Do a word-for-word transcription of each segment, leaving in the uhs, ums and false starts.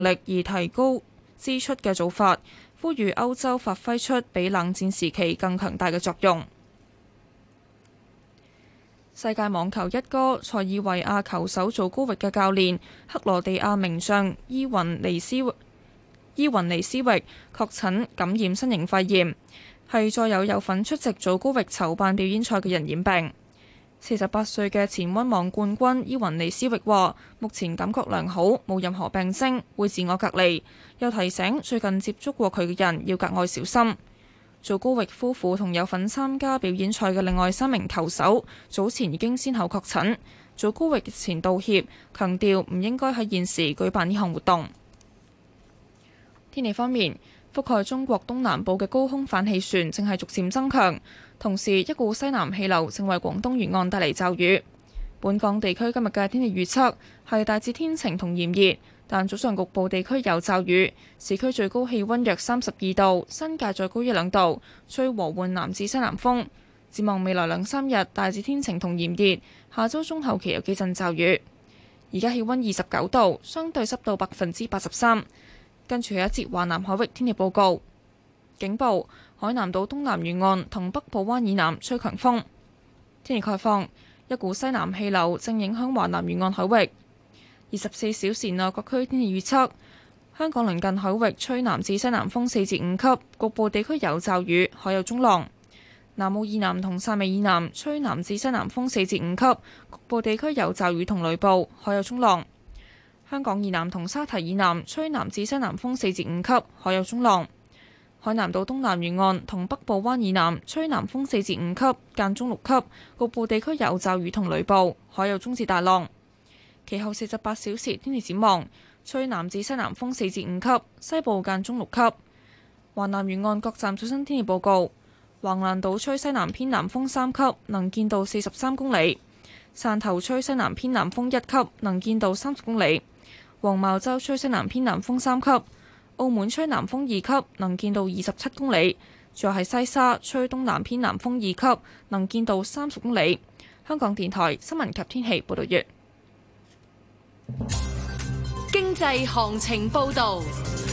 力而提高支出嘅做法，呼籲歐洲發揮出比冷戰時期更強大嘅作用。世界網球一哥塞爾維亞球手祖高域嘅教練克羅地亞名將伊雲尼斯伊雲尼斯域確診感染新型肺炎，係再有有份出席祖高域籌辦表演賽嘅人染病。四十八歲嘅前溫網冠軍伊雲尼斯域話：目前感覺良好，冇任何病徵，會自我隔離。又提醒最近接觸過佢嘅人要格外小心。祖高域夫婦同有份參加表演賽嘅另外三名球手，早前已經先後確診。祖高域前道歉，強調唔應該喺現時舉辦呢項活動。天氣方面，覆蓋中國東南部嘅高空反氣旋正係逐漸增強，同時一股西南氣流正為廣東沿岸帶嚟驟雨。本港地區今日嘅天氣預測係大致天晴同炎熱，但早上局部地區有驟雨。市區最高氣溫約三十二度，新界再高一兩度，吹和緩南至西南風。展望未來兩三日，大致天晴同炎熱，下周中後期有幾陣驟雨。而家氣溫二十九度，相對濕度百分之八十三。跟住有一節華南海域天氣報告，警報：海南島東南沿岸同北部灣以南吹強風。天氣概況：一股西南氣流正影響華南沿岸海域。二十四小時內各區天氣預測：香港鄰近海域吹南至西南風四至五級，局部地區有驟雨，海有中浪。南澳以南同汕尾以南吹南至西南風四至五級，局部地區有驟雨同雷暴，海有中浪。香港以南同沙堤以南吹南至西南風四至五級，海有中浪。海南島東南沿岸同北部灣以南吹南風四至五級，間中六級，局部地區有驟雨同雷暴，海有中至大浪。其後四十八小時天氣展望，吹南至西南風四至五級，西部間中六級。華南沿岸各站最新天氣報告：橫瀾島吹西南偏南風三級，能見度四十三公里；汕頭吹西南偏南風一級，能見度三十公里；黃茅洲吹西南偏南風三級；澳門吹南風二級，能見度二十七公里；仲有係西沙吹東南偏南風二級，能見度三十公里。香港電台新聞及天氣報道完。 經濟行情報道。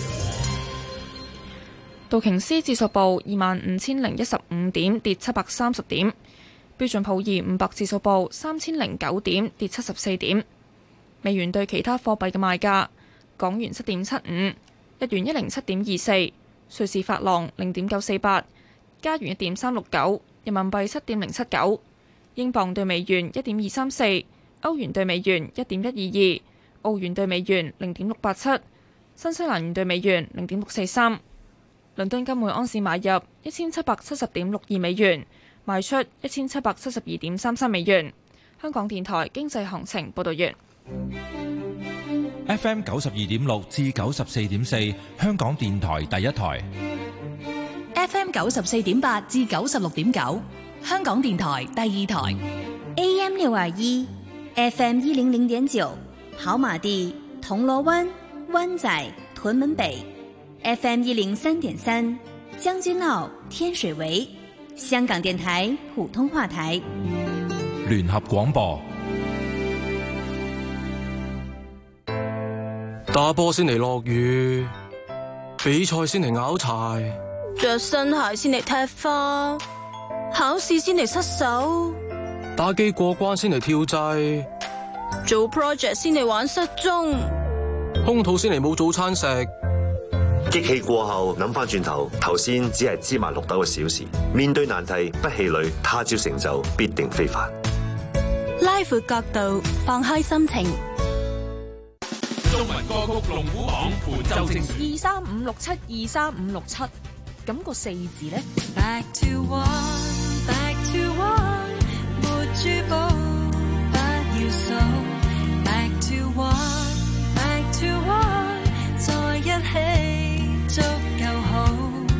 道瓊斯指數報二萬五千零一十五點，跌七百三十點。標準普爾五百指數報三千零九點，跌七十四點。美元對其他貨幣嘅賣價：港元七點七五，日元一零七點二四，瑞士法郎零點九四八，加元一點三六九，人民幣七點零七九，英鎊對美元一點二三四，歐元對美元一點一二二，澳元對美元零點六八七，新西蘭元對美元零點六四三。倫敦金每安士買入一千七百七十點六二美元，賣出一千七百七十二點三三美元。香港電台經濟行情報道完。 F M 九十二點六至九十四點四，香港電台第一台。 F M 九十四點八至九十六點九，香港電台第二台。 A M 六二一，F M 一零零點九，跑馬地、銅鑼灣、灣仔、屯門北。F M 一零三點三，將軍澳、天水圍。香港電台普通話台。 聯合廣播。 打波先嚟落雨，比賽先嚟拗柴， 着新鞋先嚟踢花，考試先嚟失手， 打機過關先嚟跳掣， 做 project 先嚟玩失蹤， 空肚先嚟冇早餐食。 激氣過後諗翻轉頭，頭先只係芝麻綠豆嘅小事。面對難題不氣餒，他朝成就必定非凡。 拉闊角度，放開心情。 中文歌曲龍虎榜伴奏正二三五六七二三五六七，咁個四字呢 Back to one, back to one， 沒珠寶不要數 Back to one, back to one， 在一起足夠好，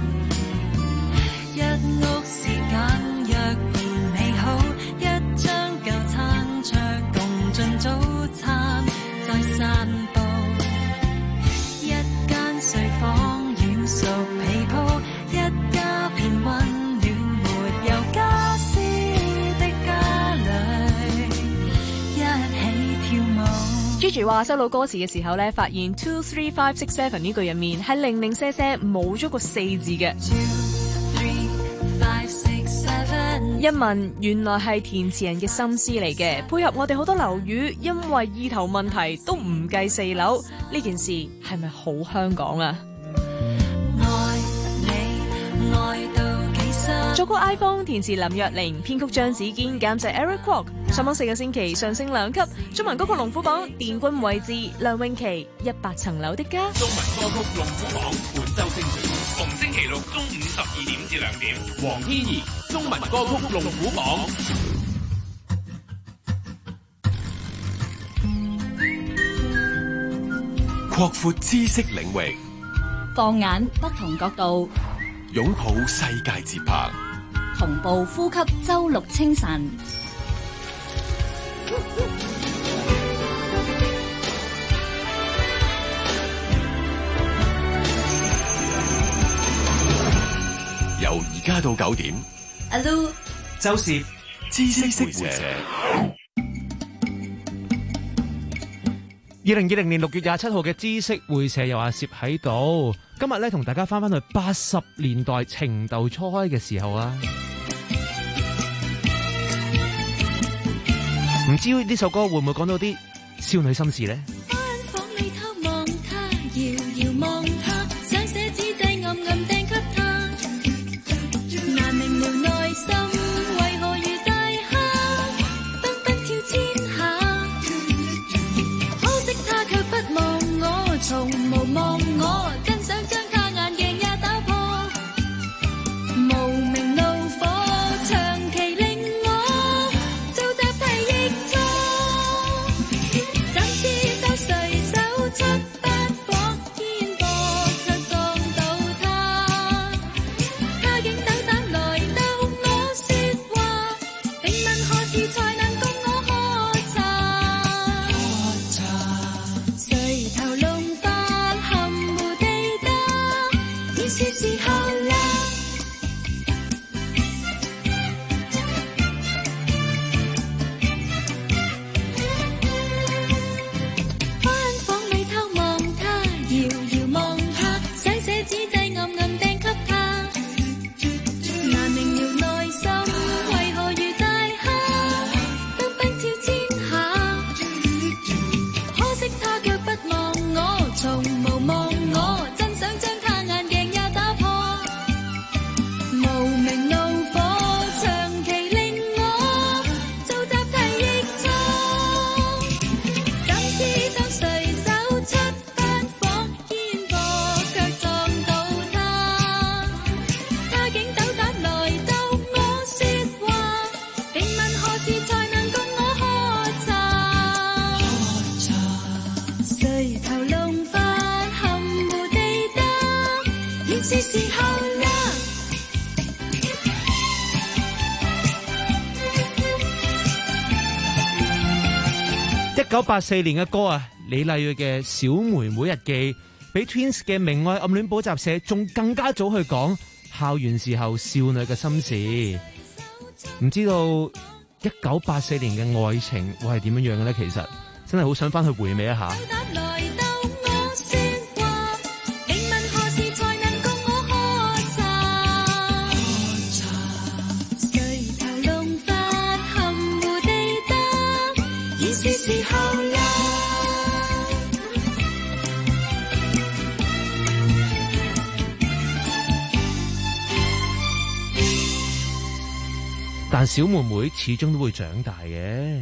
一屋時間若然美好，一張舊餐桌共進早餐，再散步。睡房軟熟被鋪，一家便溫暖，沒有家私的家裏，一起跳舞。 Gigi 話收到歌詞嘅時候咧，發現 two three five six seven 呢句入面係零零舍舍冇咗個四字嘅。一問原來係填詞人嘅心思嚟嘅，配合我哋好多樓宇因為意頭問題都唔計四樓，呢件事係咪好香港啊？作曲 iPhone， 填詞林若寧，編曲張子堅，監製 Eric Kwok。上榜四個星期上升兩級，中文歌曲龍虎榜殿軍位置梁詠琪一百層樓的家。 中文歌曲龍虎榜本周精選，逢星期六中午十二點至兩點，黃天怡中文歌曲龍虎榜。 擴闊知識領域， 放眼不同角度， 擁抱世界節拍， 同步呼吸周六清晨。 由而家到九點， 阿 Lu 周攝知識會社。 二零二零年六月廿七號嘅知識會社又阿攝喺度，今日咧同大家翻翻去八十年代情竇初開嘅時候啊！唔知呢首歌會唔會講到啲少女心事咧？ 從無望我，真想將他眼鏡也打破。無名怒火長期令我做習題亦錯，怎知道隨手出不火，肩膊卻撞到他。他竟斗膽來逗我說話，並問何時才能共我喝茶。喝茶，垂頭弄是時候啦，返房裏偷望他，遙遙望他，寫寫紙仔暗暗掟給他，難明了內心為何如大蝦，都奔跳千下，可惜他卻不望我，從無望我，真想將他眼鏡是時候啦。 一九八四年嘅歌啊，李麗蕊嘅《小妹妹日記》，比 Twins 嘅《明愛暗戀補習社》仲更加早去講校園時候少女嘅心事。唔知道一九八四年嘅愛情會係點樣樣嘅咧？其實真係好想翻去回味一下。 是時候啦， 但小妹妹始終都會長大嘅。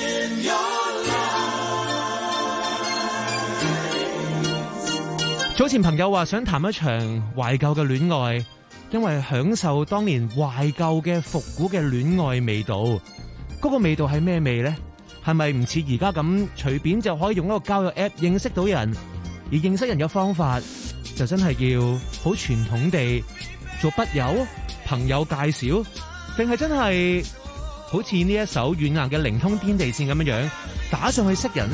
早前朋友話想談一場懷舊嘅戀愛，因為享受當年懷舊嘅復古嘅戀愛味道。嗰個味道係咩味呢？係咪唔似而家咁隨便就可以用一個交友 app 認識到人？而認識人嘅方法就真係要好傳統地做筆友、朋友介紹，定係真係好似呢一首軟硬嘅靈通天地線咁樣樣打上去識人呢？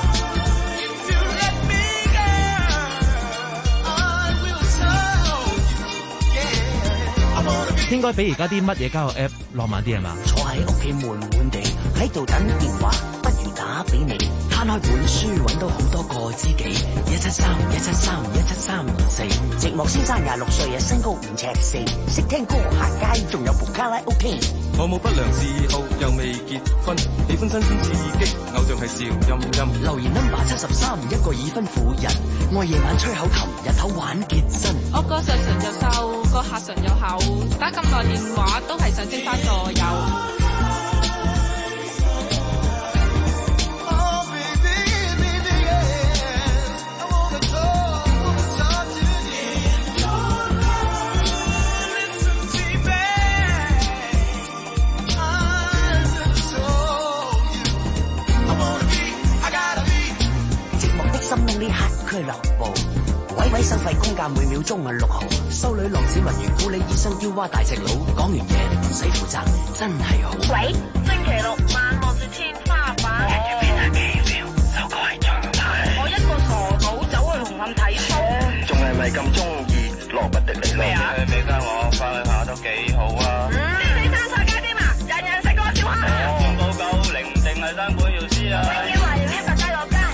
應該比而家啲乜嘢交友 app 浪漫啲係嘛？ 坐喺屋企悶悶地喺度等電話，不如打俾你。攤開本書揾到好多個知己，一七三一七三一七三二四。寂寞先生廿六歲啊，身高五尺四，識聽歌行街仲有部卡拉 OK。 我冇不良嗜好，又未結婚，喜歡新鮮刺激，偶像係笑陰陰。 留言 number 七十三，一個已婚婦人，愛夜晚吹口琴，日頭玩結身。 我個上唇又瘦，個下唇又厚，打咁耐電話都係想蒸翻個油。 心令呢刻俱樂部，位位收費公價每秒鐘啊六毫，修女浪子文如故你醫生嬌娃大隻佬，講完嘢唔使負責，真係好。 喂，星期六晚望住天花板，睇住邊台機票，首歌係重睇。我一個傻佬走去紅磡睇 show，仲係咪咁中意羅拔迪尼路？咩啊？你俾間我翻去下都幾好啊。嗯，你生菜街添啊？人人食過燒烤。我報九零定係山本耀司啊？你以為呢個低落街？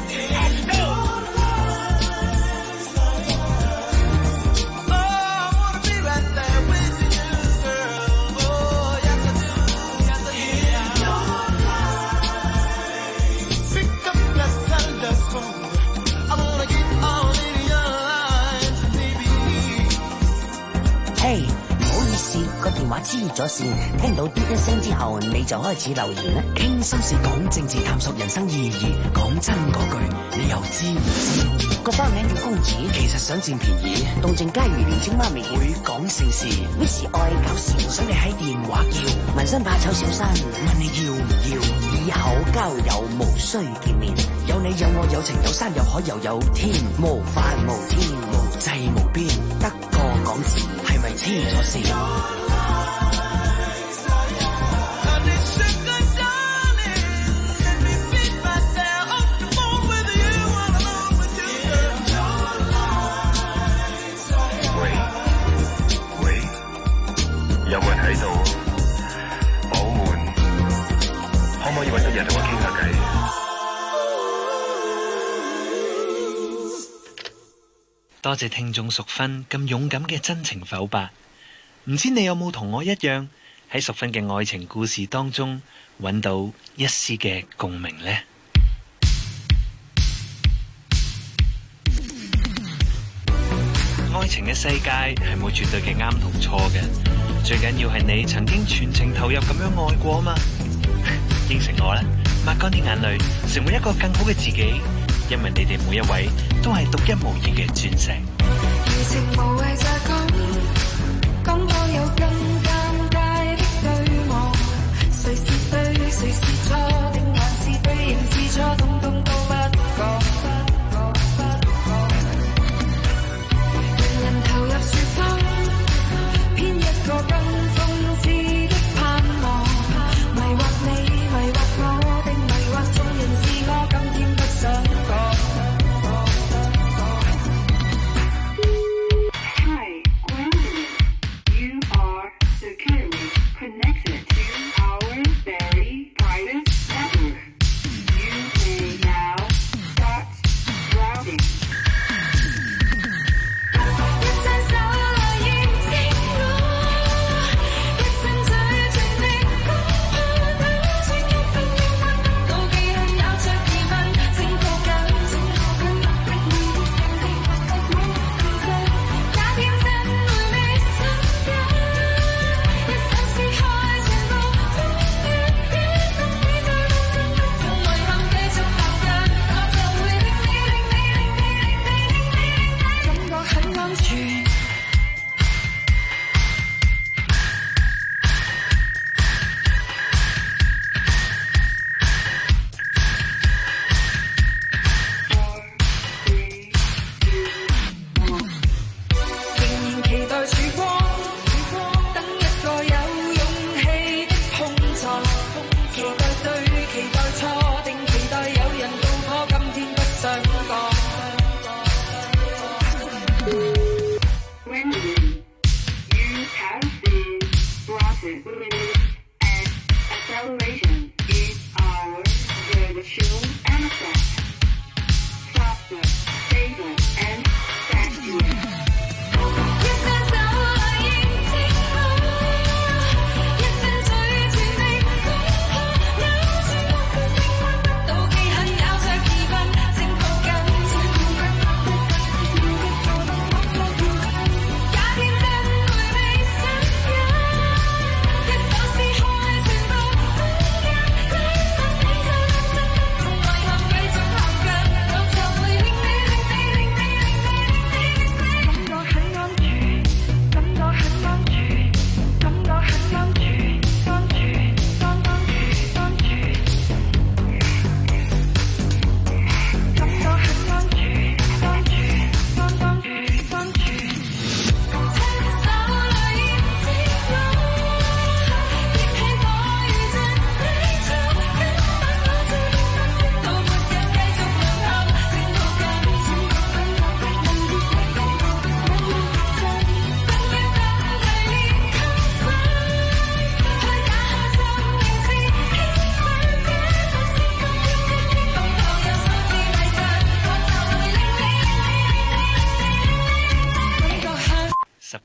嘿，唔好意思，個電話黐咗線，聽到嘟一聲之後，你就開始留言啦。傾心事，講政治，探索人生意義。講真嗰句，你又知唔知？個花名叫公子，其實想佔便宜。動靜皆宜，年青媽咪會講性事。Miss 愛搞笑，想你喺電話叫。紋身怕醜小生，問你要唔要？以後交友無需見面，有你有我有情有山有海又有天，無法無天無際無邊，得個講字係咪黐咗線？ 有冇人喺度？好悶，可唔可以揾個人同我傾下偈？ 多謝聽眾淑芬咁勇敢嘅真情剖白，唔知你有冇同我一樣喺淑芬嘅愛情故事當中揾到一絲嘅共鳴呢？愛情嘅世界係冇絕對嘅啱同錯嘅，最緊要係你曾經全程投入咁樣愛過嘛。應承我啦，抹乾啲眼淚，成為一個更好嘅自己，因為你哋每一位都係獨一無二嘅鑽石。餘情無謂再講，講到有更尷尬的對望，誰是對，誰是錯，定還是對應是錯，通通都不講。個更諷刺的盼望，迷惑你，迷惑我，並迷惑眾人自我，今天不想講。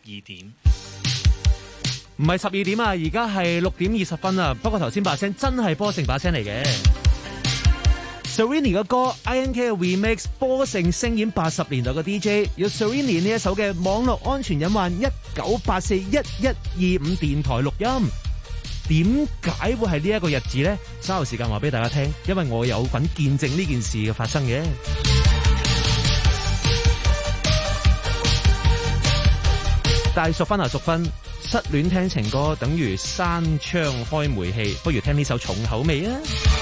點。 唔係十二點啊，而家係六點二十分啊。不過頭先把聲真係波成把聲嚟嘅。Serrini 嘅歌 I N K 嘅 remix， 波成聲演八十年代嘅 D J， 有 Serrini 呢一首嘅網絡安全隱患一九八四一一二五電台錄音。點解會係呢一個日子呢？稍後時間話俾大家聽，因為我有份見證呢件事嘅發生嘅。但係淑芬啊，淑芬，失戀聽情歌等於閂窗開煤氣，不如聽呢首重口味啊！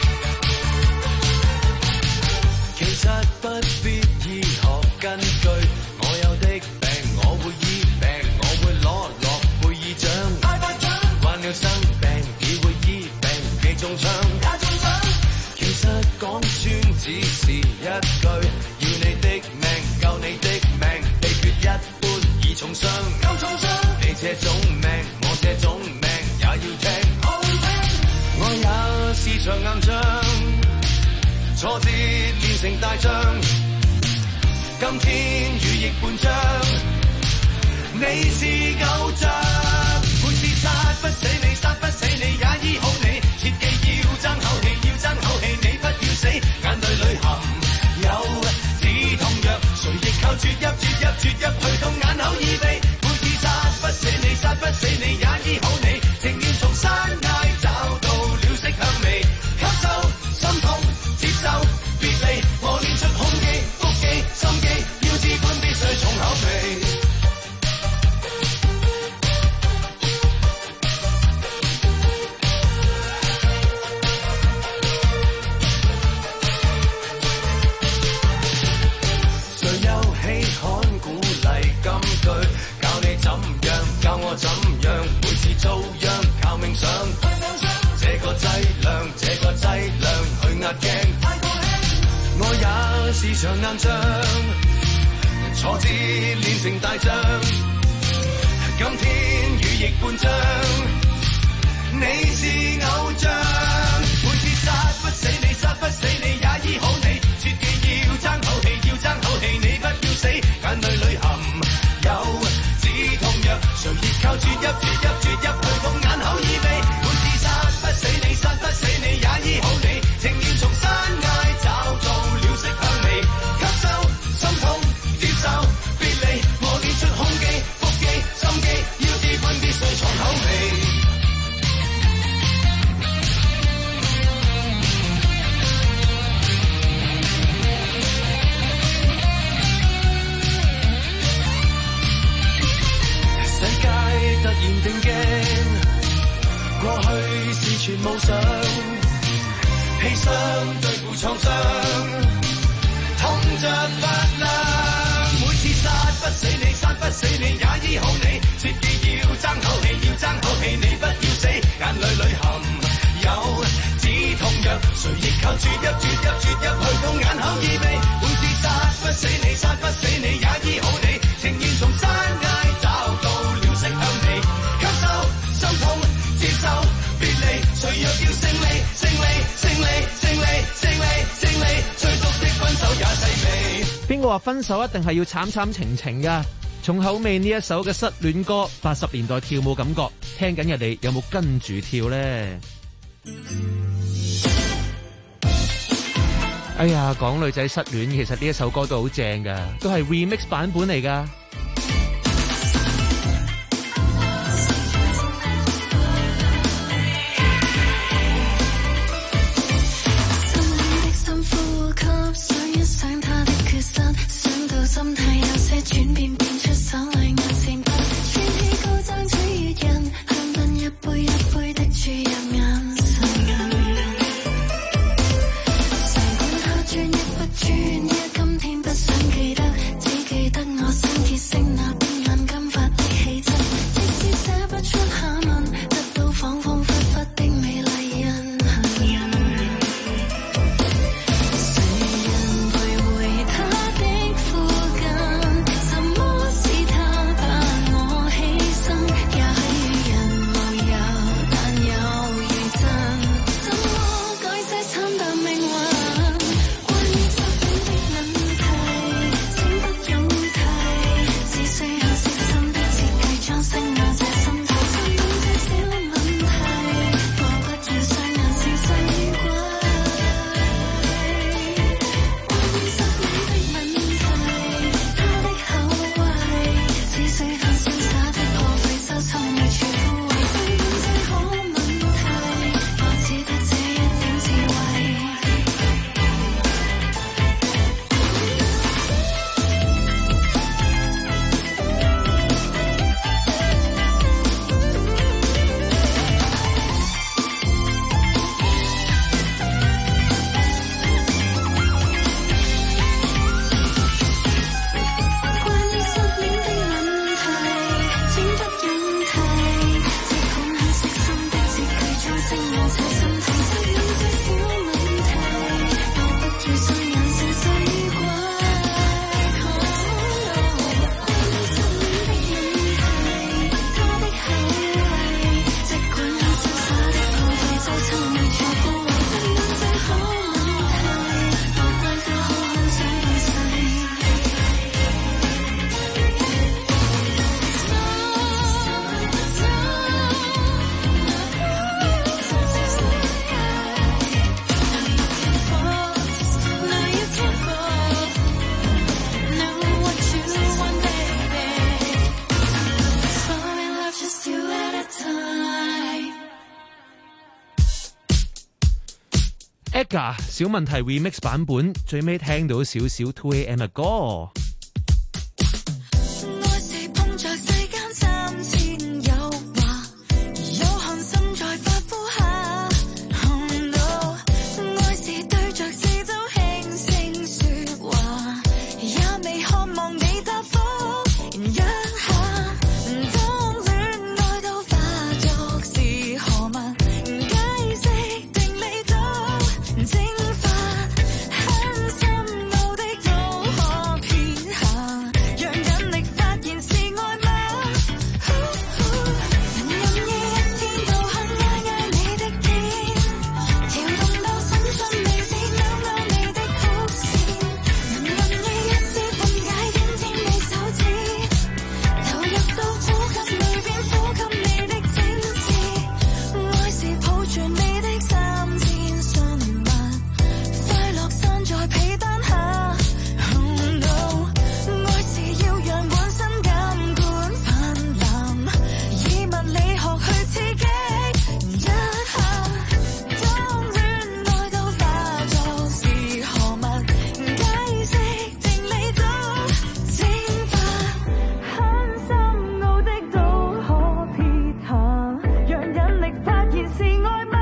其實不必醫學根據，我有的病我會醫病，我會攞諾貝爾獎，大白獎，患了生病亦會醫病，既中槍也中獎。其實講穿只是一句，要你的命救你的命，秘訣一般而重傷，夠重傷。你這種命，我這種命也要聽，我會聽。我也是場硬仗。挫折練成大將，今天羽翼半張，你是偶像。每次殺不死你，殺不死你，也醫好你。切記要爭口氣，要爭口氣，你不要死。眼淚裏含有止痛藥，誰亦靠啜泣啜泣啜泣去到眼口耳鼻。每次殺不死你，殺不死你，也醫好你。情願從山崖找到了色香味，吸收心痛。接受別離，我練出胸肌、腹肌、心機，要知本必須重口味。誰有稀罕鼓勵金句，教你怎樣，教我怎樣，每次遭殃靠冥想。這個劑量，這個劑量去壓驚。我也是場硬仗，挫折練成大將，今天羽翼半張，你是偶像。每次殺不死你，殺不死你，也醫好你。切記要爭口氣，要爭口氣，你不要死。眼淚裏含有止痛藥，誰亦靠啜泣啜泣啜泣去到眼口耳鼻。每次殺不死你，殺不死你，也醫好你。情願從山崖找到了色香味，吸收心痛，接受別離，我練出胸肌、腹肌、心機，要知本必須重口味。世界突然定鏡，過去是全無想。犧牲對付創傷，痛着發亮。每次殺不死你，殺不死你，也醫好你。切記要爭口氣，要爭口氣，你不要死。眼淚裏含有止痛藥，誰亦靠啜泣啜泣啜泣去到眼口耳鼻。每次殺不死你，殺不死你，也醫好你。情願從山崖找到了色香味，吸收心痛，接受別離，誰若要勝利，勝利，勝利，勝利，勝利，勝利，最毒的分手也細味。 邊個話分手一定係要慘慘情情㗎？重口味呢一首嘅失戀歌，八十年代跳舞感覺，聽緊嘅你有冇跟住跳咧？哎呀，講女仔失戀，其實呢一首歌都好正㗎，都係 remix 版本嚟㗎。 心態有些轉變，變出手裏眼線筆，穿起高踭取悅人，香檳一杯一杯的注入眼神。誰管他專一不專一，今天不想記得，只記得我心結星那邊眼金髮的氣質。即使寫不出下文，得到恍恍惚惚的美麗印痕。誰人徘徊他的附近？什麼是他把我犧牲？也許人無有，但有如真。怎麼改寫慘淡命運？關於失戀的問題，請不用提，只需 Edgar 小問題 remix 版本，最尾聽到少少 two A M 嘅歌。 愛是碰着世間三千誘惑，有寒心在發呼下。Oh no， 愛是對着四周輕聲說話，也未渴望你答覆一下。當戀愛都化作是何物，解釋定理都蒸發，很深奧的都可撇下，讓引力發現是愛嗎？能任意一天到黑挨挨你的肩，搖動到伸出眉指勾勾你的曲線，能任意一絲分解點點你手指，投入到呼吸裏邊呼吸你的精緻，愛是抱住你的三千信物，快樂散在被單下。Oh no， 愛是要讓渾身感官泛濫，以物理學去刺激一下。當戀愛都化作是何物，解釋定理都蒸發，很深奧的都可撇下，讓引力發現是愛嗎？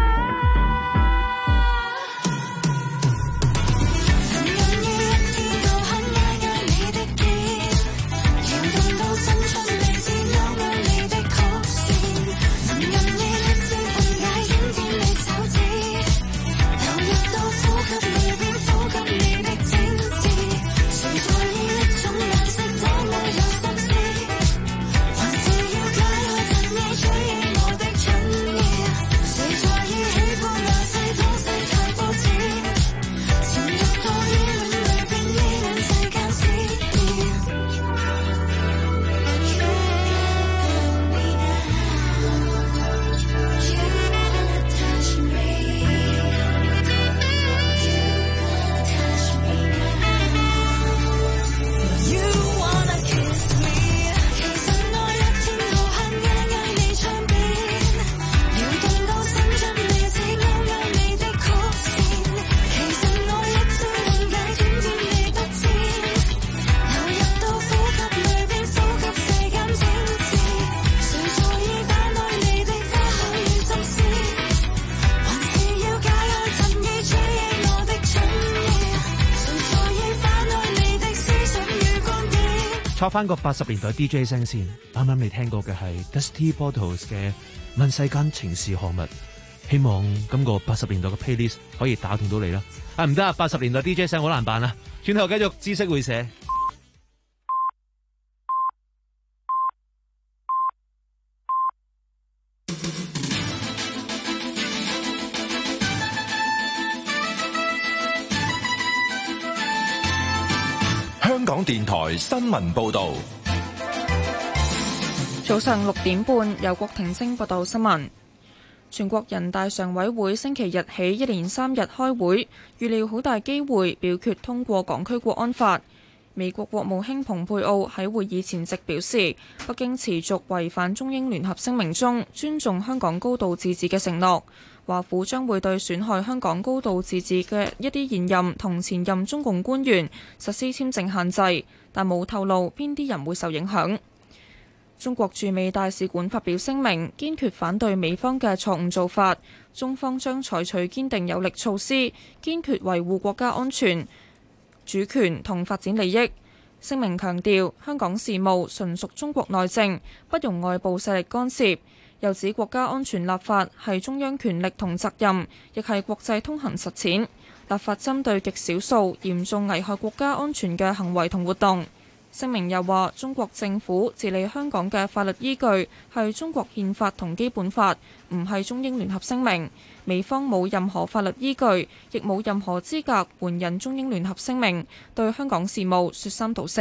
能任意一天到黑挨挨你的肩，搖動到伸出眉指勾勾你的曲線，能任意一絲分解點點你手指，投入到呼吸裏邊呼吸你的精緻，誰在意一種顏色多麼有心思，還是要解開襯衣吹起我的春意，誰在意喜歡那些東西太膚淺，潛入到依戀裏邊依戀世間思念。You wanna kiss me， 其實愛一天到黑挨挨你窗邊，搖動到伸出眉指勾勾你的曲線，其實愛一朝半解點點你不知，投入到呼吸裏邊呼吸世間精緻，誰在意反愛你的花香與心思，還是要解開襯衣吹起我的春意，誰在意反愛你的思想與觀點。 錯翻個八十年代 D J 聲先，啱啱你聽過嘅係 Dusty Bottles 嘅問世間情是何物，希望今個八十年代嘅 playlist 可以打動到你啦。啊唔得啊，八十年代 D J 聲好難辦啊，轉頭繼續知識會社。 香港電台新聞報導。 早上六點半，由郭婷晶報道新聞。全國人大常委會星期日起一連三日開會，預料好大機會表決通過港區國安法。美國國務卿蓬佩奧喺會議前夕表示，北京持續違反中英聯合聲明中尊重香港高度自治嘅承諾。華府將會對損害香港高度自治嘅一啲現任同前任中共官員實施簽證限制，但冇透露邊啲人會受影響。中國駐美大使館發表聲明，堅決反對美方嘅錯誤做法，中方將採取堅定有力措施，堅決維護國家安全、主權同發展利益。聲明強調，香港事務純屬中國內政，不容外部勢力干涉。又指國家安全立法係中央權力同責任，亦係國際通行實踐。立法針對極少數嚴重危害國家安全嘅行為同活動。聲明又話，中國政府治理香港嘅法律依據係中國憲法同基本法，唔係中英聯合聲明。美方冇任何法律依據，亦冇任何資格援引中英聯合聲明，對香港事務說三道四。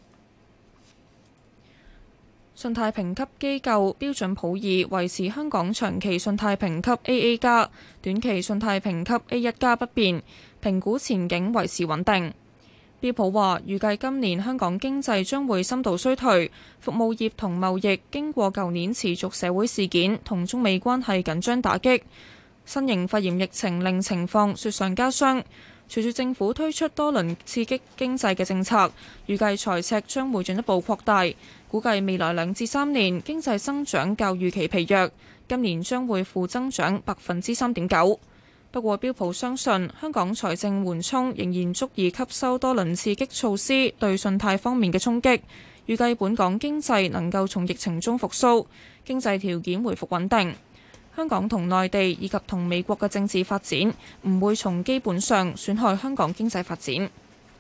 信貸評級機構標準普爾維持香港長期信貸評級 A A 加，短期信貸評級 A 一 加不變，評估前景維持穩定。標普話預計今年香港經濟將會深度衰退，服務業同貿易經過舊年持續社會事件同中美關係緊張打擊， 新型肺炎疫情令情況雪上加霜。隨住政府推出多輪刺激經濟嘅政策，預計財赤將會進一步擴大。估計未來兩至三年經濟增長較預期疲弱，今年將會負增長百分之三點九。不過標普相信香港財政緩衝仍然足以吸收多輪刺激措施對信貸方面嘅衝擊，預計本港經濟能夠從疫情中復甦，經濟條件回復穩定。香港同內地以及同美國嘅政治發展唔會從基本上損害香港經濟發展。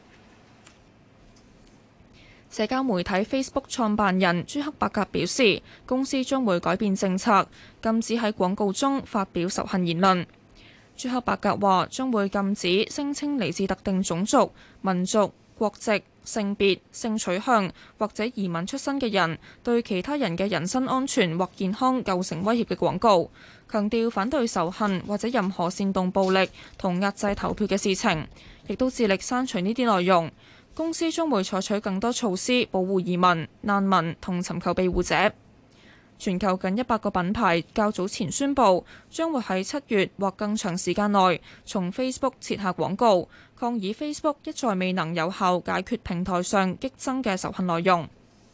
社交媒體 Facebook 創辦人朱克伯格表示，公司將會改變政策，禁止喺廣告中發表仇恨言論。朱克伯格話將會禁止聲稱嚟自特定種族、民族、國籍、性別、性取向或者移民出身嘅人對其他人嘅人身安全或健康構成威脅嘅廣告，強調反對仇恨或者任何煽動暴力同壓制投票嘅事情，亦都致力刪除呢啲內容。公司將會採取更多措施保護移民、難民同尋求庇護者。全球近一百個品牌較早前宣布，將會喺七月或更長時間內從 Facebook 撤下廣告，抗議 Facebook 一再未能有效解決平台上激增嘅仇恨內容。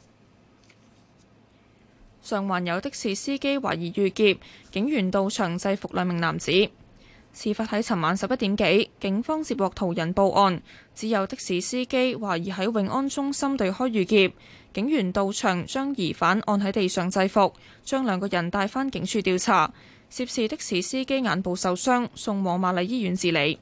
上環有的士司機懷疑遇劫，警員到場制服兩名男子。事發喺尋晚十一點幾，警方接獲途人報案，指有的士司機懷疑喺永安中心對開遇劫。警員到場將疑犯按喺地上制服，將兩個人帶返警署調查。涉事的士司機眼部受傷，送往瑪麗醫院治理。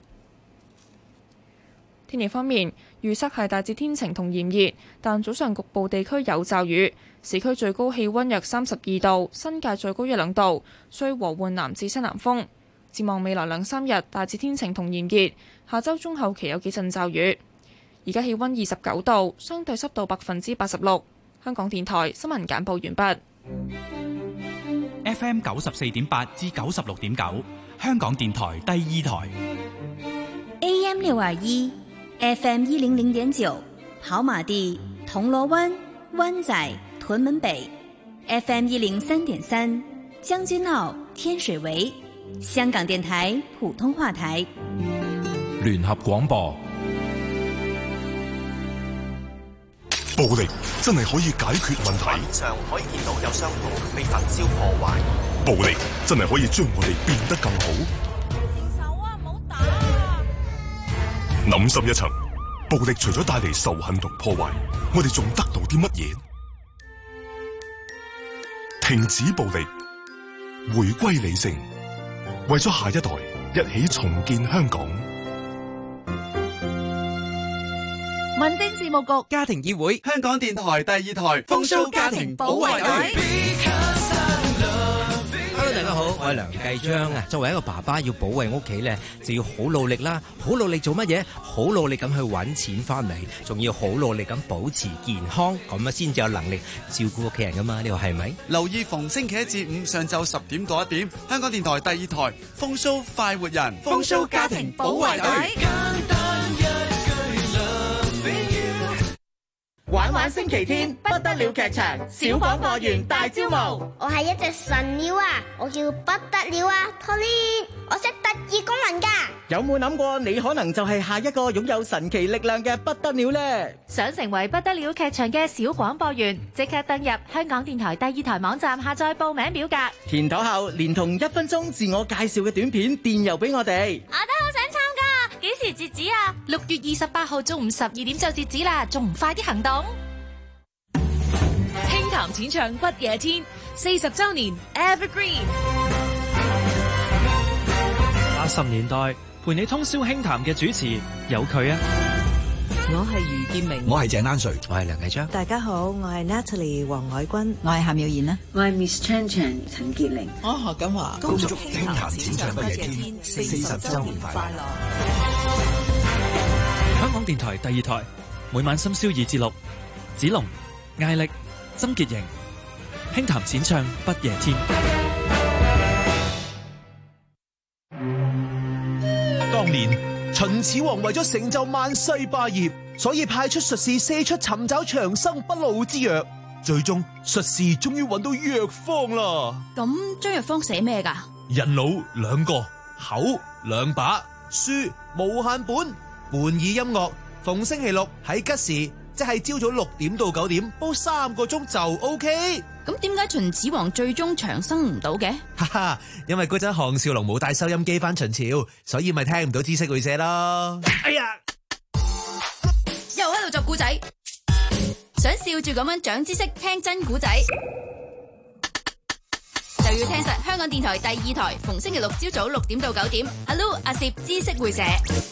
天氣方面，預測係大致天晴同炎熱，但早上局部地區有驟雨。市區最高氣溫約三十二度，新界最高一兩度，吹和緩南至西南風。展望未來兩三日，大致天晴同炎熱，下週中後期有幾陣驟雨。而家氣溫二十九度，相對濕度百分之八十六。香港電台新聞簡報完畢。 F M 九十四點八至九十六點九，香港電台第二台。 A M 六二一，F M 一零零點九，跑馬地、銅鑼灣、灣仔、屯門北 ，F M 一零三點三，將軍澳、天水圍，香港電台普通話台。 聯合廣播。 暴力真係可以解決問題。 面上可以見到有商鋪被焚燒破壞。 暴力真係可以將我哋變得更好。 停手啊！唔好打啊！ 諗深一層，暴力除咗帶嚟仇恨同破壞，我哋仲得到啲乜嘢？停止暴力，回歸理性，為咗下一代，一起重建香港。 民政事務局家庭議會，香港電台第二台風騷家庭保衛隊。 Hello， 大家好，我係梁繼章啊。作為一個爸爸，要保衛屋企咧，就要好努力啦。好努力做乜嘢？好努力咁去搵錢翻嚟，仲要好努力咁保持健康，咁啊先至有能力照顧屋企人噶嘛？呢個係咪？ 留意逢星期一至五上晝十點到一點，香港電台第二台風騷快活人，風騷家庭保衛隊。 玩玩星期天不得了劇場小廣播員大招募， 我係一隻神鳥啊，我叫不得了啊 Tony， 我識特異功能噶。 有冇諗過你可能就係下一個擁有神奇力量嘅不得了呢？ 想成為不得了劇場嘅小廣播員，即刻登入香港電台第二台網站下載報名表格， 填妥後連同一分鐘自我介紹嘅短片電郵俾我哋。 我都好想參加，幾時截止啊？六月二十八號中午十二點就截止啦，仲唔快啲行動？輕談淺唱不夜天四十周年 Evergreen。 八十年代陪你通宵輕談嘅主持有佢啊！ 我係余建明， 我係鄭丹瑞， 我係梁繼章。 大家好，我係 Natalie 黃海君， 我係夏妙賢啦， 我係 Miss Chan Chan 陳潔玲。 我何錦華， 恭祝輕談淺唱不夜天四十周年快樂！ 香港電台第二台每晚深宵二至六，子龍、艾力、曾潔瑩，輕談淺唱不夜天。 當年秦始皇為咗成就萬世霸業，所以派出術士四出尋找長生不老之藥。最終術士終於揾到藥方啦。 咁張藥方寫咩噶？ 人老兩個， 口兩把，書無限本，伴耳音樂。逢星期六喺吉時，即係朝早六點到九點，煲三個鐘就 OK。 咁點解秦始皇最終長生唔到嘅？ 哈哈，因為嗰陣項少龍冇帶收音機返秦朝，所以咪聽唔到知識會社咯。哎呀， 又喺度作古仔，想笑住咁樣長知識，聽真古仔，就要聽實香港電台第二台，逢星期六朝早六點到九點。Hello， 阿攝知識會社。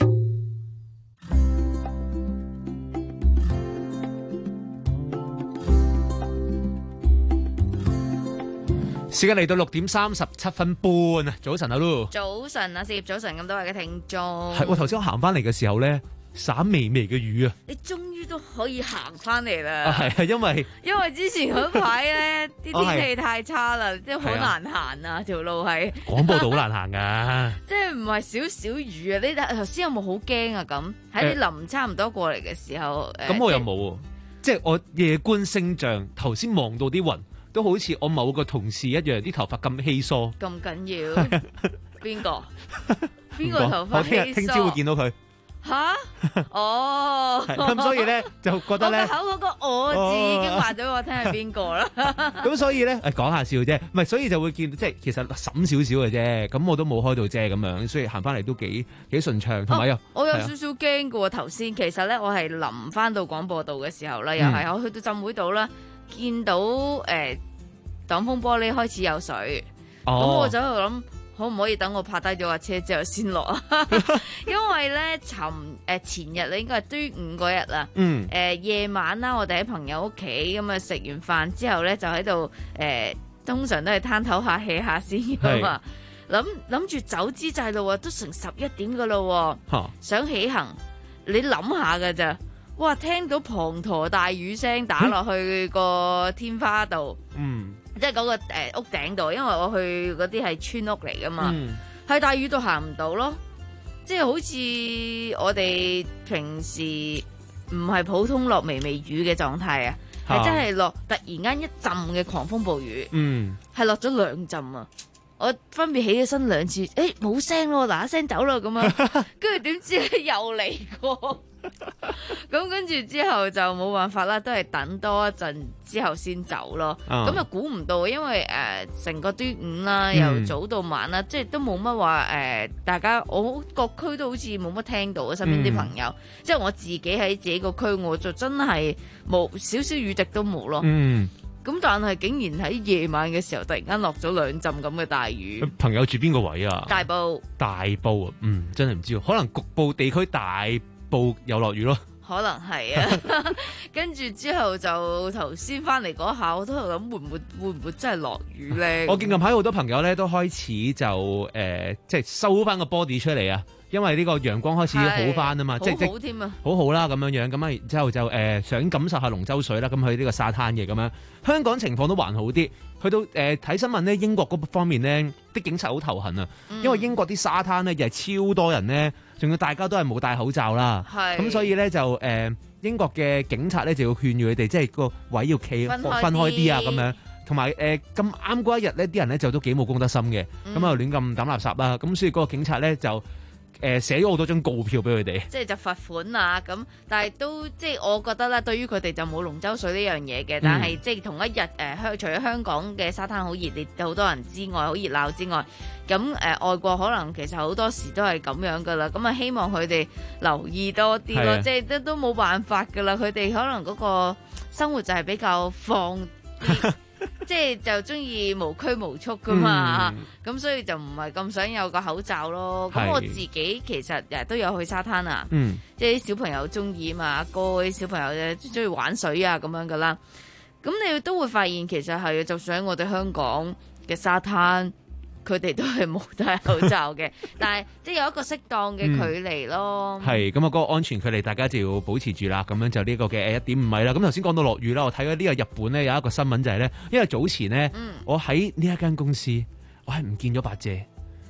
時間嚟到六點三十七分半啊！早晨啊 Lu， 早晨啊，攝早晨咁多位嘅聽眾。 係我頭先我行翻嚟嘅時候咧，灑微微嘅雨啊！ 你終於都可以行翻嚟啦！ 啊，係啊，因為因為之前嗰排咧啲天氣太差啦，即係好難行啊！條路係廣播道好難行噶， 即係唔係少少雨啊？你頭先有冇好驚啊？咁喺你臨差唔多過嚟嘅時候，誒， 咁我又冇，即係我夜觀星象，頭先望到啲雲。都好似我某個同事一樣，啲頭髮咁稀疏。 咁緊要？邊個？邊個頭髮稀疏？ 我聽日聽朝會見到佢。 吓？哦。 咁所以咧就覺得咧， 我個口嗰個我字已經話咗我聽係邊個啦。 咁所以咧，誒講下笑啫，唔係，所以就會見即係其實滲少少嘅啫。咁我都冇開到遮咁樣，所以行翻嚟都幾幾順暢，同埋又我有少少驚嘅喎。頭先其實咧，我係臨翻到廣播道嘅時候咧，又係我去到浸會島啦。見到誒擋風玻璃開始有水，咁、哦、我就喺度諗，可唔可以等我泊低咗架車之後先落啊？因為咧，尋誒前日咧應該係端午嗰日啦，誒、嗯呃、夜晚啦，我哋喺朋友屋企咁啊，食完飯之後咧就喺度誒，通常都係攤頭下 hea 下先㗎嘛，諗諗住走之際咯，都成十一點㗎咯，想起行，你諗下㗎咋？哇！聽到滂沱大雨聲打落去個天花度，嗯，即係嗰個誒屋頂度，因為我去嗰啲係村屋嚟噶嘛，喺、嗯、大雨度行唔到咯，即係好似我哋平時唔係普通落微微雨嘅狀態啊，係真係落突然間一陣嘅狂風暴雨，嗯，係落咗兩陣啊！我分別起咗身兩次，誒冇聲咯，嗱一聲走咯咁樣，跟住點知又嚟過。咁跟住之後就冇辦法啦，都係等多一陣之後先走咯。咁又估唔到，因為誒成、呃、個端午啦，由早到晚啦，嗯、即係都冇乜話誒，大家我各區都好似冇乜聽到啊，身邊啲朋友，嗯、即係我自己喺自己個區，我就真係冇少少雨滴都冇咯。嗯，咁但係竟然喺夜晚嘅時候，突然間落咗兩陣咁嘅大雨。 朋友住邊個位啊？ 大埔。大埔啊，嗯，真係唔知，可能局部地區大部有落雨咯，可能係啊。跟住之後就頭先翻嚟嗰下，我都喺度諗會唔會會唔會真係落雨咧？ 我見近排好多朋友咧都開始就誒、呃，即係收翻個 body 出嚟啊，因為呢個陽光開始好翻啊嘛，即係好好添啊， 好好啦咁樣樣，咁啊之後就誒、呃、想感受下龍舟水啦，咁去呢個沙灘嘅咁樣。香港情況都還好啲，去到誒睇、呃、新聞咧，英國嗰方面咧啲警察好頭痕啊，嗯、因為英國啲沙灘咧又係超多人咧。仲要大家都係冇戴口罩啦，咁所以咧就誒、呃、英國嘅警察咧就要勸喻佢哋，即係個位要企分開啲啊咁樣，同埋誒咁啱嗰一日咧，啲人咧就都幾冇公德心嘅，咁啊亂咁抌垃圾啦，咁所以嗰個警察咧就誒寫咗好多張告票俾佢哋， 即係就罰款啊咁，但係都即係我覺得咧，對於佢哋就冇龍舟水呢樣嘢嘅，但係、嗯、即係同一日誒香除咗香港嘅沙灘好熱烈，好多人之外，好熱鬧之外。咁誒、呃、外國可能其實好多時都係咁樣噶啦，咁啊希望佢哋留意多啲咯，即係都都冇辦法噶啦，佢哋可能嗰個生活就係比較放啲，即係就中意無拘無束噶嘛，咁、嗯、所以就唔係咁想有個口罩咯。咁我自己其實日日都有去沙灘啊，嗯、即係啲小朋友中意啊嘛，阿哥啲小朋友咧中意玩水啊咁樣噶啦。咁你都會發現其實係，就算喺我哋香港嘅沙灘。佢哋都係冇戴口罩嘅，但係即係有一個適當嘅距離咯。 係咁啊，嗰個安全距離大家就要保持住啦。咁樣就呢個嘅一點五米啦。咁頭先講到落雨啦，我睇咗呢個日本咧有一個新聞就係咧，因為早前咧、嗯、我喺呢一間公司，我係唔見咗把遮。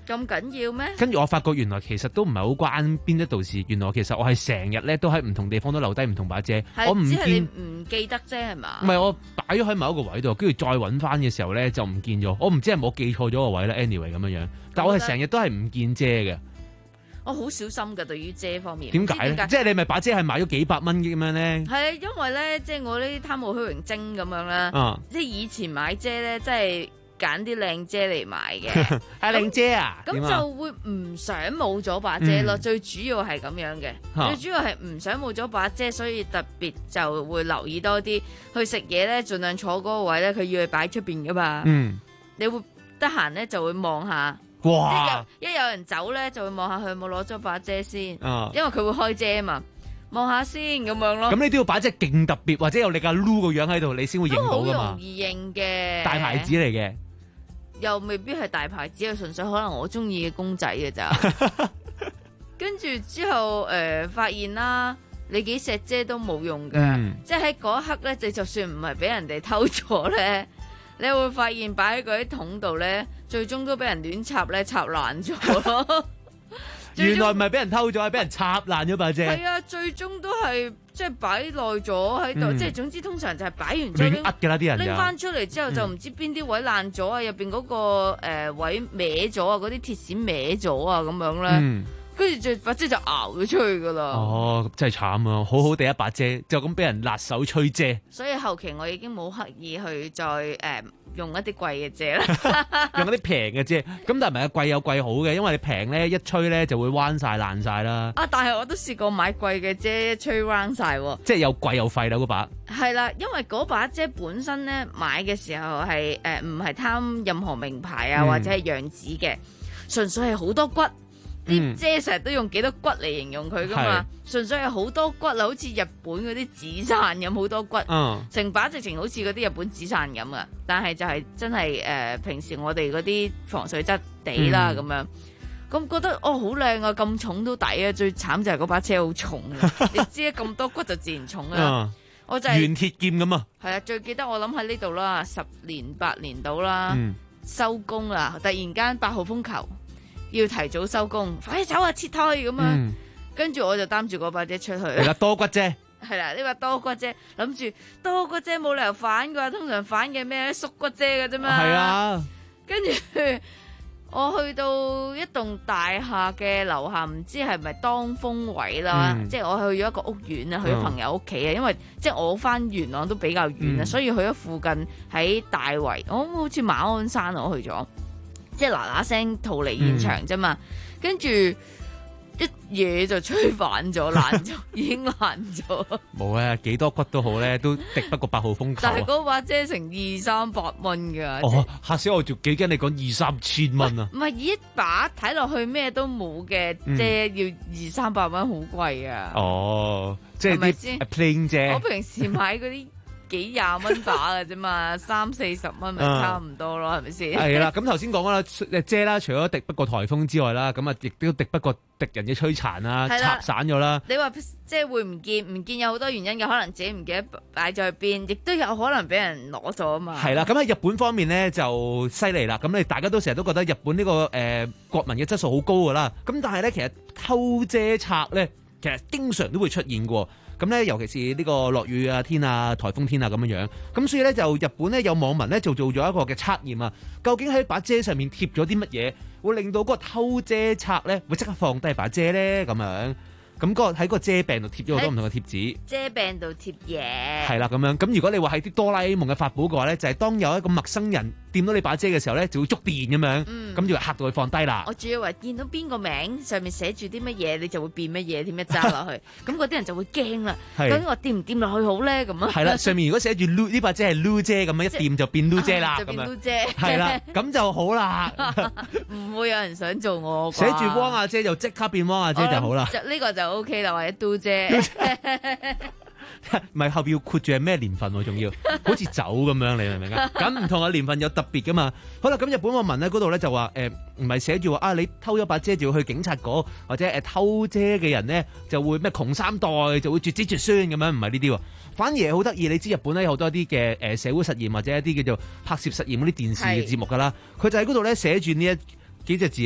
咁緊要咩？ 跟住我發覺原來其實都唔係好關邊一度事，原來其實我係成日咧都喺唔同地方都留低唔同把遮，我唔只係你見。 唔記得啫係嘛？ 唔係我擺咗喺某一個位度，跟住再揾翻嘅時候咧就唔見咗。我唔知係冇記錯咗個位啦 anyway 咁樣樣，但我係成日都係唔見遮嘅。 我好小心㗎，對於遮方面。 點解咧？即係你咪把遮係買咗幾百蚊咁樣咧？ 係啊，因為咧，即係我呢啲貪慕虛榮精咁樣啦。 啊、 即係以前買遮咧，即係揀啲靚遮嚟買嘅。 係靚遮啊？ 咁就會唔想冇咗把遮咯。嗯、最主要係咁樣嘅， 啊、 最主要係唔想冇咗把遮，所以特別就會留意多啲。去食嘢咧，盡量坐嗰個位咧，佢要去擺出邊噶嘛。 嗯， 你會得閒咧就會望下。 哇！ 一有人走咧，就會望下佢有冇攞咗把遮先， 啊、 因為佢會開遮啊嘛，望下先咁樣咯。 咁你都要把遮勁特別，或者有你架 Lu 個樣喺度，你先會認到噶嘛。 都好容易認嘅， 大牌子嚟嘅， 又未必係大牌子，係純粹可能我中意嘅公仔嘅咋。跟住之後誒、呃，發現啦，你幾錫遮都冇用噶，嗯、即係喺嗰一刻咧，你就算唔係俾人哋偷咗咧。你會發現擺喺嗰啲桶度咧，最終都俾人亂插咧，插爛咗咯。 原來唔係俾人偷咗，係俾人插爛咗把遮。 係啊，最終都係即係擺耐咗喺度，即係、嗯、總之通常就係擺完之後亂呃㗎啦啲人， 拎翻出嚟之後就唔知邊啲位爛咗啊，入邊嗰個誒位歪咗啊，嗰啲鐵線歪咗啊，咁樣咧。嗯跟住就把遮就熬咗出去噶啦。 哦，真係慘啊！好好地一把遮，就咁俾人辣手吹遮。 所以後期我已經冇刻意去再誒、呃、用一啲貴嘅遮啦， 用一啲平嘅遮。咁但係唔係貴有貴好嘅，因為你平咧一吹咧就會彎晒爛晒啦。 啊！但係我都試過買貴嘅遮，一吹彎晒喎。 即係又貴又廢啦嗰把。係啦，因為嗰把遮本身咧買嘅時候係誒唔係貪任何名牌啊、嗯、或者係樣子嘅，純粹係好多骨。啲遮成日都用幾多骨嚟形容佢噶嘛，純粹係好多骨啊，好似日本嗰啲紙傘咁好多骨，成、嗯、把直情好似嗰啲日本紙傘咁啊！但係就係真係誒、呃，平時我哋嗰啲防水質地啦咁、嗯、樣，咁覺得哦好靚啊，咁重都抵啊！最慘就係嗰把遮好重啊，你知啊，咁多骨就自然重啦。嗯、我就係原鐵劍咁啊， 係啊，最記得我諗喺呢度啦，十年八年到啦，收工啦，突然間八號風球。要提早收工，快啲走啊！撤退咁樣，跟住、嗯、我就擔住嗰把遮出去。 係啦，多骨遮。 係啦，呢把多骨遮，諗住多骨遮冇理由反嘅，通常反嘅咩縮骨遮嘅啫嘛。係啊。跟住我去到一棟大廈嘅樓下，唔知係咪當風位啦？嗯、即係我去咗一個屋苑啊，去咗朋友屋企啊，嗯、因為即係我翻元朗都比較遠啊，嗯、所以去咗附近喺大圍，我好似馬鞍山我去咗。即係嗱嗱聲逃離現場啫嘛，跟住、嗯、一嘢就吹反咗，爛咗，已經爛咗。冇啊，幾多骨都好咧，都敵不過八號風球。 但係嗰把遮成二三百蚊噶。 哦，嚇死我！仲幾驚你講二三千蚊啊？ 唔係，一把睇落去咩都冇嘅遮，嗯、要二三百蚊，好貴啊！ 哦，即係啲 plain 遮。 我平時買嗰啲。幾廿蚊把嘅啫嘛，三四十蚊咪差唔多咯，係咪先？ 係啦，咁頭先講啦，遮啦，除咗敵不過颱風之外啦，咁啊，亦都敵不過敵人嘅摧殘啦，插散咗啦。 你話即係會唔見？唔見有好多原因嘅，可能自己唔記得擺咗去邊，亦都有可能俾人攞咗啊嘛。 係啦，咁喺日本方面咧就犀利啦。咁你大家都成日都覺得日本呢、這個誒、呃、國民嘅質素好高噶啦。咁但係咧，其實偷遮賊咧，其實經常都會出現過。咁咧，尤其是呢個落雨啊、天啊、颱風天啊咁樣樣，咁所以咧就日本咧有網民咧就做咗一個嘅測驗啊，究竟喺把遮上面貼咗啲乜嘢，會令到嗰個偷遮賊咧會即刻放低把遮咧咁樣。咁嗰個喺個遮柄度貼咗好多唔同嘅貼紙， 遮柄度貼嘢， 係啦咁樣。咁如果你話喺啲哆啦 A 夢嘅法寶嘅話咧，就係、是、當有一個陌生人掂到你把遮嘅時候咧，就會觸電咁樣，咁、嗯、就嚇到佢放低啦。 我仲以為見到邊個名上面寫住啲乜嘢，你就會變乜嘢，點樣揸落去，咁嗰啲人就會驚啦。究竟我掂唔掂落去好咧？咁啊， 係啦，上面如果寫住 Lu 呢把遮係 Lu 遮咁樣，一掂就變 Lu 遮啦， 就變 Lu 遮， 係啦，咁就好啦。 唔會有人想做我。 寫住汪阿姐就即刻變汪阿姐就好啦。 呢個就 OK 啦，或者嘟姐。 唔係後邊要括住係咩年份喎？仲要好似酒咁樣，你明唔明啊？咁唔同嘅年份有特別噶嘛？好啦，咁日本網民咧嗰度咧就話誒，唔係寫住話啊，你偷咗把遮就要去警察局，或者誒、呃、偷遮嘅人咧就會咩窮三代就會絕子絕孫咁樣，唔係呢啲喎，反而好得意。你知日本咧有好多啲嘅誒社會實驗或者一啲叫做拍攝實驗嗰啲電視嘅節目噶啦，佢就喺嗰度咧寫住呢一幾隻字啊。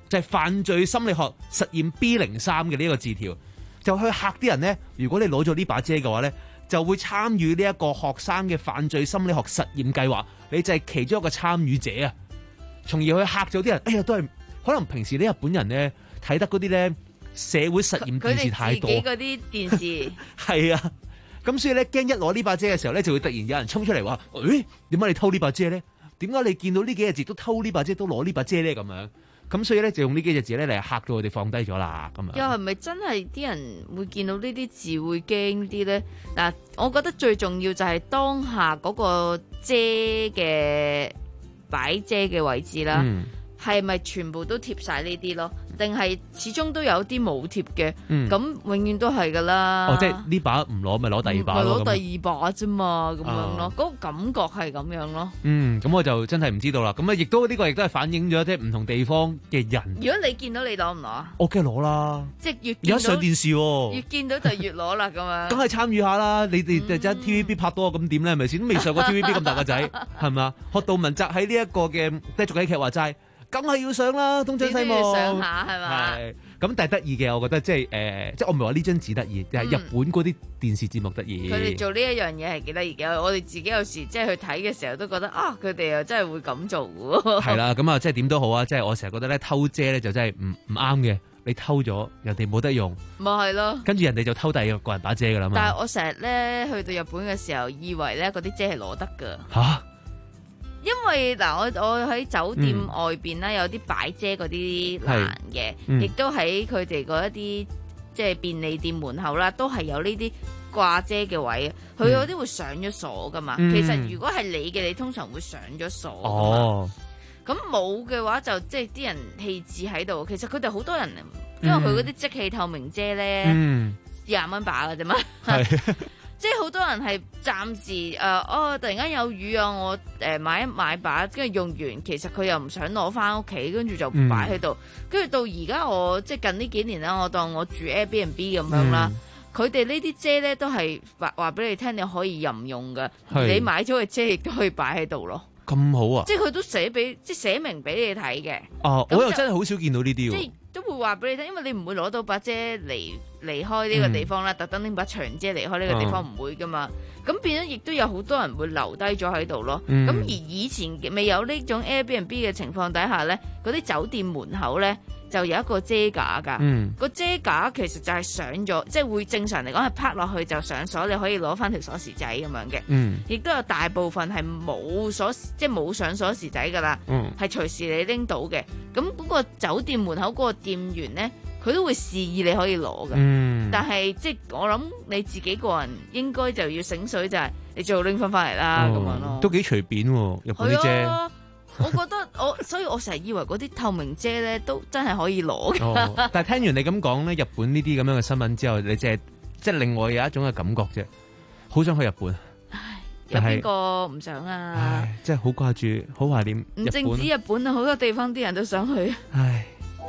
就係犯罪心理學實驗 B 零三嘅呢一個字條，就去嚇啲人咧。如果你攞咗呢把遮嘅話咧，就會參與呢一個學生嘅犯罪心理學實驗計劃，你就係其中一個參與者啊，從而去嚇咗啲人。哎呀，都係可能平時啲日本人咧睇得嗰啲咧社會實驗電視太多， 佢哋自己嗰啲電視係啊，咁所以咧驚一攞呢把遮嘅時候咧，就會突然有人衝出嚟話：誒，點解你偷呢把遮咧？點解你見到呢幾隻字都偷呢把遮，都攞呢把遮咧？咁樣，咁所以咧就用呢幾隻字咧嚟嚇到佢哋放低咗啦。咁樣又係咪真係啲人會見到呢啲字會驚啲咧？嗱，我覺得最重要就係當下嗰個遮嘅擺遮嘅位置啦，係咪、嗯、全部都貼晒呢啲咯？定係始終都有啲冇貼嘅？咁、嗯、永遠都係噶啦。 哦，即係呢把唔攞，咪攞第二把咯。 攞第二把啫嘛，咁樣咯，嗰、啊、個感覺係咁樣咯。 嗯，咁我就真係唔知道啦。咁啊，亦都呢個亦都係反映咗即係唔同地方嘅人。 如果你見到你攞唔攞啊？ 我梗係攞啦。 即係越而家上電視、啊， 越見到就越攞啦，咁樣。 梗係參與下啦！你哋就真 T V B 拍多咁點咧？係咪先？都未上過 T V B 咁大個仔，係咪啊？學杜汶澤喺呢一個嘅繼續喜劇話齋。梗係要上啦，東張西望上下係嘛？ 係咁，但係得意嘅，我覺得即係誒、呃，即係我唔係話呢張紙得意，係、嗯、日本嗰啲電視節目得意。 佢哋做呢一樣嘢係幾得意嘅，我哋自己有時即係去睇嘅時候都覺得啊，佢哋又真係會咁做嘅。係啦，咁啊，即係點都好啊，即係我成日覺得咧偷遮咧就真係唔唔啱嘅，你偷咗人哋冇得用， 咪係咯，跟住人哋就偷第二個人把遮噶啦嘛。 但係我成日咧去到日本嘅時候，以為咧嗰啲遮係攞得噶吓。 因為嗱，我我喺酒店外邊咧、嗯、有啲擺遮嗰啲欄嘅，亦、嗯、都喺佢哋嗰一啲即係便利店門口啦，都係有呢啲掛遮嘅位。佢有啲會上咗鎖噶嘛、嗯。其實如果係你嘅，你通常會上咗鎖噶嘛。咁冇嘅話就即係啲人棄置喺度。其實佢哋好多人，因為佢嗰啲即棄透明遮咧，廿蚊把噶啫嘛。即係好多人係暫時誒、呃，哦，突然間有雨啊，我誒、呃、買一買把，跟住用完，其實佢又唔想攞翻屋企，跟住就擺喺度。跟、嗯、住到而家我即係近呢幾年啦，我當我住 Airbnb 咁樣啦，佢哋呢啲遮咧都係話話俾你聽，你可以任用嘅，你買咗嘅遮亦都可以擺喺度咯。 咁好啊！ 即係佢都寫俾，即係寫明俾你睇嘅。 哦，我又真係好少見到呢啲喎。即係都會話俾你聽，因為你唔會攞到把遮離離開呢個地方啦，特登拎把長遮離開呢個地方唔會噶嘛。咁、哦、變咗亦都有好多人會留低咗喺度咯。咁、嗯、而以前未有呢種 Airbnb 嘅情況底下咧，嗰啲酒店門口咧就有一個遮架㗎。嗯，個遮架其實就係上咗，即係會正常嚟講係拍落去就上鎖，你可以攞翻條鎖匙仔咁樣嘅。嗯，亦都有大部分係冇鎖，即係冇上鎖匙仔㗎啦。嗯，係隨時你拎到嘅。咁嗰個酒店門口嗰個店員咧，佢都會示意你可以攞嘅。嗯，但係即係我諗你自己個人應該就要醒水，就係你最好拎翻翻嚟啦咁樣咯。 都幾隨便喎，日本啲遮。 啊、我覺得我，所以我成日以為嗰啲透明遮咧都真係可以攞嘅。 哦、但係聽完你咁講咧，日本呢啲咁樣嘅新聞之後，你即係即係另外有一種嘅感覺啫，好想去日本。 有邊個唔想啊？ 唉，真係好掛住，好懷念。 唔淨止日本啊，好多地方啲人都想去。 唉。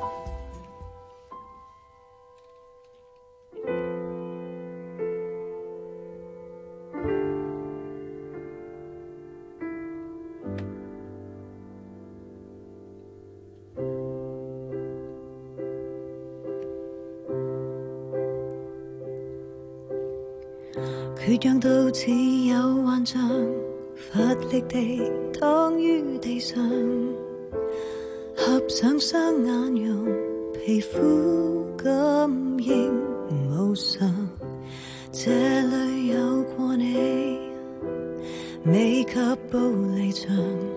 缺氧到似有幻象，乏力地躺於地上，合上雙眼用皮膚感應無常，這裏有過你，未及步離場，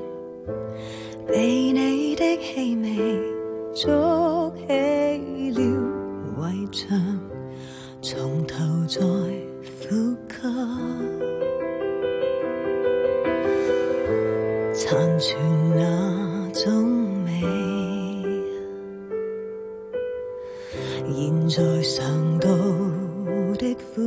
被你的氣味築起了圍牆，從頭再呼吸，殘存那種美，現在嘗到的苦，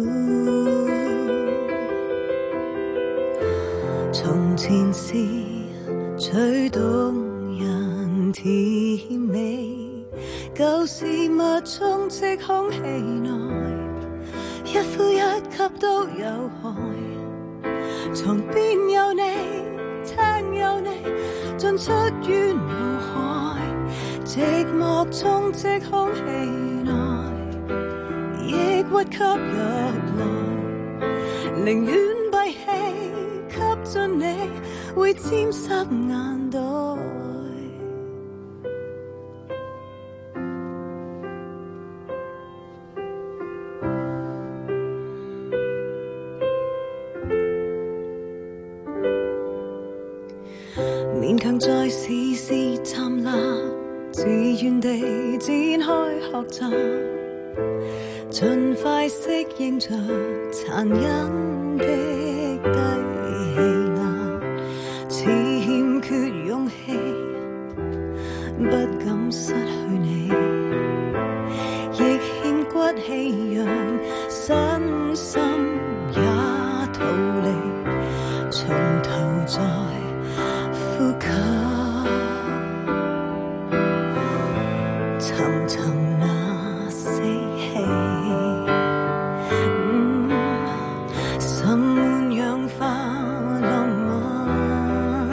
從前是最動人甜美，舊事物充斥空氣內，一呼一吸都有害，床邊有你，廳有你，進出於腦海，這寂寞中即空氣內，抑鬱吸入來，寧願閉氣吸進你，會沾濕眼袋。勉強再試試站立，自願地展開學習，盡快適應着殘忍的低氣壓，似欠缺勇氣，不敢失去你，亦欠骨氣讓身心也逃離，從頭再呼吸，尋尋那死氣，嗯，滲滿氧化浪漫，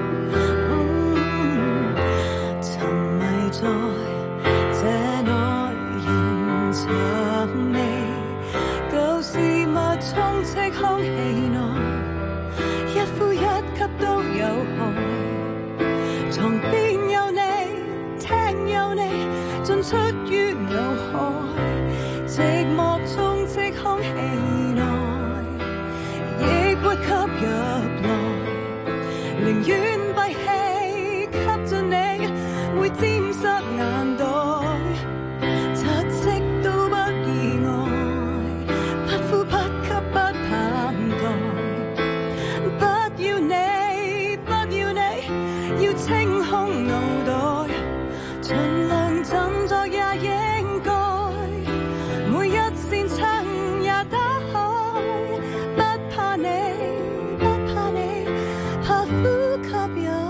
嗯，沉迷在這耐人尋味，舊事物充斥空氣內，一呼一吸都有害，床邊有你，聽有你，進出於腦海，寂寞中即空氣內，抑鬱吸入來，寧願閉氣吸進你，會沾濕眼袋，窒息都不意外，不呼不吸不盼待，不要你，不要你，要清空腦袋，盡量振作也應該，每一扇窗也打開，不怕你，不怕你，怕呼吸有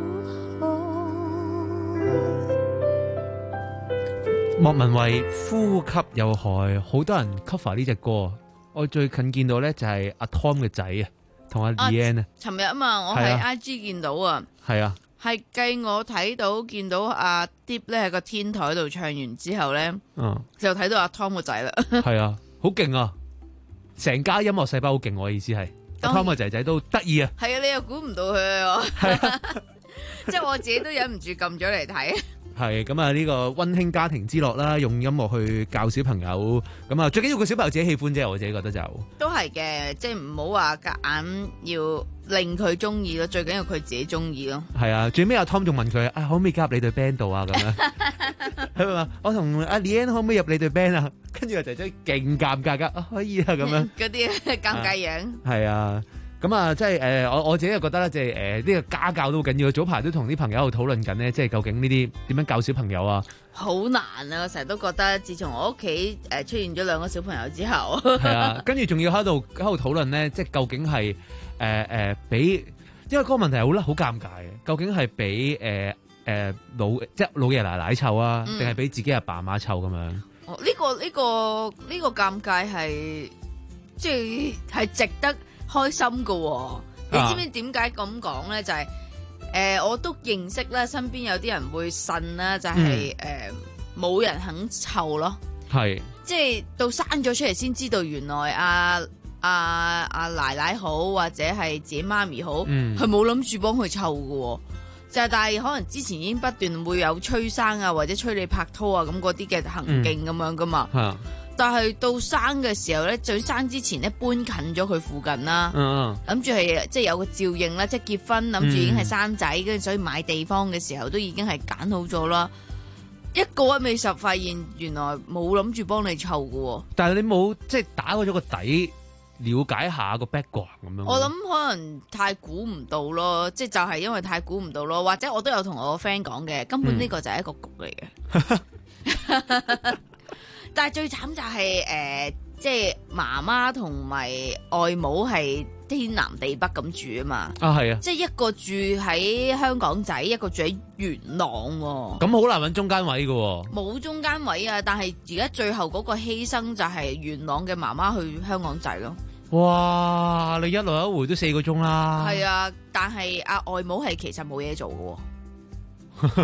莫文蔚呼吸有害，好多人 cover 呢隻歌。我最近見到咧就係阿 Tom 嘅仔啊，同阿 Leanne 啊。 尋日啊嘛，我喺 I G 見到啊。 係啊。 係計我睇到見到阿 Deep 咧喺個天台度唱完之後咧， 嗯， 就睇到阿 Tom 個仔啦。 係啊，好勁啊！成家音樂細胞好勁，我意思係阿 Tom 個仔仔都得意啊。 係啊，你又估唔到佢啊！即係我自己都忍唔住撳咗嚟睇。 係咁啊！呢個溫馨家庭之樂啦，用音樂去教小朋友，咁啊最緊要個小朋友自己喜歡啫。我自己覺得就都係嘅，即係唔好話夾硬要令佢中意咯，最緊要佢自己中意咯。 係啊，最尾阿 Tom 仲問佢啊，可唔可以加入你隊 band 度啊？咁樣係咪話我同阿 Leanne 可唔可以入你隊 band 啊？跟住個仔仔勁尷尬噶，啊可以啊咁樣。 嗰啲尷尬樣。 係啊。咁啊，即係誒，我我自己又覺得咧，即係誒呢個家教都好緊要。早排都同啲朋友喺度討論緊咧，即係究竟呢啲點樣教小朋友啊？ 好難啊！我成日都覺得，自從我屋企誒出現咗兩個小朋友之後， 係啊，跟住仲要喺度喺度討論咧，即係究竟係誒誒俾，因為嗰個問題好啦，好尷尬嘅。究竟係俾誒誒老即係老爺奶奶湊啊，定係俾自己阿爸阿媽湊咁樣？ 哦，呢個呢個呢個尷尬係即係係值得開心噶、哦，你知唔知點解咁講咧？就係、是、誒、呃，我都認識啦，身邊有啲人會呻啦，就係誒冇人肯湊咯，係即係到生咗出嚟先知道，原來阿阿阿奶奶好或者係自己媽咪好，佢冇諗住幫佢湊噶，就係但係可能之前已經不斷會有催生啊，或者催你拍拖啊咁嗰啲嘅行徑咁樣噶嘛。嗯但係到生嘅時候咧，最生之前咧搬近咗佢附近啦，諗住係即係有個照應啦，即係結婚諗住已經係生仔，跟住、嗯、所以買地方嘅時候都已經係揀好咗啦。一個一未十發現原來冇諗住幫你湊嘅， 但係你冇即係打過咗個底，了解下個 background 咁樣。 我諗可能太估唔到咯，即係就係因為太估唔到咯，或者我都有同我個 friend 講嘅，根本呢個就係一個局嚟嘅。嗯但係最慘就係、是、誒、呃，即係媽媽同埋外母係天南地北咁住啊嘛。啊係啊，即係一個住喺香港仔，一個住喺元朗、哦。 咁好難揾中間位噶、哦。 冇中間位啊！但係而家最後嗰個犧牲就係元朗嘅媽媽去香港仔咯。 哇！你一來一回都四個鐘啦。 係啊，但係阿外母係其實冇嘢做噶、哦。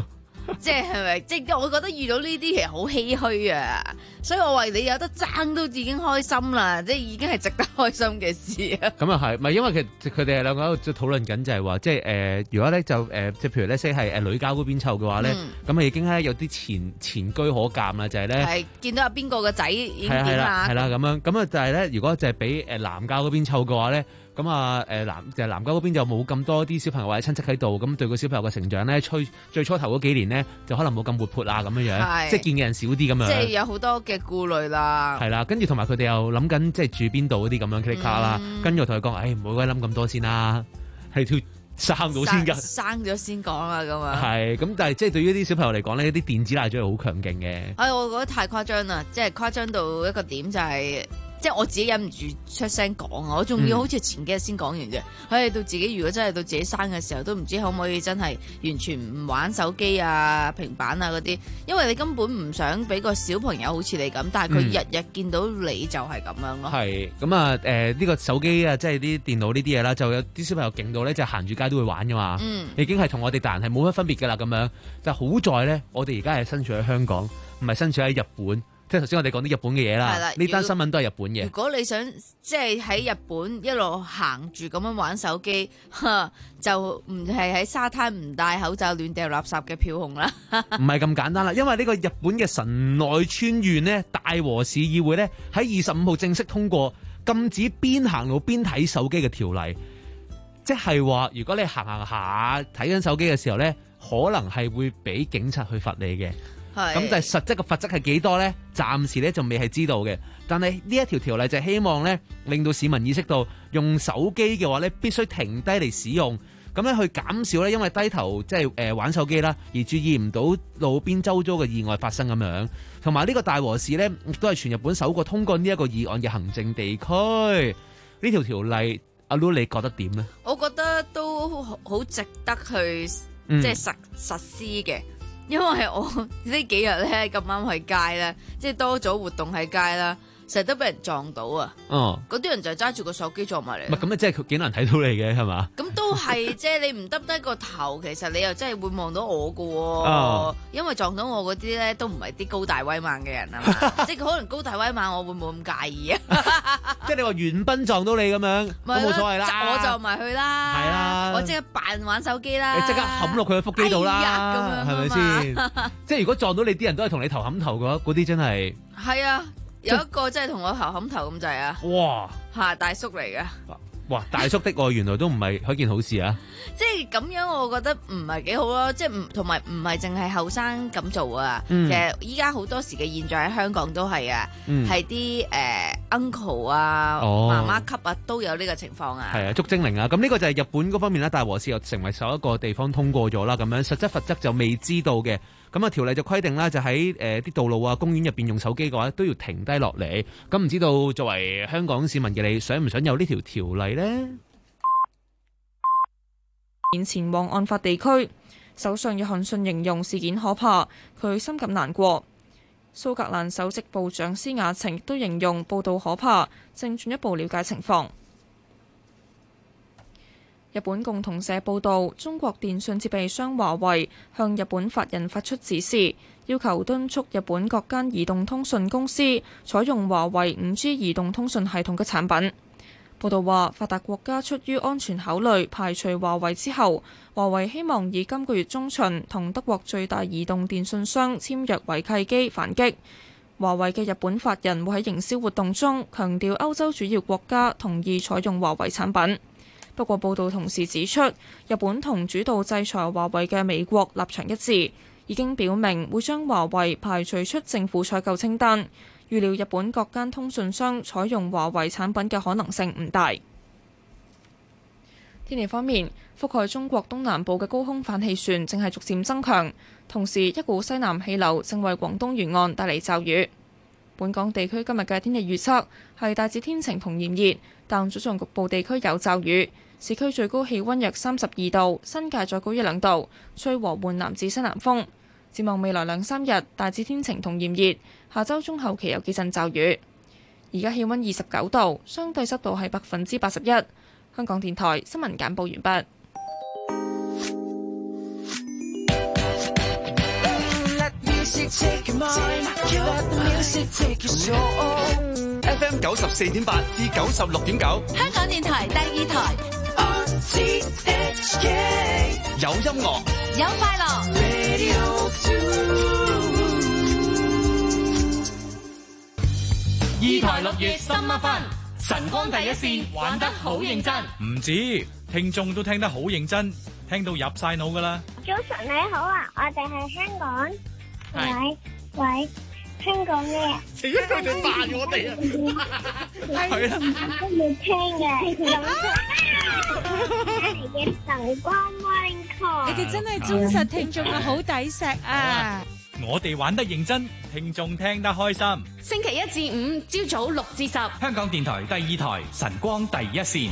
即係係咪？即係我覺得遇到呢啲其實好唏噓啊！所以我話你有得爭都已經開心啦，即係已經係值得開心嘅事啊！ 咁啊係，唔係因為其實佢哋兩個喺度討論緊就係話，即係誒、呃，如果咧就誒，即、呃、係譬如咧，即係誒女家嗰邊湊嘅話咧，咁啊、嗯、已經咧有啲前前居可鑑啦，就係、是、咧係見到阿邊個個仔已經點係啦，係啦咁樣，咁啊就係咧，如果就係俾誒男家嗰邊湊嘅話咧。咁啊，誒男就係男家嗰邊就冇咁多啲小朋友或者親戚喺度，咁對個小朋友嘅成長咧，最最初頭嗰幾年咧，就可能冇咁活潑啊，咁樣樣，即係見嘅人少啲咁樣。 即係有好多嘅顧慮啦。 係啦，跟住同埋佢哋又諗緊即係住邊度嗰啲咁樣 click 卡啦，跟住我同佢講，誒唔好鬼諗咁多先啦，係要生到先㗎。 生咗先講啦，咁啊。 係，咁但係即係對於啲小朋友嚟講呢，啲電子奶嘴係好強勁嘅。 哎，我覺得太誇張啦，即係誇張到一個點就係、是。即係我自己忍唔住出聲講啊！我仲要好似前幾日先講完啫，唉、嗯，到自己如果真係到自己生嘅時候，都唔知可唔可以真係完全唔玩手機啊、平板啊嗰啲，因為你根本唔想俾個小朋友好似你咁，但係佢日日見到你就係咁樣咯。係咁啊，誒、呃、呢、呢個手機啊，即係啲電腦呢啲嘢啦，就有啲小朋友勁到咧，就行住街都會玩噶嘛。嗯，已經係同我哋大人係冇乜分別噶啦咁樣。但係好在咧，我哋而家係身處喺香港，唔係身處喺日本。即係頭先我哋講啲日本嘅嘢啦，呢單新聞都係日本嘅。 如果你想即係喺日本一路行住咁樣玩手機，就唔係喺沙灘唔戴口罩亂掉垃圾嘅票控啦。 唔係咁簡單啦，因為呢個日本嘅神奈川縣呢，大和市議會呢，喺二十五號正式通過禁止邊行路邊睇手機嘅條例，即係話如果你行行下睇緊手機嘅時候呢，可能係會俾警察去罰你嘅。咁但係實質嘅罰則係幾多呢？暫時咧就未係知道嘅。但係呢一條條例就係希望咧，令到市民意識到用手機嘅話咧，必須停低嚟使用，咁咧去減少咧因為低頭即係誒玩手機啦，而注意唔到路邊周遭嘅意外發生咁樣。同埋呢個大和市咧，亦都係全日本首個通過呢一個議案嘅行政地區。呢條條例，阿 Lu 你覺得點呢？ 我覺得都好值得去即係、 嗯、 實實施嘅。因為我呢幾日咧咁啱去街咧，即係多咗活動喺街啦，成日都俾人撞到啊！哦，嗰啲人就係揸住個手機撞埋嚟。 唔係咁啊，即係佢幾難睇到你嘅係嘛？ 咁都係即係你唔耷低個頭，其實你又真係會望到我噶喎、哦。 哦、 因為撞到我嗰啲咧都唔係啲高大威猛嘅人啊嘛，即係可能高大威猛，我會冇咁介意啊。 即係你話袁彬撞到你咁樣，都冇所謂啦。 我就埋去啦，係啦，我即刻扮玩手機啦， 你即刻冚落佢嘅腹肌度啦，係咪先？即係如果撞到你啲人都係同你頭冚頭嘅話，嗰啲真係係啊！有一個真係同我頭冚頭咁滯啊！哇，嚇大叔嚟嘅。 哇！大叔的愛原來都唔係係一件好事啊！ 即係咁樣，我覺得唔係幾好咯。即係唔同埋唔係淨係後生咁做啊。嗯、其實依家好多時嘅現象喺香港都係啊，係啲誒 uncle 啊、哦、媽媽級啊都有呢個情況啊。 係啊，捉精靈啊！咁呢個就係日本嗰方面啦。大和市又成為首一個地方通過咗啦。咁樣實質罰則就未知道嘅。咁啊條例就規定啦，就喺誒啲道路啊、公園入邊用手機嘅話，都要停低落嚟。咁唔知道作為香港市民嘅你，想唔想有呢條條例呢？ 前往案發地區，首相約翰遜形容事件可怕，佢深感難過。蘇格蘭首席部長施雅晴亦都形容報道可怕，正進一步了解情況。日本共同社報導，中國電信設備商華為向日本法人發出指示，要求敦促日本各間移動通訊公司採用華為五 G 移動通訊系統嘅產品。報導話，發達國家出於安全考慮排除華為之後，華為希望以今個月中旬同德國最大移動電信商簽約為契機反擊。華為嘅日本法人會喺營銷活動中強調歐洲主要國家同意採用華為產品。不過報道同時指出，日本同主導制裁華為嘅美國立場一致，已經表明會將華為排除出政府採購清單。預料日本各間通訊商採用華為產品嘅可能性唔大。天氣方面，覆蓋中國東南部嘅高空反氣旋正係逐漸增強，同時一股西南氣流正為廣東沿岸帶嚟驟雨。本港地區今日嘅天氣預測係大致天晴同炎熱，但早上局部地區有驟雨。市區最高氣溫約三十二度，新界再高一兩度，吹和緩南至西南風。展望未來兩三日，大致天晴同炎熱，下周中後期有幾陣驟雨。而家氣溫二十九度，相對濕度係百分之八十一。香港電台新聞簡報完畢。 F M 九十四點八至九十六點九， 香港電台第二台。 有音樂， 有快樂。 二台六月心一分，晨光第一線玩得好認真。 唔止，聽眾都聽得好認真，聽到入晒腦噶啦。 早晨你好啊，我哋係香港。喂喂，香港咩啊？ 死啦！佢哋扮我哋啊！係啦， 都要聽嘅。嘅晨光 Minecraft， 你哋真係忠實聽眾啊，好抵錫啊！ 我哋玩得認真，聽眾聽得開心。 星期一至五朝早六至十， 香港電台第二台晨光第一線。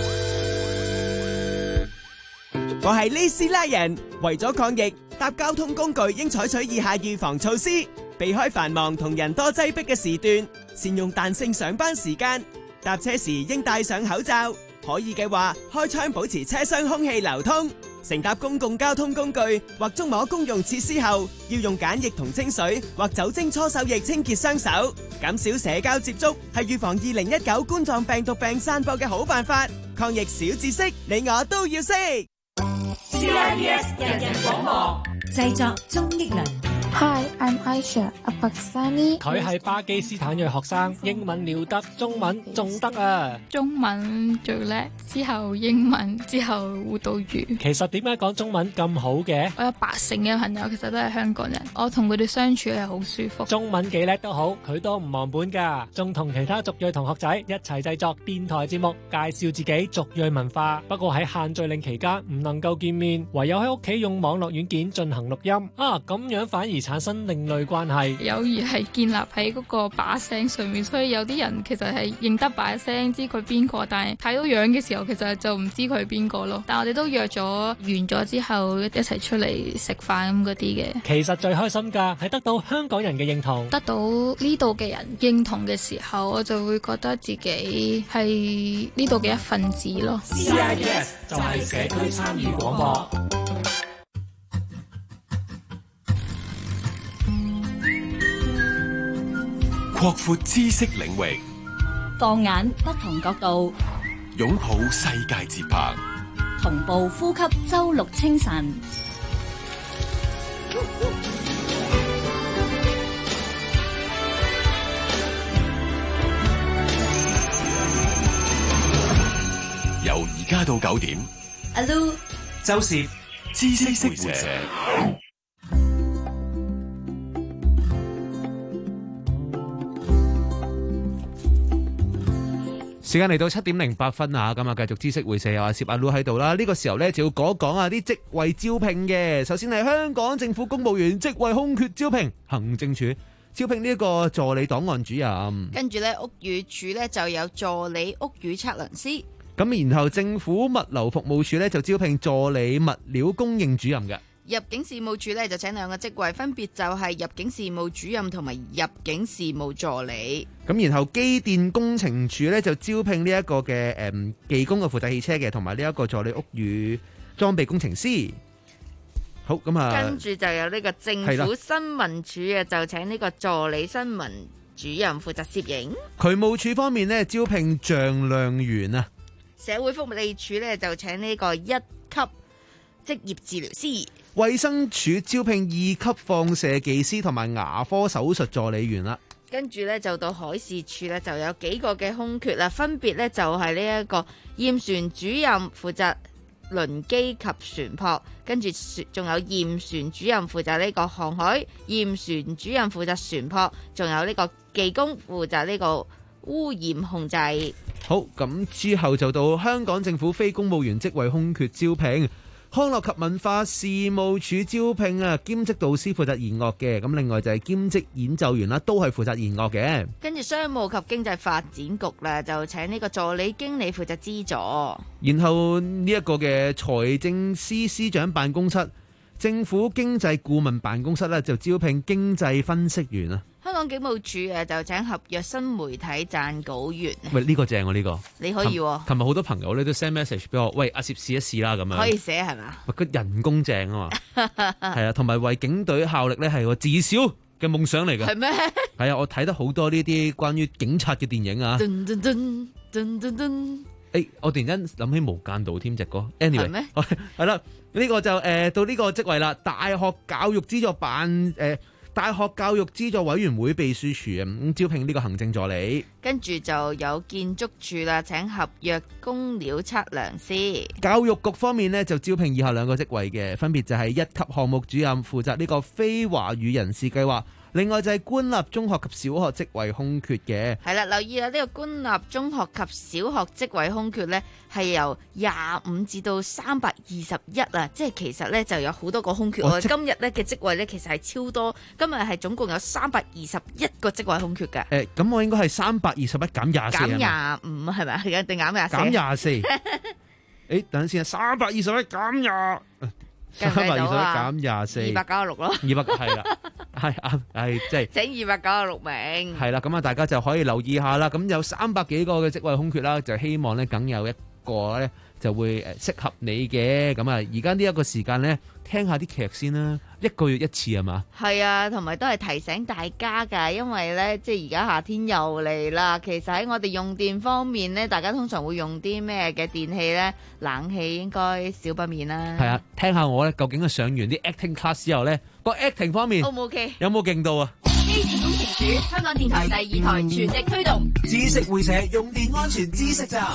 我係呢斯拉人，為咗抗疫，搭交通工具應採取以下預防措施：避開繁忙同人多擠迫嘅時段，善用彈性上班時間，搭車時應戴上口罩。可以嘅話，開窗保持車廂空氣流通。乘搭公共交通工具或觸摸公用設施後，要用梘液同清水或酒精搓手液清潔雙手。減少社交接觸係預防二零一九冠狀病毒病散播嘅好辦法。抗疫小知識，你我都要識。 C I B S 人人廣播製作鍾益良。 Hi, I'm Aisha Abaksani。 佢係巴基斯坦嘅學生，英文了得，中文仲得啊！ 中文最叻，之後英文，之後互到語。 其實點解講中文咁好嘅？ 我有八成嘅朋友其實都係香港人，我同佢哋相處係好舒服。 中文幾叻都好，佢都唔忘本㗎，仲同其他族裔同學仔一齊製作電台節目，介紹自己族裔文化。不過喺限聚令期間唔能夠見面，唯有喺屋企用網絡軟件進行錄音。啊，咁樣反而產生另類關係。 友誼係建立喺嗰個把聲上面，所以有啲人其實係認得把聲，知佢邊個，但係睇到樣嘅時候，其實就唔知佢係邊個咯。但係我哋都約咗完咗之後一齊出嚟食飯咁嗰啲嘅。 其實最開心㗎係得到香港人嘅認同， 得到呢度嘅人認同嘅時候，我就會覺得自己係呢度嘅一份子咯。 C I B S 就係社區參與廣播。 擴闊知識領域， 放眼不同角度， 擁抱世界節拍， 同步呼吸周六清晨。 由而家到九點， 阿 Lu、 周攝知識會社。 時間嚟到七點零八分啊，咁啊繼續知識會社有阿攝阿 Lu 喺度啦。呢個時候咧就要講一講啊啲職位招聘嘅。首先係香港政府公務員職位空缺招聘，行政署招聘呢一個助理檔案主任， 跟住咧屋宇署咧就有助理屋宇測量師。 咁然後政府物流服務署咧就招聘助理物料供應主任嘅。 入境事務處咧就請兩個職位，分別就係入境事務主任同埋入境事務助理。 咁然後機電工程署咧就招聘呢一個嘅誒技工嘅負責汽車嘅，同埋呢一個助理屋宇裝備工程師。好，咁啊， 跟住就有呢個政府新聞處啊，就請呢個助理新聞主任負責攝影。 渠務署方面呢，招聘丈量員啊。 社會福利署咧就請呢個一級職業治療師。 衛生署招聘二級放射技師同埋牙科手術助理員啦。 跟住咧就到海事處咧就有幾個嘅空缺啦，分別咧就係呢一個驗船主任負責輪機及船舶，跟住仲有驗船主任負責呢個航海，驗船主任負責船舶，仲有呢個技工負責呢個污染控制。 好，咁之後就到香港政府非公務員職位空缺招聘。康樂及文化事務署招聘啊，兼職導師負責弦樂嘅，咁另外就係兼職演奏員啦，都係負責弦樂嘅。 跟住商務及經濟發展局啦，就請呢個助理經理負責資助。 然後呢一個嘅財政司司長辦公室、政府經濟顧問辦公室咧，就招聘經濟分析員啊。 香港警務處誒就請合約新媒體撰稿員。 喂，呢、這個正喎、啊，呢、這個你可以、哦。 琴日好多朋友咧都 send message 俾我，喂，阿攝試一試啦咁樣。 可以寫係嘛？ 喂，個人工正啊嘛，係啊，同埋為警隊效力咧係我至少嘅夢想嚟㗎。係咩？係啊，我睇得好多呢啲關於警察嘅電影啊。噔噔噔噔噔噔。誒，我突然間諗起《無間道》添隻歌。Anyway，係啦，呢個就誒、呃、到呢個職位啦，大學教育資助辦誒。呃大學教育資助委員會秘書處啊，咁招聘呢個行政助理， 跟住就有建築處啦，請合約工料測量師。 教育局方面呢，就招聘以下兩個職位嘅，分別就係一級項目主任，負責呢個非華語人士計劃。另外就係官立中學及小學職位空缺嘅。係啦，留意啊！呢、這個官立中學及小學職位空缺呢，係由廿五至到三百二十一啊，即係其實呢就有好多個空缺。我哋今日呢嘅職位呢，其實係超多，今日係總共有三百二十一個職位空缺嘅。誒、欸，咁我應該係三百二十一減廿四減廿五係咪？而家定減廿四？減廿四。誒，等陣先啊，三百二十一減廿。三百二十一減廿四，二百九十六咯，二百係啦，係啱，係即係整二百九十六名，係啦，咁啊，大家就可以留意下啦。咁有三百幾個嘅職位空缺啦，就希望咧，梗有一個咧就會誒適合你嘅。咁啊，而家呢一個時間咧，聽下啲劇先啦，一個月一次係嘛？係啊，同埋都係提醒大家㗎，因為咧，即係而家夏天又嚟啦。其實喺我哋用電方面咧，大家通常會用啲咩嘅電器咧？冷氣應該少不免啦。係啊，聽下我咧，究竟係上完啲 acting class 之後咧，個 acting 方面 O 唔 OK？有冇勁到啊？機電工程署香港電台第二台全力推動知識會社用電安全知識站。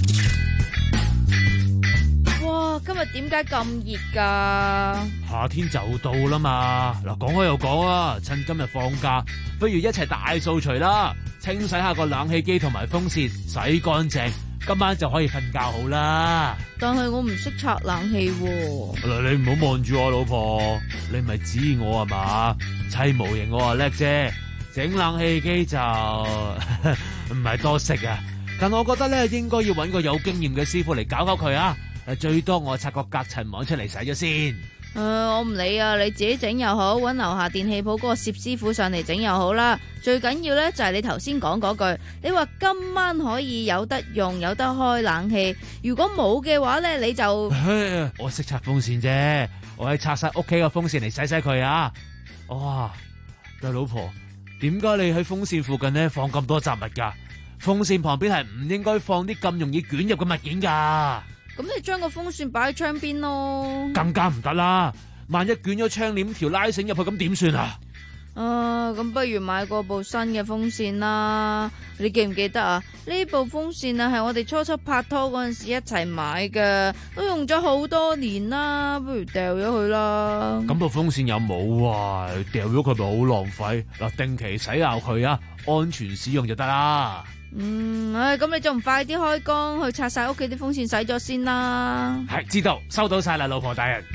哇！今日點解咁熱噶？夏天就到啦嘛！嗱，講開又講啊，趁今日放假，不如一齊大掃除啦，清洗下個冷氣機同埋風扇，洗乾淨，今晚就可以瞓覺好啦。但係我唔識拆冷氣喎。嗱，你唔好望住我老婆，你咪指我啊嘛？砌模型我話叻啫，整冷氣機就唔係多識啊。但我覺得咧，應該要搵個有經驗嘅師傅嚟搞搞佢啊。最多我拆個隔塵網出嚟洗咗先。誒、呃，我唔理啊，你自己整又好，搵樓下電器鋪嗰個攝師傅上嚟整又好啦。最緊要咧就係你頭先講嗰句，你話今晚可以有得用，有得開冷氣。如果冇嘅話咧，你就我識拆風扇啫，我係拆晒屋企個風扇嚟洗洗佢啊。哇，但老婆，點解你喺風扇附近咧放咁多雜物噶？風扇旁邊係唔應該放啲咁容易捲入嘅物件噶。咁你將個風扇擺喺窗邊咯，更加唔得啦！萬一捲咗窗簾條拉繩入去，咁點算啊？啊，咁不如買過部新嘅風扇啦！你記唔記得啊？呢部風扇啊，係我哋初初拍拖嗰陣時一齊買嘅，都用咗好多年啦，不如掉咗佢啦。咁部風扇有冇壞？掉咗佢咪好浪費？嗱，定期洗下佢啊，安全使用就得啦。嗯，唉，咁你仲唔快啲開工去拆晒屋企啲風扇洗咗先啦？係，知道，收到晒啦，老婆大人。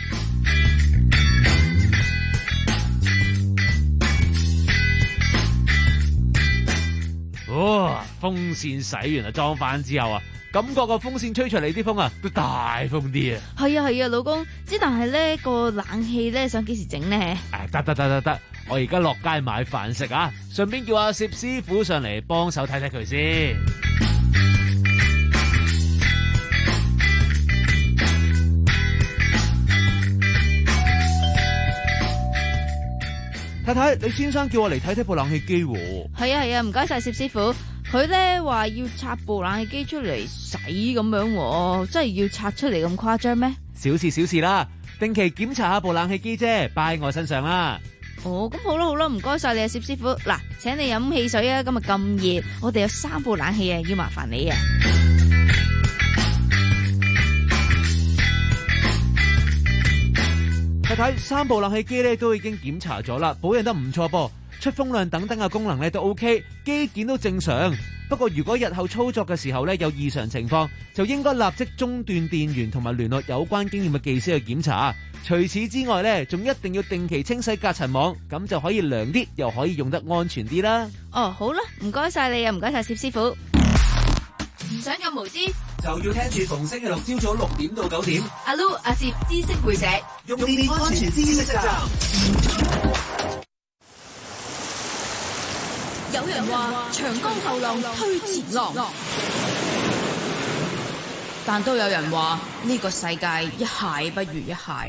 哇，風扇洗完啊，裝翻之後啊，感覺個風扇吹出嚟啲風啊，都大風啲啊。係啊係啊，老公，之但係咧個冷氣咧想幾時整呢？誒，得得得得得。我而家落街買飯食啊，順便叫阿攝師傅上嚟幫手睇睇佢先。太太，你先生叫我嚟睇睇部冷氣機喎。係啊係啊，唔該晒攝師傅。佢咧話要拆部冷氣機出嚟洗咁樣，真係要拆出嚟咁誇張咩？小事小事啦，定期檢查下部冷氣機啫，擺喺我身上啦。哦，咁好啦好啦，唔該晒你啊，攝師傅。嗱，請你飲汽水啊，今日咁熱，我哋有三部冷氣啊，要麻煩你啊。太太，三部冷氣機咧都已經檢查咗啦，保養得唔錯噃，出風量等等嘅功能咧都 OK， 機件都正常。不過如果日後操作嘅時候咧有異常情況，就應該立即中斷電源同埋聯絡有關經驗嘅技師去檢查。除此之外咧，仲一定要定期清洗隔塵網，咁就可以涼啲，又可以用得安全啲啦。哦，好啦，唔該晒你啊，唔該晒攝師傅。唔想咁無知，就要聽住逢星期六朝早六點到九點，阿 Lu 阿攝知識會社，用電安全知識站。 有人話長江後浪推前浪，但都有人話呢個世界一蟹不如一蟹。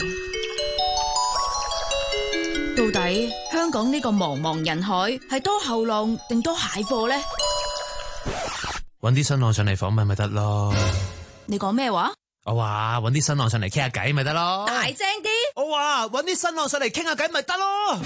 到底香港呢個茫茫人海係多後浪定多蟹貨呢？ 搵啲新浪上嚟訪問咪得咯。 你講咩話？ 我話搵啲新浪上嚟傾下偈咪得咯。 大聲啲！ 我話搵啲新浪上嚟傾下偈咪得咯。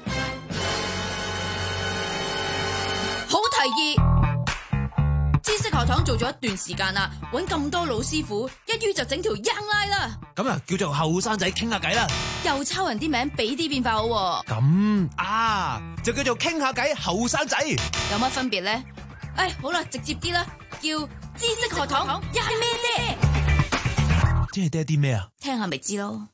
好提議！知識學堂做咗一段時間啦，搵咁多老師傅，一於就整條 Young Line 啦。 咁啊，叫做後生仔傾下偈啦。 又抄人啲名，俾啲變化好喎。 咁啊，就叫做傾下偈後生仔。 有乜分別咧？誒，好啦，直接啲啦，叫知識學堂 Young 咩爹？ 即係爹啲咩啊？ 聽下咪知咯。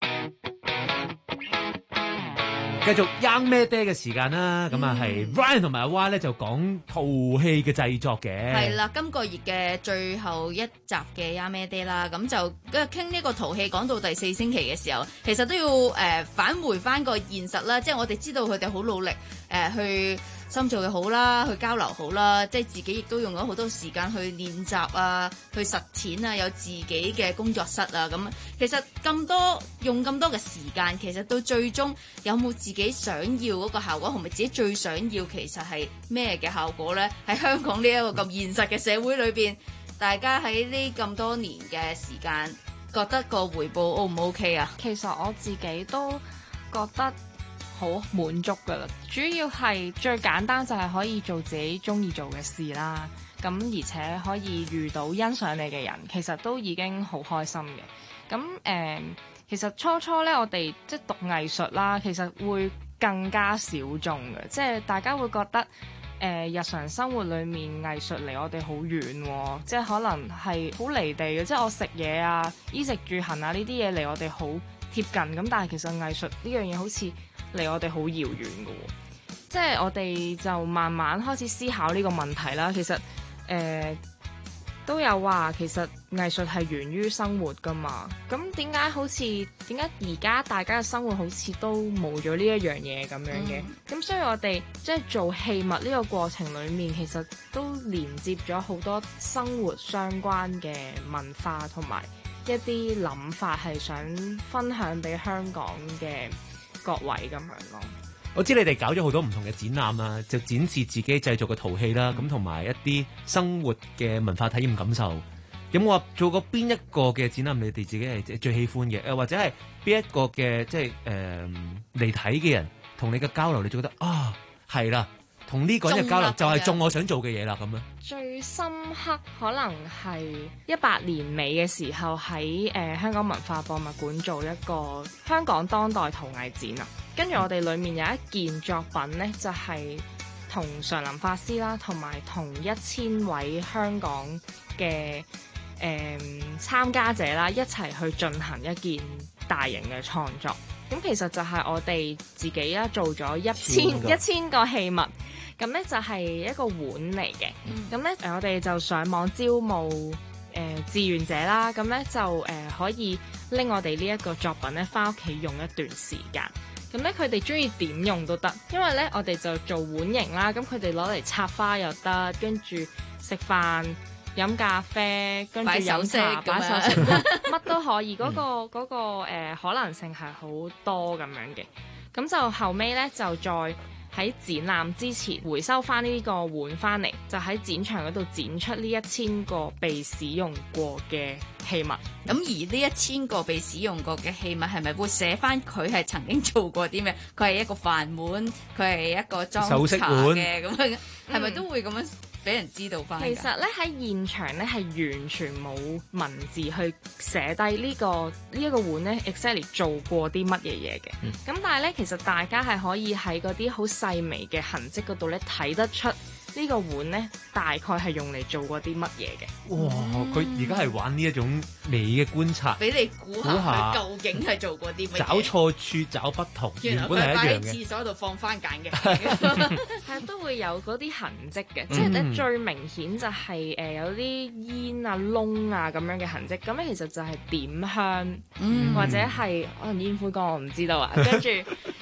繼續 Young 咩爹嘅時間啦，咁啊係 Ryan 同埋阿 Y 咧就講淘戲嘅製作嘅。 係啦，今個月嘅最後一集嘅 Young 咩爹啦，咁就跟住傾呢個淘戲講到第四星期嘅時候，其實都要誒、呃、返回翻個現實啦，即係我哋知道佢哋好努力誒、呃、去深造嘅好啦，去交流好啦，即係自己亦都用咗好多時間去練習啊，去實踐啊，有自己嘅工作室啊，咁其實咁多用咁多嘅時間，其實到最終有冇自己想要嗰個效果，同埋自己最想要其實係咩嘅效果呢？喺香港呢一個咁現實嘅社會裏邊，大家喺呢咁多年嘅時間，覺得個回報 O 唔 OK 啊？ 其實我自己都覺得好滿足㗎啦，主要係最簡單就係可以做自己中意做嘅事啦，咁而且可以遇到欣賞你嘅人，其實都已經好開心嘅。咁誒、呃，其實初初咧，我哋即係讀藝術啦，其實會更加小眾嘅，即係大家會覺得誒、呃、日常生活裡面藝術離我哋好遠喎，即係可能係好離地嘅，即係我食嘢啊、衣食住行啊呢啲嘢離我哋好貼近，咁但係其實藝術呢樣嘢好似離我哋好遙遠嘅喎，即係我哋就慢慢開始思考呢個問題啦。其實誒、呃、都有話，其實藝術係源於生活㗎嘛。咁點解好似點解而家大家嘅生活好似都冇咗呢一樣嘢咁樣嘅？咁、嗯、所以我哋即係做器物呢個過程裡面，其實都連接咗好多生活相關嘅文化同埋一啲諗法，係想分享俾香港嘅各位咁樣咯。 我知你哋搞咗好多唔同嘅展覽啊，就展示自己製作嘅陶器啦，咁同埋一啲生活嘅文化體驗感受。有冇話做過邊一個嘅展覽你哋自己係最喜歡嘅？誒或者係邊一個嘅即係誒嚟睇嘅人同你嘅交流，你就覺得啊係啦，同呢個人嘅交流就係中我想做嘅嘢啦咁樣。 最深刻可能係一八年尾嘅時候喺誒、呃、香港文化博物館做一個香港當代陶藝展啊，跟住我哋裡面有一件作品呢，就係、是、同常林法師啦，同埋同一千位香港嘅誒、呃、參加者啦一齊去進行一件大型嘅創作。咁其實就係我哋自己啦做咗一千一千個器物。咁咧就係一個碗嚟嘅，咁咧誒我哋就上網招募誒、呃、志願者啦，咁咧就誒、呃、可以拎我哋呢一個作品咧返屋企用一段時間，咁咧佢哋鍾意點用都得，因為咧我哋就做碗形啦，咁佢哋攞嚟插花又得，跟住食飯飲咖啡，跟住飲茶擺首飾乜都可以，嗰、嗰個嗰、嗰個呃、可能性係好多咁樣嘅，咁就後尾咧就再喺展覽之前回收翻呢個碗翻嚟，就喺展場嗰度展出呢一千個被使用過嘅器物。咁而呢一千個被使用過嘅器物係咪會寫翻佢係曾經做過啲咩？佢係一個飯碗，佢係一個裝茶嘅咁樣，係咪都會咁樣俾人知道翻？其實咧喺現場咧係完全冇文字去寫低呢個呢一個碗咧 exactly 做過啲乜嘢嘢嘅。咁、嗯、但係咧其實大家係可以喺嗰啲好細微嘅痕跡嗰度咧睇得出呢個碗咧大概係用嚟做過啲乜嘢嘅。哇！佢而家係玩呢一種美嘅觀察，俾你估下佢究竟係做過啲乜嘢？找錯處找不同，原本係一樣嘅。擺喺廁所度放番梘嘅，係都會有嗰啲痕跡嘅。即係咧最明顯就係誒有啲煙啊燶啊咁樣嘅痕跡。咁咧其實就係點香，嗯、或者係可能煙灰缸，我唔知道啊。跟住誒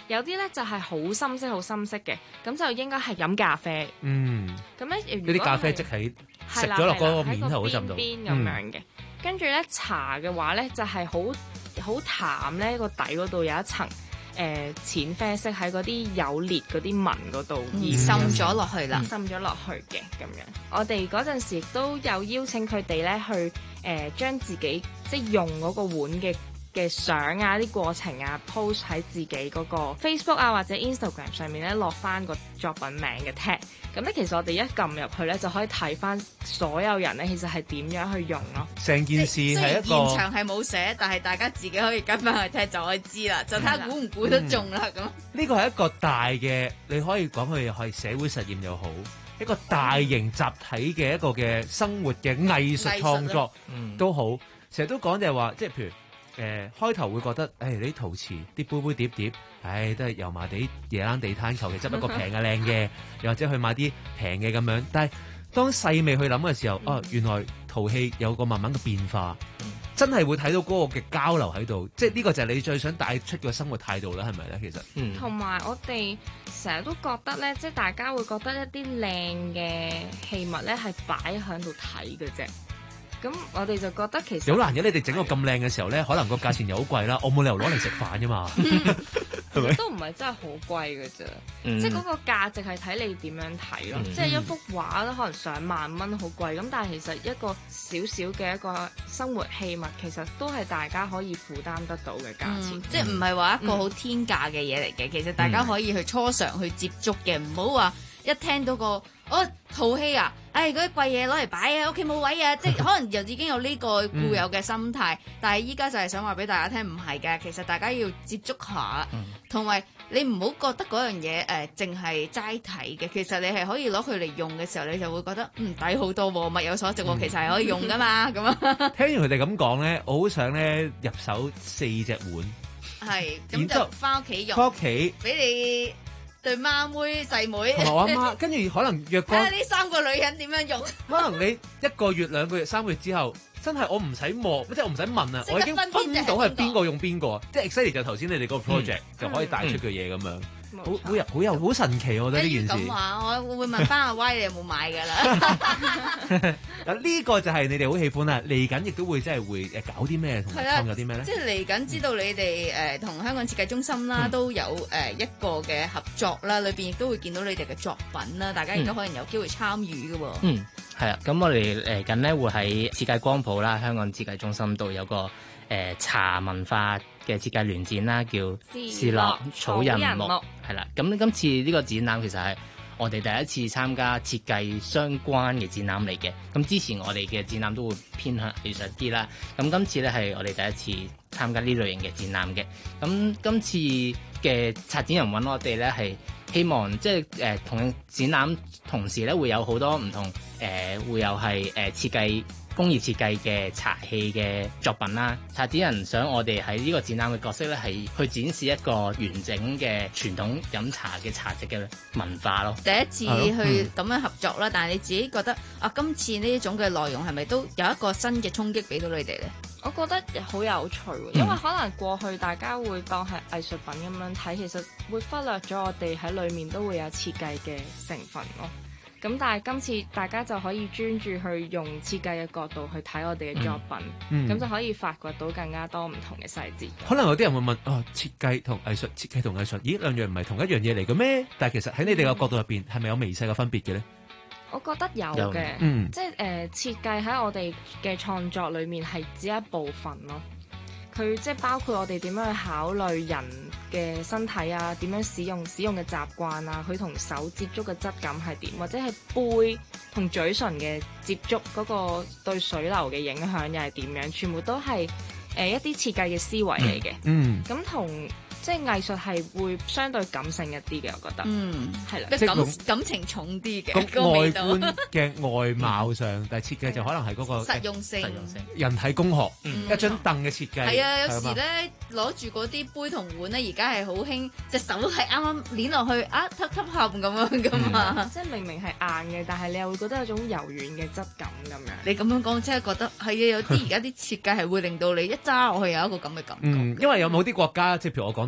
有啲咧就係好深色、好深色嘅，咁就應該係飲咖啡。 嗯， 咁咧， 嗰啲咖啡即係食咗落嗰個面頭嗰浸度， 邊咁樣嘅。跟住咧茶嘅話咧就係好好淡咧，個底嗰度有一層。誒、呃、淺啡色喺嗰啲有裂嗰啲紋嗰度， 而滲咗落去啦， 滲咗落去嘅咁樣。我哋嗰陣時都有邀請佢哋咧去誒、呃、將自己即係用嗰個碗嘅嘅相啊、啲過程啊 post 喺自己嗰個 Facebook 啊或者 Instagram 上面咧落翻個作品名嘅 tag。咁咧其實我哋一撳入去咧就可以睇翻所有人咧其實係點樣去用咯。 成件事係一個現場係冇寫，但係大家自己可以跟翻去聽就可以知啦，就睇下估唔估得中啦咁。 呢個係一個大嘅，你可以講佢係社會實驗又好，一個大型集體嘅一個嘅生活嘅藝術創作都好。成日都講就係話，即係譬如。誒、呃、開頭會覺得，誒、哎、你啲陶瓷啲杯杯碟碟，唉、哎、都係油麻地夜冷地攤，求其執一個平嘅靚嘅，又或者去買啲平嘅咁樣。但係當細味去諗嘅時候，哦、啊、原來陶器有個慢慢嘅變化，嗯、真係會睇到嗰個嘅交流喺度。即係呢個就係你最想帶出嘅生活態度啦，係咪咧？其實， 同埋、嗯、我哋成日都覺得咧，即係大家會覺得一啲靚嘅器物咧係擺喺度睇嘅啫。咁我哋就覺得其實好難嘅，你哋整個咁靚嘅時候咧，可能個價錢又好貴啦，我冇理由攞嚟食飯㗎嘛，係咪？ 都唔係真係好貴嘅啫，即係嗰個價值係睇你點樣睇咯。即係一幅畫都可能上萬蚊，好貴。咁但係其實一個小小嘅一個生活器物，其實都係大家可以負擔得到嘅價錢。 嗯、即係唔係話一個好天價嘅嘢嚟嘅，其實大家可以去初嘗去接觸嘅，唔好話一聽到個。哦，陶器啊！唉、哎，嗰啲貴嘢攞嚟擺啊，屋企冇位啊，即係可能又已經有呢個固有嘅心態，嗯、但係依家就係想話俾大家聽，唔係嘅，其實大家要接觸下，同埋、嗯、你唔好覺得嗰樣嘢誒，淨係齋睇嘅，其實你係可以攞佢嚟用嘅時候，你就會覺得嗯抵好多喎，物有所值喎，嗯、其實係可以用噶嘛，咁啊。 聽完佢哋咁講咧，我好想咧入手四隻碗， 係咁就翻屋企用， 翻屋企俾你。對媽妹細妹， 同埋我阿媽，跟住可能若干睇下呢三個女人點樣用。 可能你一個月、兩個月、三個月之後，真係我唔使望，即係我唔使問啊，我已經分到係邊個用邊個啊！即係 exactly 就頭先你哋嗰個 project、嗯、就可以帶出嘅嘢咁樣。嗯好好有好有好神奇，我覺得呢件事。咁話，我會問翻阿威你有冇買㗎啦？ 嗱呢個就係你哋好喜歡啦，嚟緊亦都會即係會誒搞啲咩同創作啲咩咧？ 即係嚟緊知道你哋誒同香港設計中心啦、嗯、都有誒一個嘅合作啦，裏邊亦都會見到你哋嘅作品啦，大家亦都可能有機會參與嘅喎。 嗯，係啊，咁我哋嚟緊咧會喺設計光譜啦，香港設計中心度有個誒、呃、茶文化嘅設計聯展啦，叫士樂草人木，係啦。咁今次呢個展覽其實係我哋第一次參加設計相關嘅展覽嚟嘅。咁之前我哋嘅展覽都會偏向藝術啲啦。咁今次咧係我哋第一次參加呢類型嘅展覽嘅。咁今次嘅策展人揾我哋咧係希望即係誒同展覽同時咧會有好多唔同誒、呃、會有係誒、呃、設計。工業設計嘅茶器嘅作品啦，策展人想我哋喺呢個展覽嘅角色咧，係去展示一個完整嘅傳統飲茶嘅茶席嘅文化咯。 第一次去咁樣合作啦，嗯、但係你自己覺得啊，今次呢種嘅內容係咪都有一個新嘅衝擊俾到你哋咧？ 我覺得好有趣，因為可能過去大家會當係藝術品咁樣睇，其實會忽略咗我哋喺裡面都會有設計嘅成分咯。咁但係今次大家就可以專注去用設計嘅角度去睇我哋嘅作品，咁、嗯嗯、就可以發掘到更加多唔同嘅細節。 可能有啲人會問：哦，設計同藝術，設計同藝術，咦兩樣唔係同一樣嘢嚟嘅咩？但係其實喺你哋嘅角度入邊，係咪、嗯、有微細嘅分別嘅咧？ 我覺得有嘅， 嗯、 即係誒、呃、設計喺我哋嘅創作裡面係只一部分咯。佢即係包括我哋點樣去考慮人嘅身體啊，點樣使用使用嘅習慣啊，佢同手接觸嘅質感係點，或者係杯同嘴唇嘅接觸嗰個對水流嘅影響又係點樣，全部都係誒、呃、一啲設計嘅思維嚟嘅。嗯，咁同即係藝術係會相對感性一啲嘅，我覺得。嗯，係啦， 即係感感情重啲嘅個味道。 外觀嘅外貌上，但係設計就可能係嗰個實用性、 人體工學，一張凳嘅設計。 係啊，有時咧攞住嗰啲杯同碗咧，而家係好興，隻手係啱啱攣落去啊，凸凸合咁樣噶嘛。 即係明明係硬嘅，但係你又會覺得有種柔軟嘅質感咁樣。 你咁樣講，即係覺得係啊，有啲而家啲設計係會令到你一揸落去有一個咁嘅感覺。 嗯，因為有冇啲國家，即係譬如我講。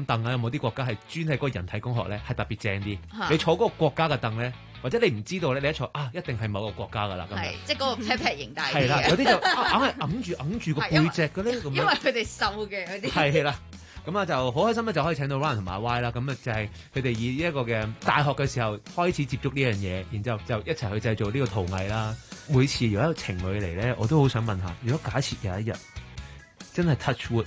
講凳啊，有冇啲國家係專係嗰個人體工學咧係特別正啲？ 嚇你坐嗰個國家嘅凳咧，或者你唔知道咧，你一坐啊，一定係某個國家噶啦咁樣。 係，即係嗰個 pat pat 型大啲嘅。 係啦，有啲就啊硬係揞住揞住個背脊嘅咧咁樣。 因為佢哋瘦嘅嗰啲。 係啦。咁啊就好開心咧，就可以請到 Ryan 同埋 Y 啦。咁啊就係佢哋以一個嘅大學嘅時候開始接觸呢樣嘢，然之後就一齊去製造呢個陶藝啦。每次如果有情侶嚟咧，我都好想問下，如果假設有一日真係 touch wood，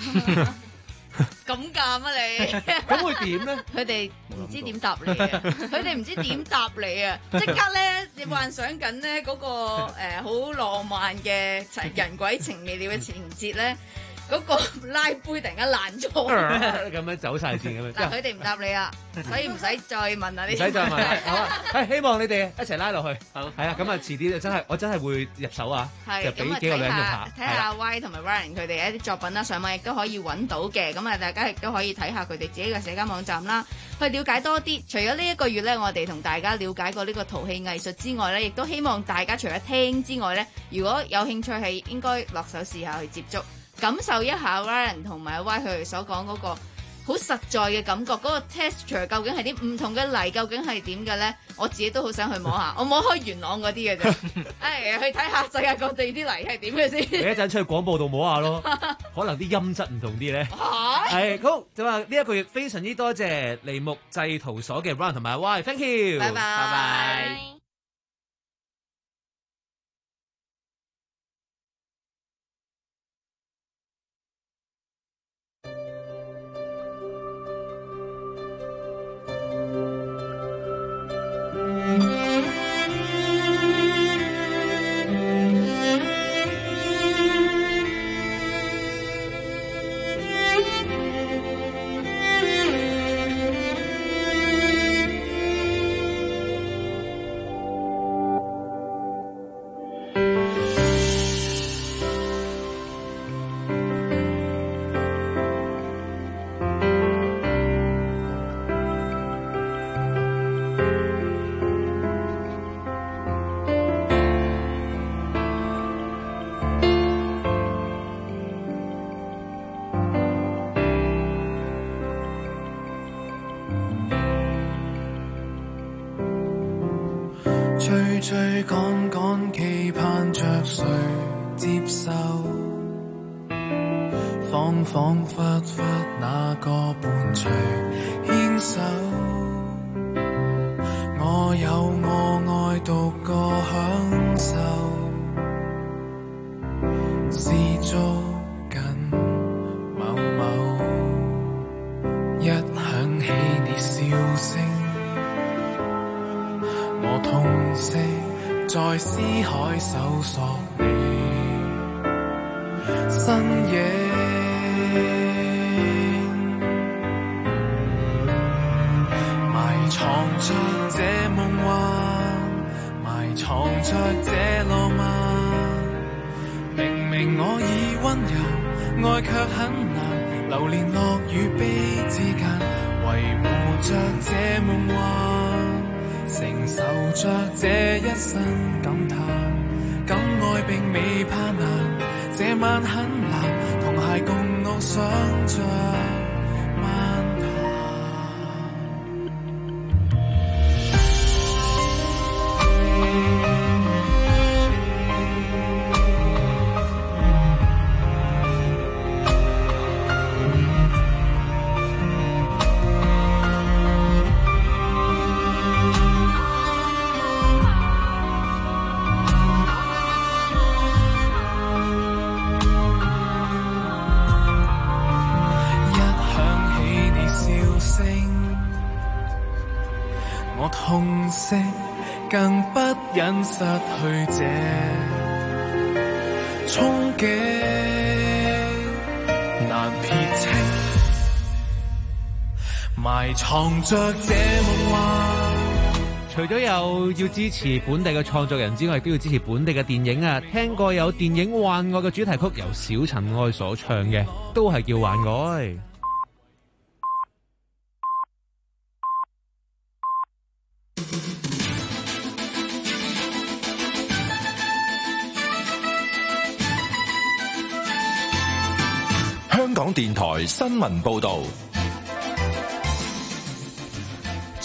咁尷啊你？ 咁會點咧？ 佢哋唔知點答你啊！佢哋唔知點答你啊！即刻咧，你幻想緊咧嗰個誒好浪漫嘅人鬼情未了嘅情節咧。嗰個拉杯突然間爛咗， 咁樣走晒線咁樣。 嗱，佢哋唔答你啊，所以唔使再問啦。唔使再問啦，好啊！係希望你哋一齊拉落去。好，係啊，咁啊，遲啲真係我真係會入手啊，就俾幾個女人用下。 睇下 Y 同埋 Ryan 佢哋一啲作品啦，上網亦都可以揾到嘅。咁啊，大家亦都可以睇下佢哋自己嘅社交網站啦，去了解多啲。除咗呢一個月咧，我哋同大家了解過呢個陶器藝術之外咧，亦都希望大家除咗聽之外咧，如果有興趣係應該落手試下去接觸。感受一下 Ryan 同埋 Y 佢哋所講嗰個好實在嘅感覺，嗰、嗰個 texture 究竟係啲唔同嘅泥究竟係點嘅咧？我自己都好想去摸下，我摸開元朗嗰啲嘅啫，誒去睇下世界各地啲泥係點嘅先。 你一陣出去廣播度摸下咯，可能啲音質唔同啲咧。係好就話呢一個月非常之多謝梨木製陶所嘅 Ryan 同埋 Y，thank you， 拜拜。 拜拜。 追追趕趕，期盼着誰接受？恍恍惚惚，那個伴隨牽手？我有我愛，獨個享受，是捉緊某某，一響起你笑聲。我痛惜在思海搜索你身影，埋藏着這夢幻，埋藏着這浪漫。明明我已溫柔，愛卻很難，流連樂與悲之間，維護着這夢幻，承受着這一生感嘆，敢愛並未怕難，這晚很藍，同偕共路想着漫痛惜，更不忍失去這憧憬，難撇清，埋藏着這夢幻。 除咗有要支持本地嘅創作人之外，亦都要支持本地嘅電影啊！聽過有電影《幻愛》嘅主題曲由小塵埃所唱嘅，都係叫《幻愛》。 香港電台新聞報道。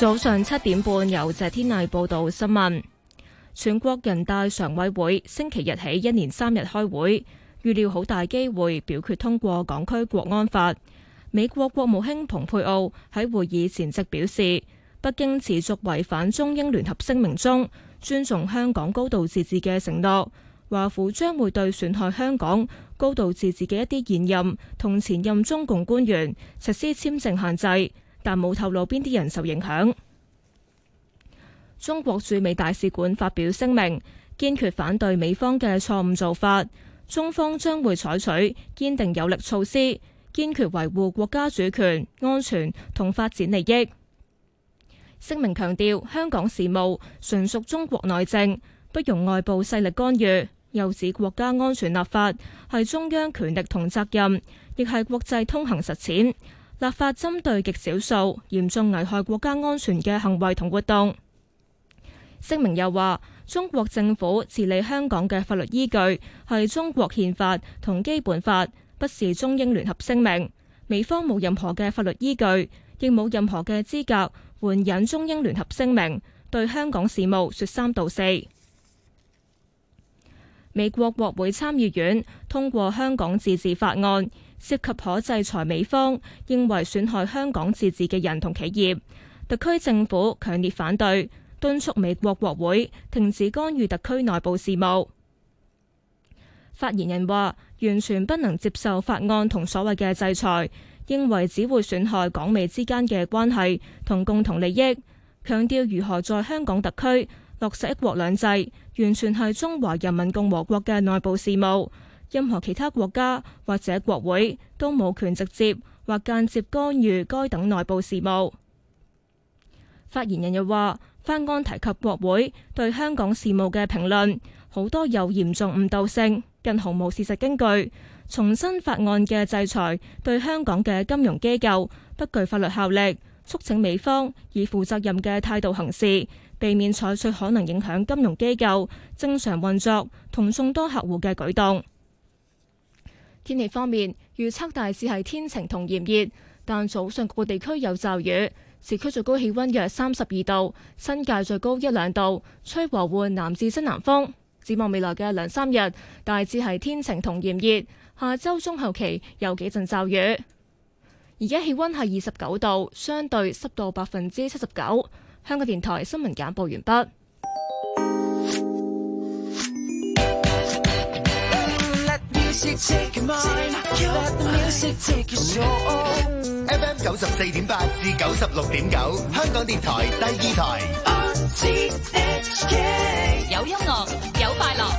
早上七點半由謝天麗報道新聞。全國人大常委會星期日起一連三日開會，預料好大機會表決通過港區國安法。美國國務卿蓬佩奧喺會議前夕表示，北京持續違反中英聯合聲明中尊重香港高度自治嘅承諾，華府將會對損害香港高度自治嘅一啲現任同前任中共官員實施簽證限制，但冇透露邊啲人受影響。中國駐美大使館發表聲明，堅決反對美方嘅錯誤做法，中方將會採取堅定有力措施，堅決維護國家主權、安全同發展利益。聲明強調，香港事務純屬中國內政，不容外部勢力干預，又指國家安全立法係中央權力同責任，亦係國際通行實踐。立法針對極少數嚴重危害國家安全嘅行為同活動。聲明又話，中國政府治理香港嘅法律依據係中國憲法同基本法，不是中英聯合聲明。美方冇任何嘅法律依據，亦冇任何嘅資格援引中英聯合聲明，對香港事務說三道四。美國國會參議院通過香港自治法案，涉及可制裁美方認為損害香港自治嘅人同企業。特區政府強烈反對，敦促美國國會停止干預特區內部事務。發言人話，完全不能接受法案同所謂嘅制裁，認為只會損害港美之間嘅關係同共同利益，強調如何在香港特區落實一國兩制，完全係中華人民共和國嘅內部事務，任何其他國家或者國會都冇權直接或間接干預該等內部事務。發言人又話，法案提及國會對香港事務嘅評論，好多有嚴重誤導性，更毫無事實根據。重申法案嘅制裁對香港嘅金融機構不具法律效力，促請美方以負責任嘅態度行事，避免採取可能影響金融機構正常運作同眾多客戶嘅舉動。天氣方面，預測大致係天晴同炎熱，但早上各個地區有驟雨。市區最高氣溫約三十二度，新界最高一兩度，吹和緩南至西南風。展望未來嘅兩三日，大致係天晴同炎熱，下周中後期有幾陣驟雨。而家氣溫係二十九度，相對濕度百分之七十九。香港電台新聞簡報完畢。 F M 九十四點八至九十六點九，香港電台第二台。 有音樂，有快樂。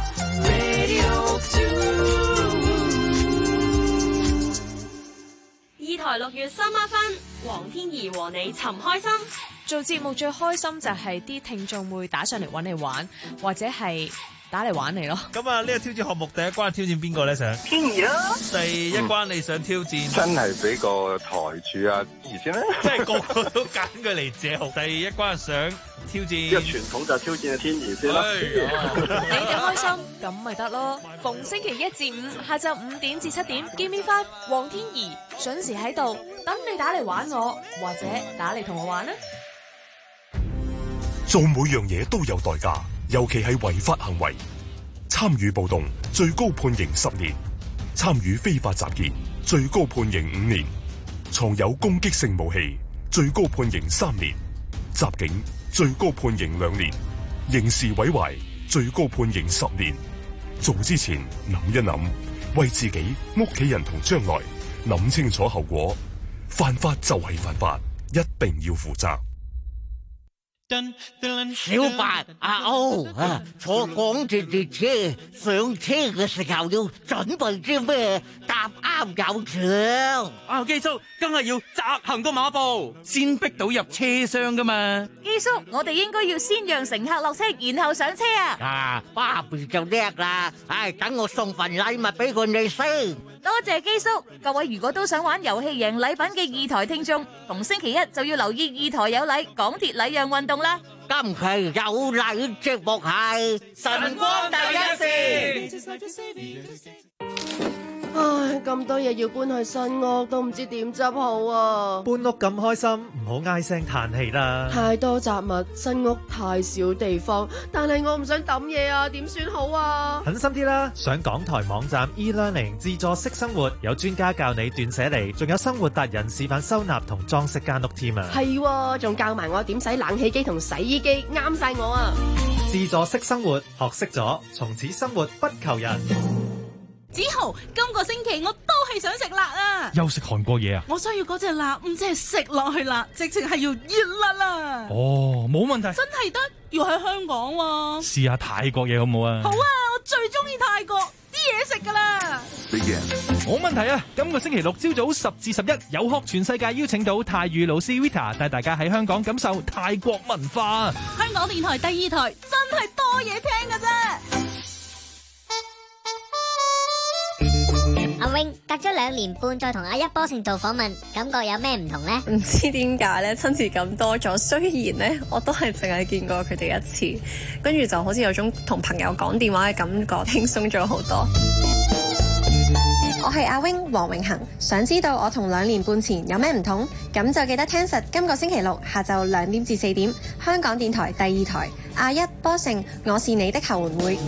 二台六月三孖分，黃天怡和你尋開心。 做節目最開心就係啲聽眾會打上嚟揾你玩，或者係打嚟玩你咯。 咁啊，呢個挑戰項目第一關挑戰邊個咧？想天怡咯。 第一關你想挑戰？ 嗯、真係俾個台柱啊，天怡先啦。 即係個個都揀佢嚟借號。第一關想挑戰。 呢個傳統就挑戰天怡先啦。 你哋開心咁咪得咯。逢星期一至五下晝五點至七點 ，Give me five， 黃天怡準時喺度等你打嚟玩我，或者打嚟同我玩啦。 做每樣嘢都有代價，尤其係違法行為。參與暴動最高判刑十年，參與非法集結最高判刑五年，藏有攻擊性武器最高判刑三年，襲警最高判刑兩年，刑事毀壞最高判刑十年。做之前諗一諗，為自己、屋企人同將來諗清楚後果。犯法就係犯法，一定要負責。 小白阿歐啊，坐港鐵列車上車嘅時候要準備啲咩？搭啱有場。 啊，基叔，梗係要紮行個馬步，先逼到入車廂噶嘛。 基叔，我哋應該要先讓乘客落車，然後上車啊。 啊，巴比就叻啦，唉，等我送份禮物俾佢哋先。 多謝基叔，各位如果都想玩遊戲贏禮品嘅二台聽眾，逢星期一就要留意二台有禮港鐵禮讓運動啦。 今期有禮節目係晨光第一線。 啊， 唉，咁多嘢要搬去新屋，都唔知點執好啊！ 搬屋咁開心，唔好唉聲嘆氣啦。 太多雜物，新屋太少地方，但係我唔想抌嘢啊，點算好啊？ 狠心啲啦，上港台網站 e-learning 自助式生活，有專家教你斷捨離，仲有生活達人示範收納同裝飾間屋添啊！ 係，仲教埋我點洗冷氣機同洗衣機，啱晒我啊！ 自助式生活，學識咗，從此生活不求人。 子豪，今個星期我都係想食辣啊！ 又食韓國嘢啊！ 我需要嗰隻辣，唔只係食落去辣，直情係要熱辣啊！ 哦，冇問題， 真係得，要喺香港喎。 試下泰國嘢好唔好啊？ 好啊，我最中意泰國啲嘢食噶啦。 冇問題啊！今個星期六朝早十至十一，有學全世界邀請到泰語老師 Vita 帶大家喺香港感受泰國文化。 香港電台第二台真係多嘢聽噶啫。 阿 wing 隔咗兩年半再同阿一波成做訪問，感覺有咩唔同呢？ 唔知點解咧，親切感多咗。雖然咧，我都係淨係見過佢哋一次，跟住就好似有種同朋友講電話嘅感覺，輕鬆咗好多。我係阿 wing 黃永恒，想知道我同兩年半前有咩唔同？咁就記得聽實今個星期六下晝兩點至四點，香港電台第二台阿一波成，我是你的後援會。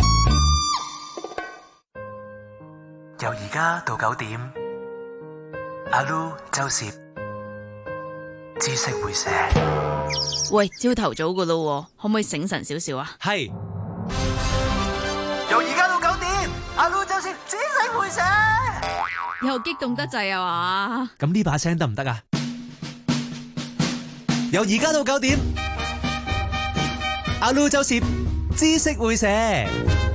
由而家到九點，阿 Lu 周攝知識會寫。 喂，朝頭早噶咯，可唔可以醒神少少啊？ 係。由而家到九點，阿 Lu 周攝知識會寫。 又激動得滯啊嘛！ 咁呢把聲得唔得啊？由而家到九點，阿 Lu 周攝知識會寫。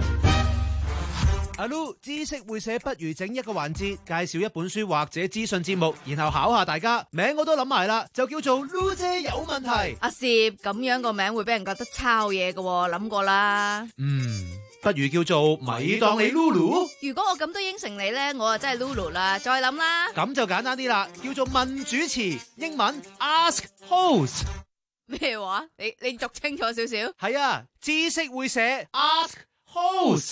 阿 Lu 知識會寫，不如整一個環節，介紹一本書或者資訊節目，然後考下大家。名我都諗埋啦，就叫做 Lu 姐有問題。 阿攝，咁樣個名會俾人覺得抄嘢㗎，諗過啦。 嗯，不如叫做咪當你 Lulu。 如果我咁都應承你咧，我就真係 Lulu 啦。再諗啦。 咁就簡單啲啦，叫做問主持，英文 Ask Host。 咩話？你你讀清楚少少。 係啊，知識會寫 Ask Host。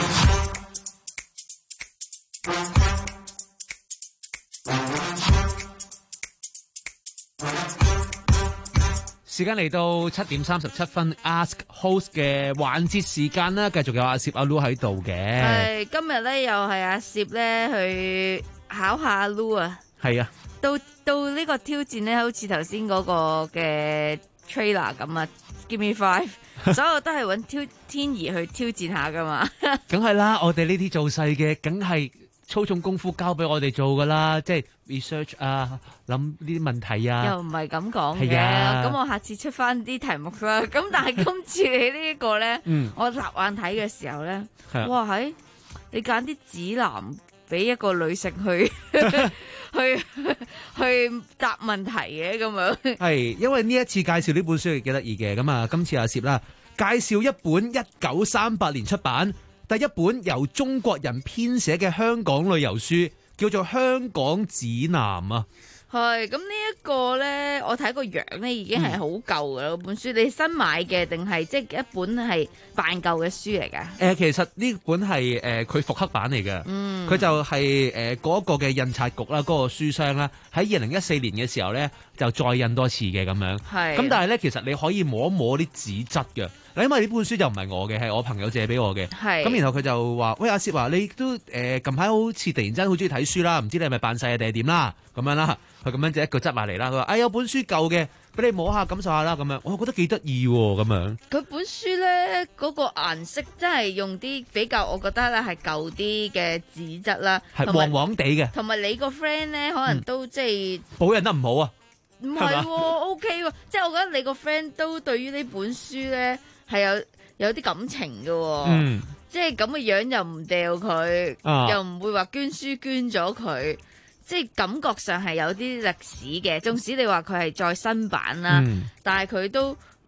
時間嚟到七點三十七分 ，Ask Host 嘅環節時間啦，繼續有阿攝阿 Lu 喺度嘅。 係今日咧，又係阿攝咧去考下阿 Lu 啊。係啊。到到呢個挑戰咧，好似頭先嗰個嘅 trailer 咁啊 ，Give me five， 所有都係揾挑天怡去挑戰下噶嘛。 梗係啦，我哋呢啲做細嘅，梗係操重功夫交俾我哋做噶啦，即係 research 啊，諗呢啲問題啊。又唔係咁講嘅，咁我下次出翻啲題目啦。咁但係今次你呢一個咧，嗯、我立眼睇嘅時候咧，哇係，你揀啲指南俾一個女性去去去答問題嘅咁樣。係，因為呢一次介紹呢本書係幾得意嘅，咁啊，今次阿攝啦，介紹一本一九三八年出版，第一本由中國人編寫嘅香港旅遊書，叫做《香港指南》啊。係，咁呢一個咧，我睇個樣咧已經係好舊噶啦。本書你新買嘅定係即係一本係扮舊嘅書嚟噶？誒、呃，其實呢本係誒佢復刻版嚟嘅。嗯，佢就係誒嗰個嘅印刷局啦，嗰、嗰個書商啦，喺二零一四年嘅時候咧就再印多次嘅咁樣。係。咁但係咧，其實你可以摸一摸啲紙質嘅。嗱，因為呢本書就唔係我嘅，係我朋友借俾我嘅。係。咁然後佢就話：喂，阿攝話你都誒近排好似突然之間好中意睇書啦，唔知你係咪扮細啊定係點啦？咁樣啦。佢咁樣就一個執埋嚟啦。佢話：哎，有本書舊嘅，俾你摸下感受下啦。咁樣，我覺得幾得意喎。咁樣。佢本書咧嗰、嗰個顏色真係用啲比較，我覺得咧係舊啲嘅紙質啦，係黃黃地嘅。同埋你個 friend 咧，可能都、嗯、即係保養得唔好啊。唔係喎 ，OK 喎，即係我覺得你個 friend 都對於呢本書咧係有有啲感情嘅喎。嗯。即係咁嘅樣又唔掉佢，啊、又唔會話捐書捐咗佢。即係感覺上係有啲歷史嘅，縱使你話佢係再新版啦，嗯、但係佢都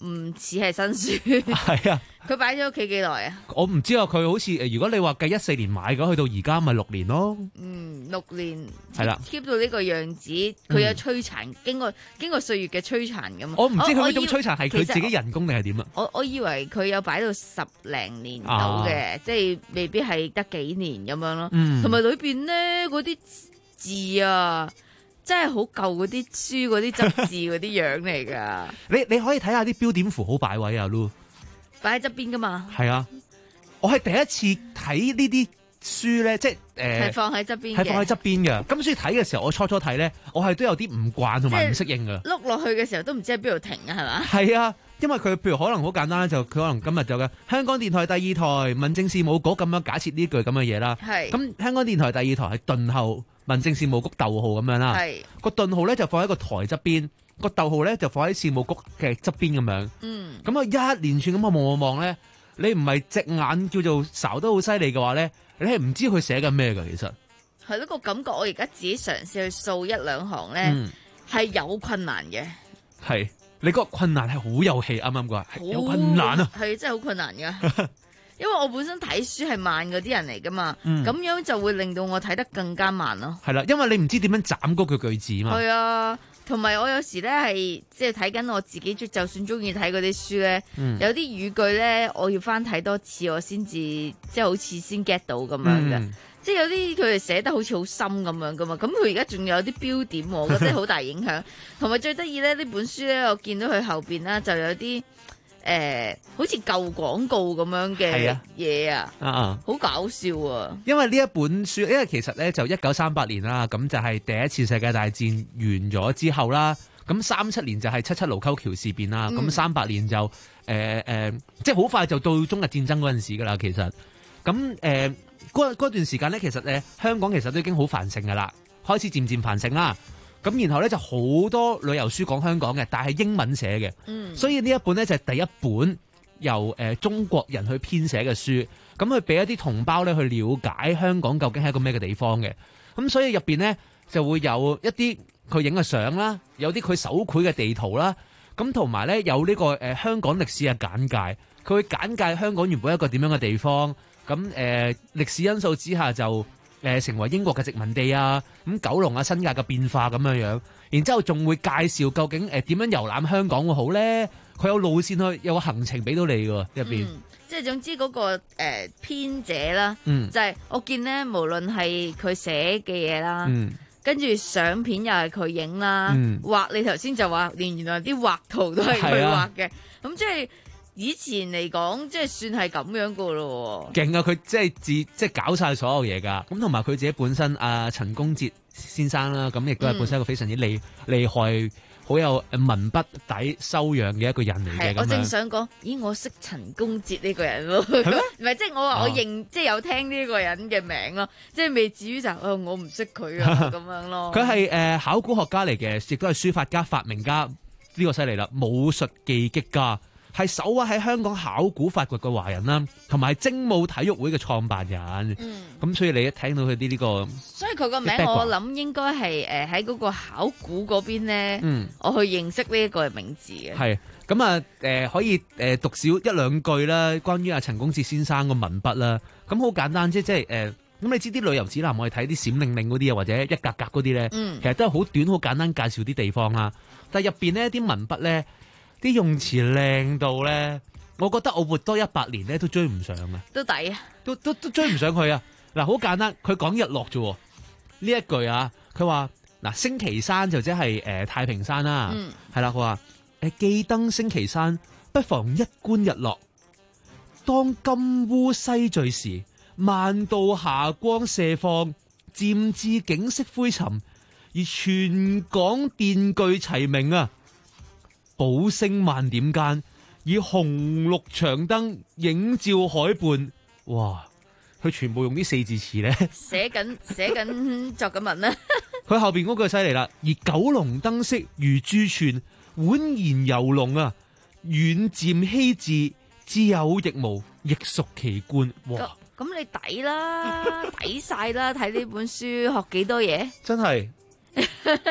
唔似係新書。 係啊， 佢擺咗屋企幾耐啊？ 我唔知啊，佢好似誒，如果你話計一四年買嘅，去到而家咪六年咯。 嗯，六年係啦 ，keep 到呢個樣子，佢有摧殘，嗯、經過經過歲月嘅摧殘咁。 我唔知佢呢種摧殘係佢自己人工定係點啊？ 我我以為佢有擺到十零年到嘅，啊、即係未必係得幾年咁樣咯。同埋裏邊咧嗰啲字啊，真係好舊嗰啲書嗰啲執字嗰啲樣嚟噶。 你你可以睇下啲標點符號擺位啊，Lu。 擺喺側邊噶嘛？ 係啊，我係第一次睇呢啲書咧，即係誒，係、呃、 放喺側邊， 係放喺側邊嘅。咁所以睇嘅時候，我初初睇咧，我係都有啲唔慣同埋唔適應噶。 碌落去嘅時候都唔知喺邊度停啊，係嘛？ 係啊，因為佢譬如可能好簡單，就佢可能今日就嘅香港電台第二台民政事務局咁樣假設呢句咁嘅嘢啦。係咁，香港電台第二台係頓號民政事務局逗號咁樣啦。係個頓號咧就放喺個台側邊。個逗號咧就放喺事務局嘅側邊咁樣，嗯，咁啊一連串咁啊望望望咧，你唔係隻眼叫做睄得好犀利嘅話咧，你係唔知佢寫緊咩噶，其實係咯個感覺。我而家自己嘗試去掃一兩行咧，係、嗯、有困難嘅。係你嗰個困難係好有氣，啱啱講係有困難啊， 係真係好困難噶。因為我本身睇書係慢嗰啲人嚟噶嘛，咁、嗯、樣就會令到我睇得更加慢咯。 係啦，因為你唔知點樣斬嗰句句子嘛。係啊。同埋我有時咧係即係睇緊我自己，就算中意睇嗰啲書咧，嗯、有啲語句咧我要翻睇多次我先至即係好似先 get 到咁樣嘅，嗯、即係有啲佢哋寫得好似好深咁樣噶嘛，咁佢而家仲有啲標點，我覺得好大影響。同埋最得意咧呢本書咧，我見到佢後邊啦就有啲。誒、呃，好似舊廣告咁樣嘅嘢啊，啊啊，好搞笑啊！ 因為呢一本書，因為其實咧就一九三八年啦，咁就係第一次世界大戰完咗之後啦，咁三七年就係七七盧溝橋事變啦，咁三八年就誒誒、呃呃，即係好快就到中日戰爭嗰陣時噶啦，其實咁誒嗰段時間咧，其實誒香港其實都已經好繁盛噶啦，開始漸漸繁盛啦。咁然後咧就好多旅遊書講香港嘅，但係英文寫嘅，嗯、所以呢一本咧就係第一本由誒、呃、中國人去編寫嘅書，咁去俾一啲同胞咧去了解香港究竟係一個咩嘅地方嘅，咁所以入邊咧就會有一啲佢影嘅相啦，有啲佢手繪嘅地圖啦，咁同埋咧有呢、這個誒、呃、香港歷史嘅簡介，佢會簡介香港原本一個點樣嘅地方，咁誒歷史因素之下就。誒成為英國嘅殖民地啊，咁九龍啊新界嘅變化咁樣樣，然之後仲會介紹究竟誒點樣遊覽香港會好咧？佢有路線去，有個行程俾到你嘅入邊。嗯，即係總之嗰、那個誒、呃、編者啦，嗯、就係我見咧，無論係佢寫嘅嘢啦，嗯、跟住相片又係佢影啦，嗯、畫你頭先就話連原來啲畫圖都係佢畫嘅，咁即係。以前嚟講，即係算係咁樣噶咯。 勁啊！佢即係自即係搞晒所有嘢噶。咁同埋佢自己本身阿陳公哲先生啦，咁亦都係本身一個非常之厲厲害、好有文筆底修養嘅一個人嚟嘅。 我正想講，咦，我識陳公哲呢個人咯。係咩？唔係，即係我話我認，哦、即係有聽呢個人嘅名咯。即係未至於就，哦，我唔識佢啊咁樣咯。 佢係誒考古學家嚟嘅，亦都係書法家、發明家。呢、這個犀利啦，武術技擊家。係首位喺香港考古發掘嘅華人啦，同埋精武體育會嘅創辦人。嗯，咁所以你一聽到佢啲呢個， 所以佢個名我諗應該係誒喺嗰個考古嗰邊咧，嗯，我去認識呢一個名字嘅。係咁啊，誒、呃、可以誒讀少一兩句啦，關於阿陳公哲先生嘅文筆啦。咁好簡單，即即係誒，咁、呃、你知啲旅遊指南我哋睇啲閃令令嗰啲啊，或者一格格嗰啲咧，嗯，其實都係好短好簡單介紹啲地方啦。但係入邊呢啲文筆咧。啲用詞靚到咧，我覺得我活多一百年咧都追唔上啊！ 都抵啊！ 都都都追唔上佢啊！嗱，好簡單，佢講日落啫。呢一句啊，佢話嗱，星期山就即係誒太平山啦，係、嗯、啦。佢話誒，既登星期山，不妨一觀日落。當金烏西墜時，萬道霞光射放，漸至景色灰沉，而全港電炬齊鳴啊！寶星萬點間，以紅綠長燈映照海畔。哇！佢全部用啲四字詞咧， 寫緊寫緊作緊文啦。 佢後邊嗰句犀利啦，而九龍燈色如珠串，蜿然游龍啊，遠漸稀至，知有亦無，亦屬奇觀。哇！ 咁你抵啦，抵晒啦！睇呢本書學幾多嘢？ 真係。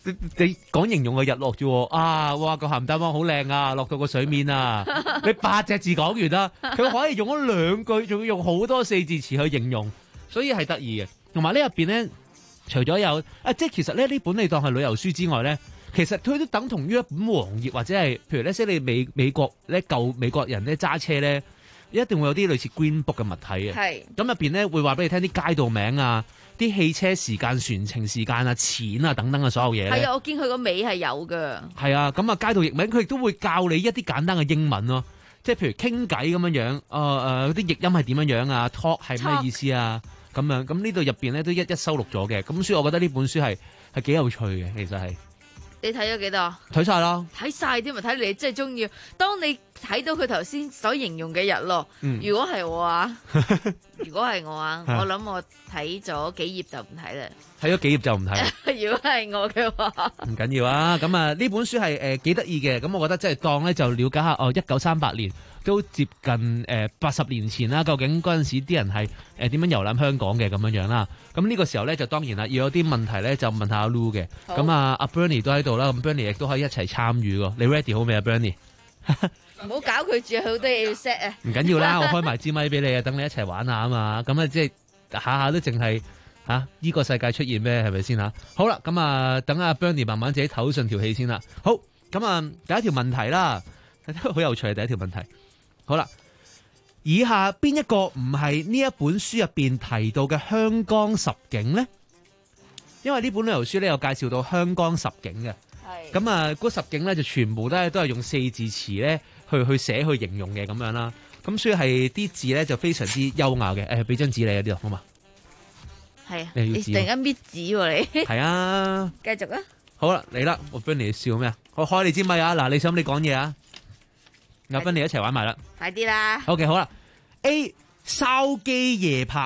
你你講形容個日落啫喎，啊，哇個鹹蛋黃好靚啊，落到個水面啊，你八隻字講完啦，佢可以用咗兩句，仲要用好多四字詞去形容，所以係得意嘅。同埋呢入邊咧，除咗有啊，即係其實咧呢本你當係旅遊書之外咧，其實佢都等同於一本黃頁或者係，譬如咧即係你美美國咧舊美國人咧揸車咧，一定會有啲類似 Green Book 嘅物體嘅。係咁入邊咧會話俾你聽啲街道名啊。啲汽車時間、船程時間啊、錢啊等等嘅所有嘢咧， 係啊，我見佢個尾係有㗎。係啊，咁啊街道譯名佢亦都會教你一啲簡單嘅英文咯，即係譬如傾偈咁樣樣，誒誒嗰啲譯音係點樣樣啊 ，talk 係咩意思啊，咁樣咁呢度入邊咧都一一收錄咗嘅，咁所以我覺得呢本書係係幾有趣嘅，其實係。 你睇咗幾多？ 睇晒啦， 睇晒添咪睇你真係中意。當你睇到佢頭先所形容嘅日落，嗯、如果係我啊，如果係我啊，我諗我睇咗幾頁就唔睇啦。睇咗幾頁就唔睇。如果係我嘅話， 唔緊要啊。咁啊，呢本書係誒幾得意嘅。咁我覺得即係當咧就了解下哦，一九三八年都接近誒八十年前啦。究竟嗰陣時啲人係誒點樣遊覽香港嘅咁樣樣啦。咁呢個時候咧就當然啦，要有啲問題咧就問下阿 Lu 嘅。咁啊，阿 Bernie 都喺度啦。咁 Bernie 亦都可以一齊參與喎。你 ready 好未啊 Bernie？ 唔好搞佢住，好多嘢要 set 啊！ 唔緊要啦，我開埋支咪俾你啊，等你一齊玩下啊嘛。咁啊，即係下下都淨係嚇依個世界出現咩？係咪先嚇？好啦，咁啊，等阿 Bernie 慢慢自己唞順條氣先啦。好，咁啊，第一條問題啦，好有趣嘅第一條問題。好啦，以下邊一個唔係呢一本書入邊提到嘅香江十景咧？因為呢本旅遊書咧有介紹到香江十景嘅。咁啊，嗰十景咧就全部都係都係用四字詞咧去去寫去形容嘅咁樣啦。咁所以係啲字咧就非常之優雅嘅。誒，俾張紙你啊，呢度好嘛？係啊，你，你突然間搣紙喎你？係啊，繼續啊。好啦，嚟啦，我俾你笑咩啊？我開你支咪啊！嗱，你想唔想你講嘢啊？阿斌，你一齊玩埋啦。快啲啦。OK， 好啦。A 筲箕夜泊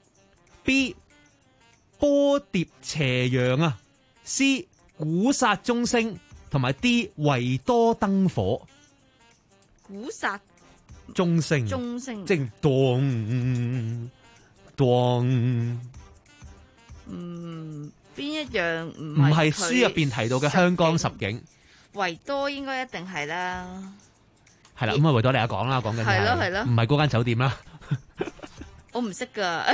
，B 波疊斜陽啊 ，C 鼓剎鐘聲，同埋 D 維多燈火。鼓剎鐘聲，鐘聲，即係當當。嗯，邊一樣唔唔係書入邊提到嘅香江十景？維多應該一定係啦。係啦，咁啊維多利亞港啦，講緊係咯係咯，唔係嗰間酒店啦。我唔識噶。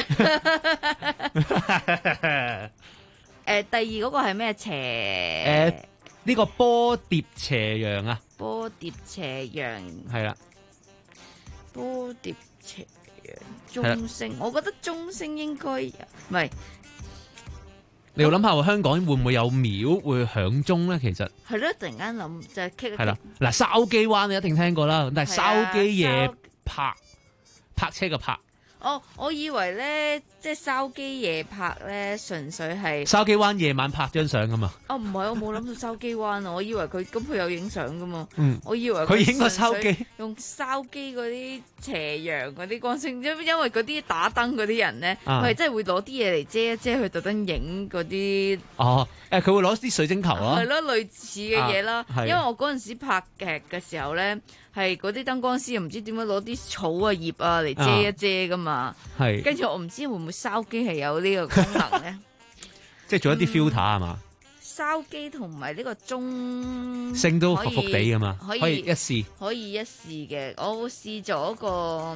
誒，第二嗰個係咩斜？誒，呢個波疊斜陽啊。波疊斜陽係啦。波疊斜陽鐘聲，我覺得鐘聲應該唔係。你要諗下，香港會唔會有廟會響鐘咧？其實係咯，突然間諗就係傾。係啦，嗱，筲箕灣你一定聽過啦，但係筲箕夜泊，泊車嘅泊。哦，我以為咧，即係筲箕夜泊咧，純粹係筲箕灣夜晚拍張相噶嘛。哦，唔係，我冇諗到筲箕灣啊，我以為佢咁佢有影相噶嘛。嗯，我以為佢影個筲箕，用筲箕嗰啲斜陽嗰啲光線，因因為嗰啲打燈嗰啲人咧，佢係真係會攞啲嘢嚟遮一遮，去特登影嗰啲。哦，誒，佢會攞啲水晶球啊。係咯，類似嘅嘢啦。因為我嗰陣時拍劇嘅時候咧。係嗰啲燈光師又唔知點樣攞啲草啊葉啊嚟遮一遮噶嘛，係跟住我唔知會唔會筲箕係有呢個功能咧，即係做一啲 filter 係嘛？筲箕同埋呢個鐘聲都服服地噶嘛，可以，可以一試，可以一試嘅。我試咗個，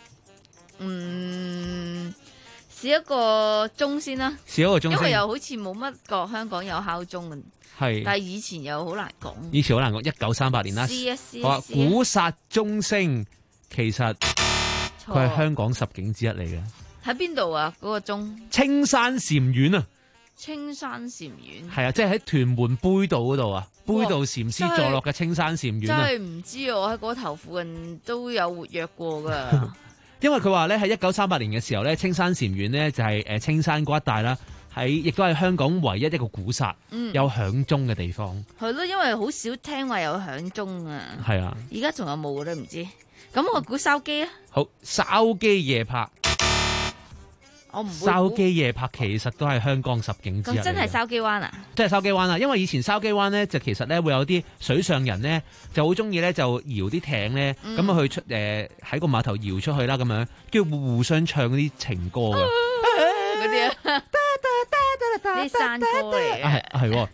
嗯，試一個鐘先啦，試一個鐘，因為又好似冇乜個香港有敲鐘嘅。係，但係以前又好難講。以前好難講，一九三八年啦。試一試。我話鼓剎鐘聲，其實佢係香港十景之一嚟嘅。喺邊度啊？嗰個鐘？青山禪院啊！青山禪院。係啊，即係喺屯門杯渡嗰度啊，杯渡禪師坐落嘅青山禪院啊。真係唔知啊！我喺嗰頭附近都有活躍過噶。因為佢話咧，喺一九三八年嘅時候咧，青山禪院咧就係誒青山嗰一帶啦。喺，亦都係香港唯一一個鼓剎、嗯、有響鐘嘅地方。係咯，因為好少聽話有響鐘啊。係啊，而家仲有冇咧？唔知。咁我估筲箕啊。好，筲箕夜泊。我唔會。筲箕夜泊其實都係香港十景之一。咁真係筲箕灣啊？真係筲箕灣啊！因為以前筲箕灣咧，就其實咧會有啲水上人咧，就好中意咧就搖啲艇咧，咁啊、嗯、去出誒喺、呃、個碼頭搖出去啦，咁樣跟住互相唱嗰啲情歌嘅嗰啲啊。啲山歌嚟嘅，係係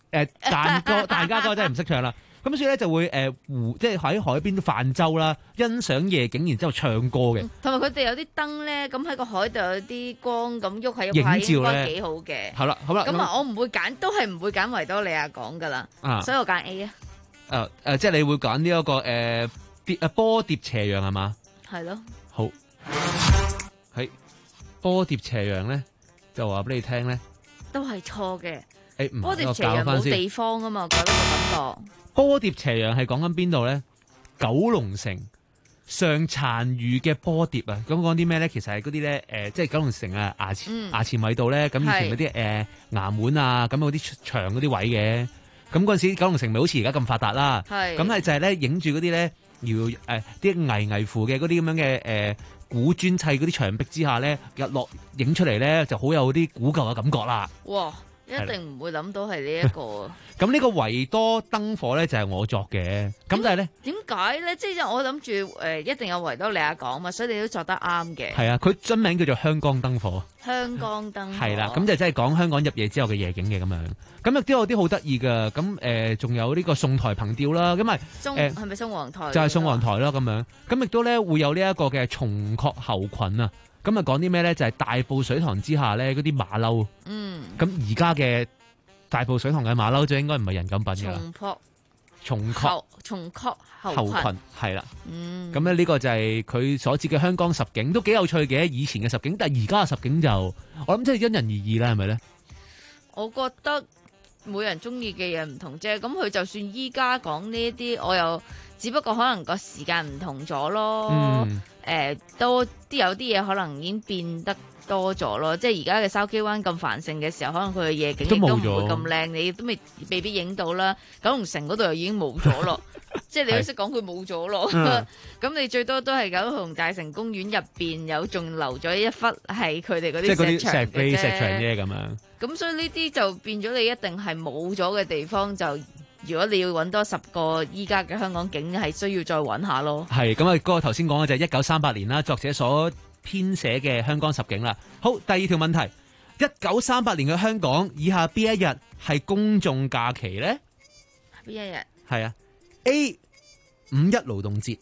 誒彈歌，大家歌真係唔識唱啦。咁所以咧就會誒湖，即係喺海邊泛舟啦，欣賞夜景，然之後唱歌嘅。 同埋佢哋有啲燈咧，咁喺個海度有啲光咁喐喺影照應該咧幾好嘅。 好啦，好啦。 咁啊，我唔會揀，都係唔會揀維多利亞港噶啦。 啊， 所以我揀 A 啊。 誒誒，即係你會揀呢一個誒蝶誒波蝶斜陽係嘛？ 係咯。 好，係波蝶斜陽咧，就話俾你聽咧， 都係錯嘅。 誒，唔係， 波蝶斜陽冇地方啊嘛，我覺得個感覺。波蝶斜陽係講緊邊度咧？九龍城上殘餘嘅波蝶啊，咁講啲咩咧？其實係嗰啲咧，誒、呃，即係九龍城啊，衙前、嗯、衙前圍道咧，咁以前嗰啲誒衙門啊，咁嗰啲牆嗰啲位嘅，咁嗰陣時九龍城咪好似而家咁發達啦，咁係就係咧影住嗰啲咧，要誒啲危危乎嘅嗰啲咁樣嘅誒、呃、古磚砌嗰啲牆壁之下咧，日落影出嚟咧，就好有啲古舊嘅感覺啦。 哇！一定唔會諗到係呢一個。 咁呢個維多燈火咧就係我作嘅，咁但係咧點解咧？即係我諗住誒一定有維多利亞港嘛，所以你都作得啱嘅。 係啊，佢真名叫做香港燈火。 香港燈火。係啦， 咁就真係講香港入夜之後嘅夜景嘅咁樣。咁亦都有啲好得意㗎。咁誒仲有呢個宋台憑吊啦，咁咪誒係咪宋皇台？ 就係宋皇台咯咁樣。咁亦都咧會有呢一個嘅松鶴猴群啊。咁啊講啲咩咧？就係、是、大埔水塘之下咧嗰啲馬騮。嗯。咁而家嘅大埔水塘嘅馬騮就應該唔係人咁品㗎啦。松鶴。松鶴。 松鶴猴群係啦。 嗯。 咁咧呢個就係佢所指嘅香港十景，都幾有趣嘅。以前嘅十景，但係而家嘅十景就我諗真係因人而異啦，係咪咧？ 我覺得每人中意嘅嘢唔同啫。咁佢就算依家講呢一啲，我又只不過可能個時間唔同咗咯。嗯。誒、呃，多啲有啲嘢可能已經變得多咗咯，即係而家嘅筲箕灣咁繁盛嘅時候，可能佢嘅夜景亦都唔會咁靚，你都未未必影到啦。九龍城嗰度又已經冇咗咯，即係你都識講佢冇咗咯。咁、嗯、你最多都係九龍大城公園入邊有仲留咗一忽係佢哋嗰啲石牆嘅啫， 石牆啫咁樣。 咁所以呢啲就變咗你一定係冇咗嘅地方就。如果你要揾多十個依家嘅香港景，係需要再揾下咯。 係咁啊，嗰個頭先講嘅就係一九三八年啦，作者所編寫嘅香港十景啦。好，第二條問題，一九三八年嘅香港以下邊一日係公眾假期咧？ 邊一日？ 係啊 ，A 五一勞動節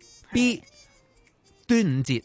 ，B 端午節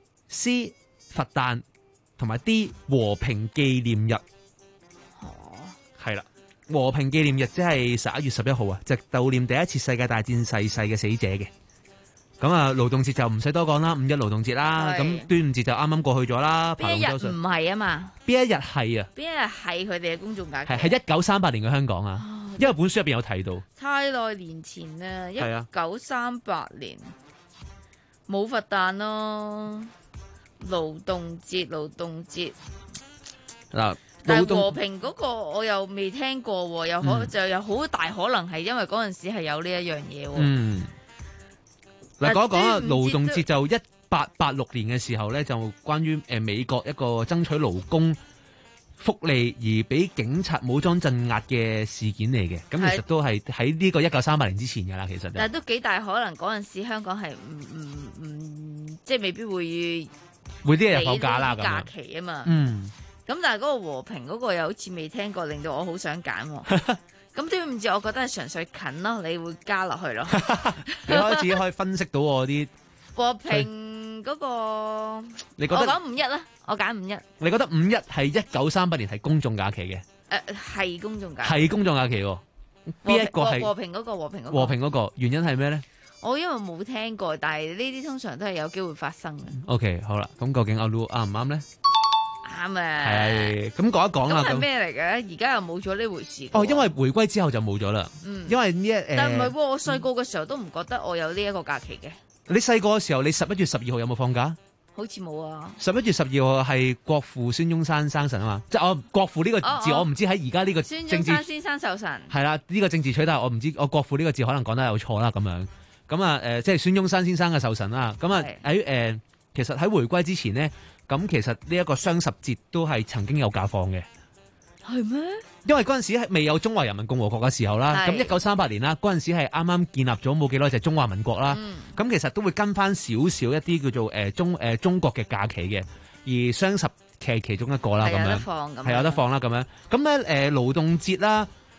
，C 佛誕，同埋 D 和平紀念日。哦，係啦。和平紀念日即係十一月十一號啊，就係悼念第一次世界大戰逝世嘅死者嘅。咁啊，勞動節就唔使多講啦，五一勞動節啦。咁端午節就啱啱過去咗啦。 邊一日唔係啊嘛？ 邊一日係啊？ 邊一日係佢哋嘅公眾假期？ 係係一九三八年嘅香港啊，哦、因為本書入邊有提到。 太耐年前啦，一九三八年冇佛誕咯，勞動節勞動節嗱。 但係和平嗰個我又未聽過，又可、嗯、就有好大可能係因為嗰陣時係有呢一樣嘢。嗯， 嗱講一講啊，勞動節就一八八六年嘅時候咧，就關於誒美國一個爭取勞工福利而俾警察武裝鎮壓嘅事件嚟嘅。咁其實都係喺呢個一九三八年之前噶啦，其實。 但係都幾大可能嗰陣時香港係唔唔唔，即係未必會會啲日放假啦， 假期啊嘛。 嗯。 咁但係嗰個和平嗰個又好似未聽過，令到我好想揀。咁端午節我覺得係純粹近咯，你會加落去咯。 你可以自己可以分析到我啲和平嗰、嗰個， 你覺得我講五一啦，我揀五一。 你覺得五一係一九三八年係公眾假期嘅？誒、 呃，係公眾假期。 係公眾假期喎。邊一個係和平嗰個？和平嗰個？ 和平嗰個原因係咩咧？ 我因為冇聽過，但係呢啲通常都係有機會發生嘅。 OK， 好啦，咁究竟阿 Lu 啱唔啱咧？ 啱啊！ 係咁講一講啦。 咁係咩嚟嘅？而家又冇咗呢回事。 哦，因為回歸之後就冇咗啦。嗯，因為呢一誒， 但唔係喎，我細個嘅時候都唔覺得我有呢一個假期嘅。 你細個嘅時候，你十一月十二號有冇放假？ 好似冇啊。 十一月十二號係國父孫中山生辰啊嘛，即係我國父呢個字，哦哦我唔知喺而家呢個政治孫中山先生壽辰。 係啦，呢個政治取態我唔知，我國父呢個字可能講得有錯啦咁樣。咁啊誒，即係孫中山先生嘅壽辰啦。咁啊喺誒，其實喺回歸之前呢。咁其實呢一個雙十節都係曾經有假放嘅， 係咩？ 因為嗰陣時係未有中華人民共和國嘅時候啦，咁一九三八年啦，嗰陣時係啱啱建立咗冇幾耐就係中華民國啦，咁、嗯、其實都會跟翻少少一啲叫做誒、呃、中誒、呃、中國嘅假期嘅，而雙十期係其中一個啦，咁樣係有得放啦，咁樣咁咧誒勞動節啦，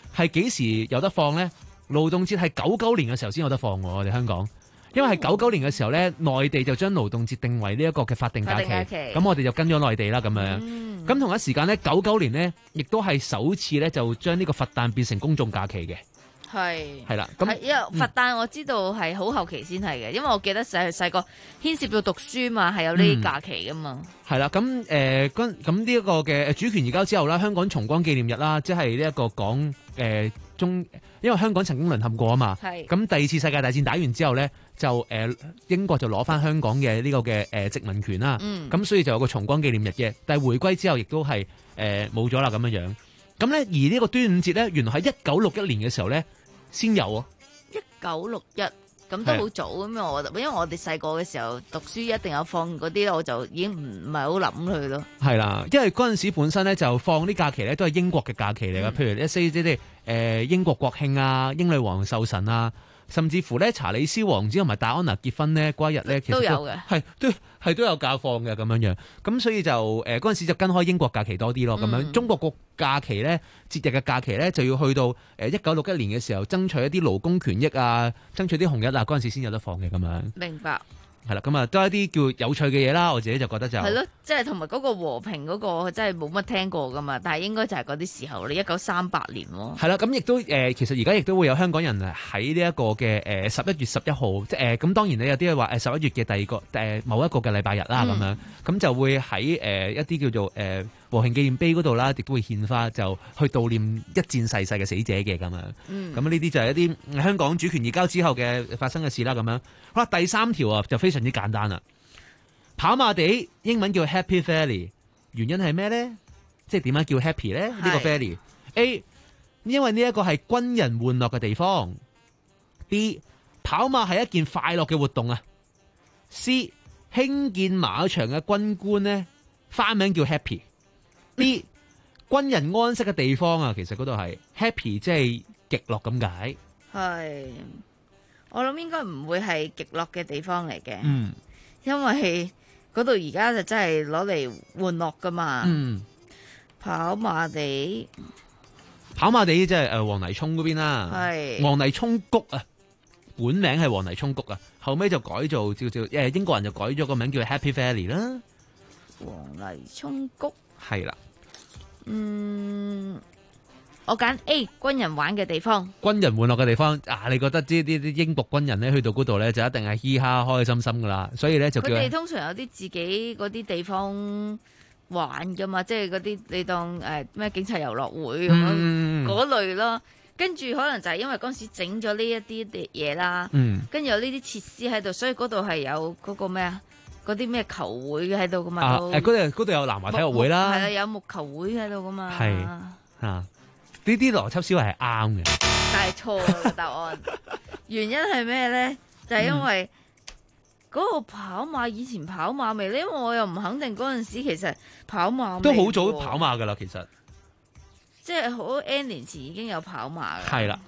係幾時有得放咧？勞動節係九九年嘅時候先有得放喎，我哋香港。因為係九九年嘅時候咧，內地就將勞動節定為呢一個嘅法定假期，咁我哋就跟咗內地啦咁樣。咁、嗯、同一時間咧，九九年咧，亦都係首次咧就將呢個佛誕變成公眾假期嘅。 係係啦，咁因為佛誕我知道係好後期先係嘅，因為我記得細細個牽涉到讀書嘛，係有呢啲假期噶嘛。係、嗯、啦，咁誒，咁咁呢一個嘅主權移交之後啦，香港重光紀念日啦，即係呢一個講誒、呃、中，因為香港曾經淪陷過啊嘛。係。咁第二次世界大戰打完之後咧，就誒、呃、英國就攞翻香港嘅呢個嘅誒殖民權啦。嗯。咁所以就有個重光紀念日嘅，但係回歸之後亦都係誒冇咗啦咁樣樣。咁咧，而呢個端午節咧，原來喺一九六一年嘅時候咧。先有啊！一九六一咁都好早咁樣，我因為我哋細個嘅時候讀書一定有放嗰啲咧，我就已經唔唔係好諗佢咯。係啦，因為嗰陣時本身咧就放啲假期咧都係英國嘅假期嚟噶，嗯、譬如一些即係誒英國國慶啊、英女王壽辰啊。甚至乎咧，查理斯王子同埋戴安娜結婚咧嗰一日咧，其實都，都有嘅，係都係都有假放嘅咁樣樣。咁所以就誒嗰陣時就跟開英國假期多啲咯。咁、嗯、樣中國國假期咧，節日嘅假期咧就要去到誒一九六一年嘅時候，爭取一啲勞工權益啊，爭取啲紅日啊，嗰陣時先有得放嘅咁樣。明白。係啦，咁啊都係一啲叫有趣嘅嘢啦。我自己就覺得就係咯，即係同埋嗰個和平嗰個真係冇乜聽過噶嘛，但係應該就係嗰啲時候，你一九三八年喎。係啦，咁亦都誒、呃，其實而家亦都會有香港人喺呢一個嘅誒十一月十一號，即係誒咁當然你有啲係話誒十一月嘅第二個誒、呃、某一個嘅禮拜日啦咁、嗯、樣，咁就會喺誒、呃、一啲叫做誒。呃和平紀念碑嗰度啦，亦都會獻花，就去悼念一戰逝世嘅死者嘅咁樣。嗯，咁呢啲就係一啲香港主權移交之後嘅發生嘅事啦。咁樣好啦，第三條啊就非常之簡單啦。跑馬地英文叫 Happy Valley， 原因係咩咧？即係點樣叫 Happy 咧？呢、呢個 Valley A， 因為呢一個係軍人玩樂嘅地方。B， 跑馬係一件快樂嘅活動啊。C， 興建馬場嘅軍官咧，花名叫 Happy。B， 軍人安息嘅地方啊，其實嗰度係 happy， 即係極樂咁解。係，我諗應該唔會係極樂嘅地方嚟嘅。嗯，因為嗰度而家就真係攞嚟玩樂噶嘛。嗯，跑馬地，跑馬地即係誒黃泥涌嗰邊啦。係黃泥涌谷啊，本名係黃泥涌谷啊，後尾就改做叫做誒英國人就改咗個名叫 Happy Valley 啦。黃泥涌谷係啦。嗯，我揀 A， 軍人玩嘅地方。軍人玩樂嘅地方啊，你覺得啲啲啲英國軍人咧去到嗰度咧就一定係嘻哈開開心心噶啦，所以咧就叫佢哋通常有啲自己嗰啲地方玩噶嘛，即係嗰啲你當誒咩、呃、警察遊樂會咁樣嗰、嗯、類咯。跟住可能就係因為嗰陣時整咗呢一啲嘢啦，嗯，跟住有呢啲設施喺度，所以嗰度係有嗰個咩啊？嗰啲咩球會喺度噶嘛？誒、啊，嗰度嗰度有南華體育會啦，係啊，有木球會喺度噶嘛？係啊，呢啲邏輯思維係啱嘅，但係錯嘅答案。原因係咩咧？就係、是、因為嗰個跑馬以前跑馬未咧，因為我又唔肯定嗰陣時其實跑馬都好早跑馬噶啦，其實即係好 N 年前已經有跑馬嘅，係啦。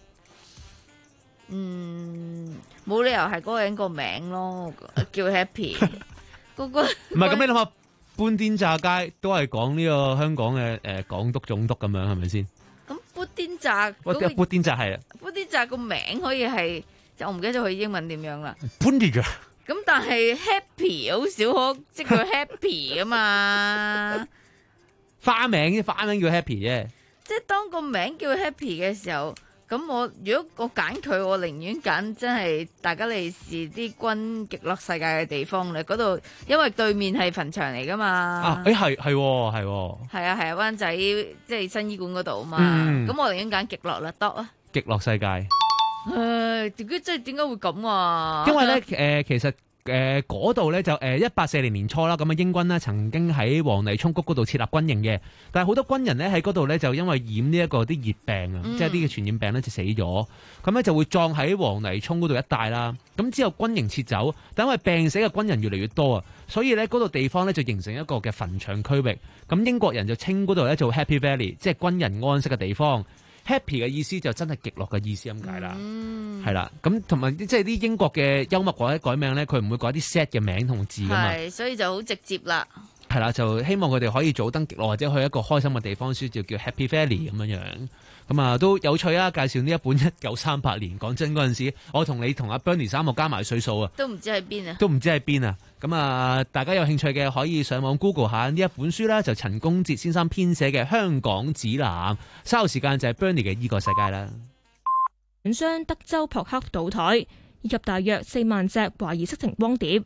嗯，冇理由係嗰個人個名咯，叫 Happy 嗰個唔係咁，你諗下，砵甸乍街都係講呢個香港嘅誒、呃、港督總督咁樣，係咪先？咁砵甸乍，砵甸乍係啊，砵甸乍個名可以係，就我唔記得咗佢英文點樣啦。砵甸乍咁，但係 Happy 好少可即係佢 Happy 啊嘛，花名花名叫 Happy 啫。即係當個名叫 Happy 嘅時候。咁我如果我揀佢，我寧願揀真係大吉利是啲軍極樂世界嘅地方咧。嗰度因為對面係墳場嚟噶嘛。啊，誒係係係。係啊係啊，灣仔即係新醫館嗰度啊嘛。咁、嗯、我寧願揀極樂啦，得啊。極樂世界。誒，點解即係點解會咁啊？因為咧誒、呃，其實。誒嗰度咧就誒一八四零年初啦，咁啊英軍呢曾經喺黃泥涌谷嗰度設立軍營嘅，但係好多軍人咧喺嗰度咧就因為染呢一個啲熱病啊、嗯，即係啲嘅傳染病咧就死咗，咁咧就會葬喺黃泥涌嗰度一帶啦。咁之後軍營撤走，但因為病死嘅軍人越嚟越多啊，所以咧嗰度地方咧就形成一個嘅墳場區域。咁英國人就稱嗰度咧做 Happy Valley， 即係軍人安息嘅地方。Happy 嘅意思就真係極樂嘅意思咁解啦，係、嗯、啦，咁同埋即係啲英國嘅幽默改改名咧，佢唔會改啲 set 嘅名同字噶嘛，係，所以就好直接啦。係啦，就希望佢哋可以早登極樂或者去一個開心嘅地方，所以就叫 Happy Valley 咁樣樣。 咁啊都有趣啊！介紹呢一本一九三八年，講真嗰陣時，我同你同阿 Bernie 三個加埋歲數啊， 都唔知喺邊啊， 都唔知喺邊啊！咁啊，大家有興趣嘅可以上網 Google 下呢一本書啦，就陳公哲先生編寫嘅《香港指南》。稍後時間就係 Bernie 嘅《呢個世界》啦。 本商德州撲克賭台以及大約四萬隻懷疑色情光碟。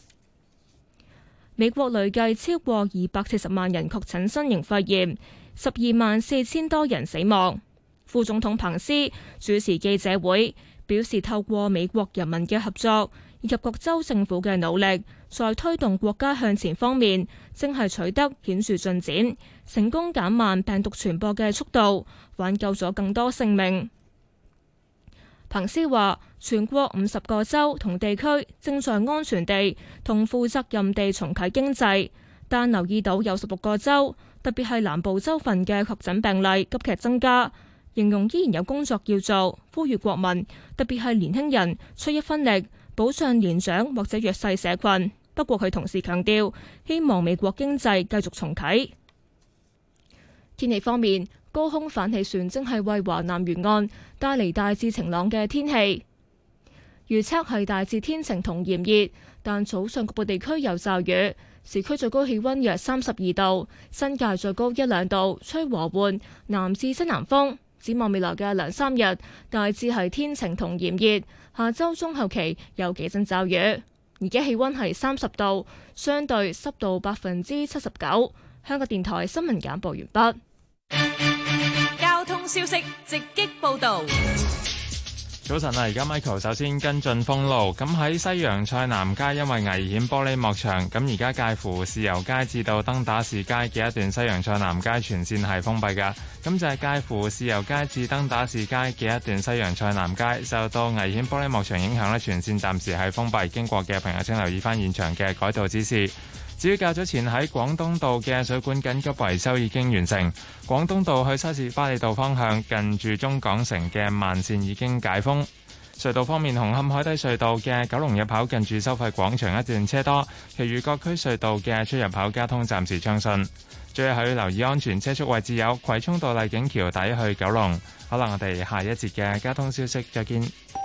美國累計超過二百四十萬人確診新型肺炎，十二萬四千多人死亡。副總統彭斯主持記者會，表示透過美國人民嘅合作以及各州政府嘅努力，在推動國家向前方面，正係取得顯著進展，成功減慢病毒傳播嘅速度，挽救咗更多性命。彭斯話，全國五十個州同地區正在安全地同負責任地重啟經濟，但留意到有十六個州，特別係南部州份嘅確診病例急劇增加，形容依然有工作要做，呼籲國民，特別係年輕人出一分力，保障年長或者弱勢社群。不過佢同時強調，希望美國經濟繼續重啟。天氣方面，高空反氣旋正係為華南沿岸帶嚟大致晴朗嘅天氣，預測係大致天晴同炎熱，但早上局部地區有驟雨。市區最高氣溫約三十二度，新界最高一兩度，吹和緩南至西南風。展望未來嘅兩三日，大致係天晴同炎熱，下周中後期有幾陣驟雨。而家氣溫係三十度，相對濕度百分之七十九。香港電台新聞簡報完畢。 交通消息直擊報道。 早晨啊，而家 Michael 首先跟進封路。咁喺西洋菜南街，因為危險玻璃幕牆，咁而家介乎豉油街至到登打士街嘅一段西洋菜南街全線係封閉㗎。咁就係介乎豉油街至登打士街嘅一段西洋菜南街，受到危險玻璃幕牆影響呢，全線暫時係封閉。經過嘅朋友請留意翻現場嘅改道指示。至於較早前喺廣東道嘅水管緊急維修已經完成，廣東道去西士巴利道方向近住中港城嘅慢線已經解封。隧道方面，紅磡海底隧道嘅九龍入口近住收費廣場一段車多，其餘各區隧道嘅出入口交通暫時暢順。最後要留意安全車速位置有葵涌道麗景橋底去九龍。可能我哋下一節嘅交通消息再見。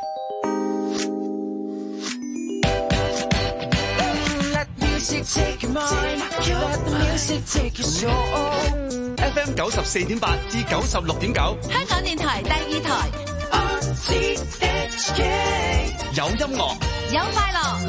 F M 九十四點八至九十六點九， 香港電台第二台。 有音樂， 有快樂。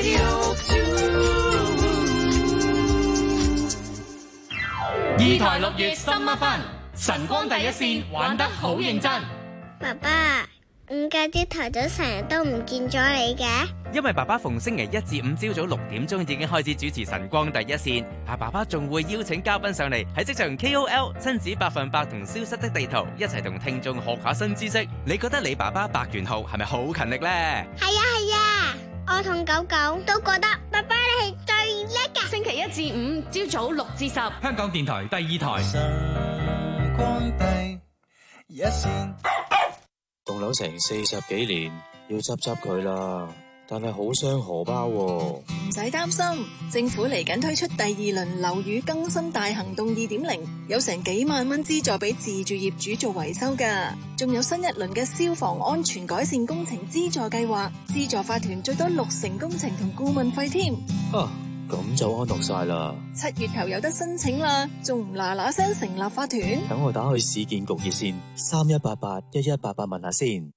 二台六月心一分，晨光第一線玩得好認真。 爸爸，點解啲台長成日都唔見咗你嘅？ 因為爸爸逢星期一至五朝早六點鐘已經開始主持晨光第一線，阿爸爸仲會邀請嘉賓上嚟喺職場 K O L 親子百分百同消失的地圖一齊同聽眾學下新知識。你覺得你爸爸白元浩係咪好勤力呢？ 係啊係啊，我同狗狗都覺得爸爸你係最叻㗎。 星期一至五朝早六至十， 香港電台第二台。 晨光第一線， 棟樓成四十幾年，要執執佢啦。但係好傷荷包喎。 唔使擔心，政府嚟緊推出第二輪樓宇更新大行動二點零，有成幾萬蚊資助俾自住業主做維修㗎，仲有新一輪嘅消防安全改善工程資助計劃，資助法團最多六成工程同顧問費添。 啊，咁就安樂晒啦。 七月頭有得申請啦，仲唔嗱嗱聲成立法團？ 等我打去市建局熱線三一八八一一八八問下先。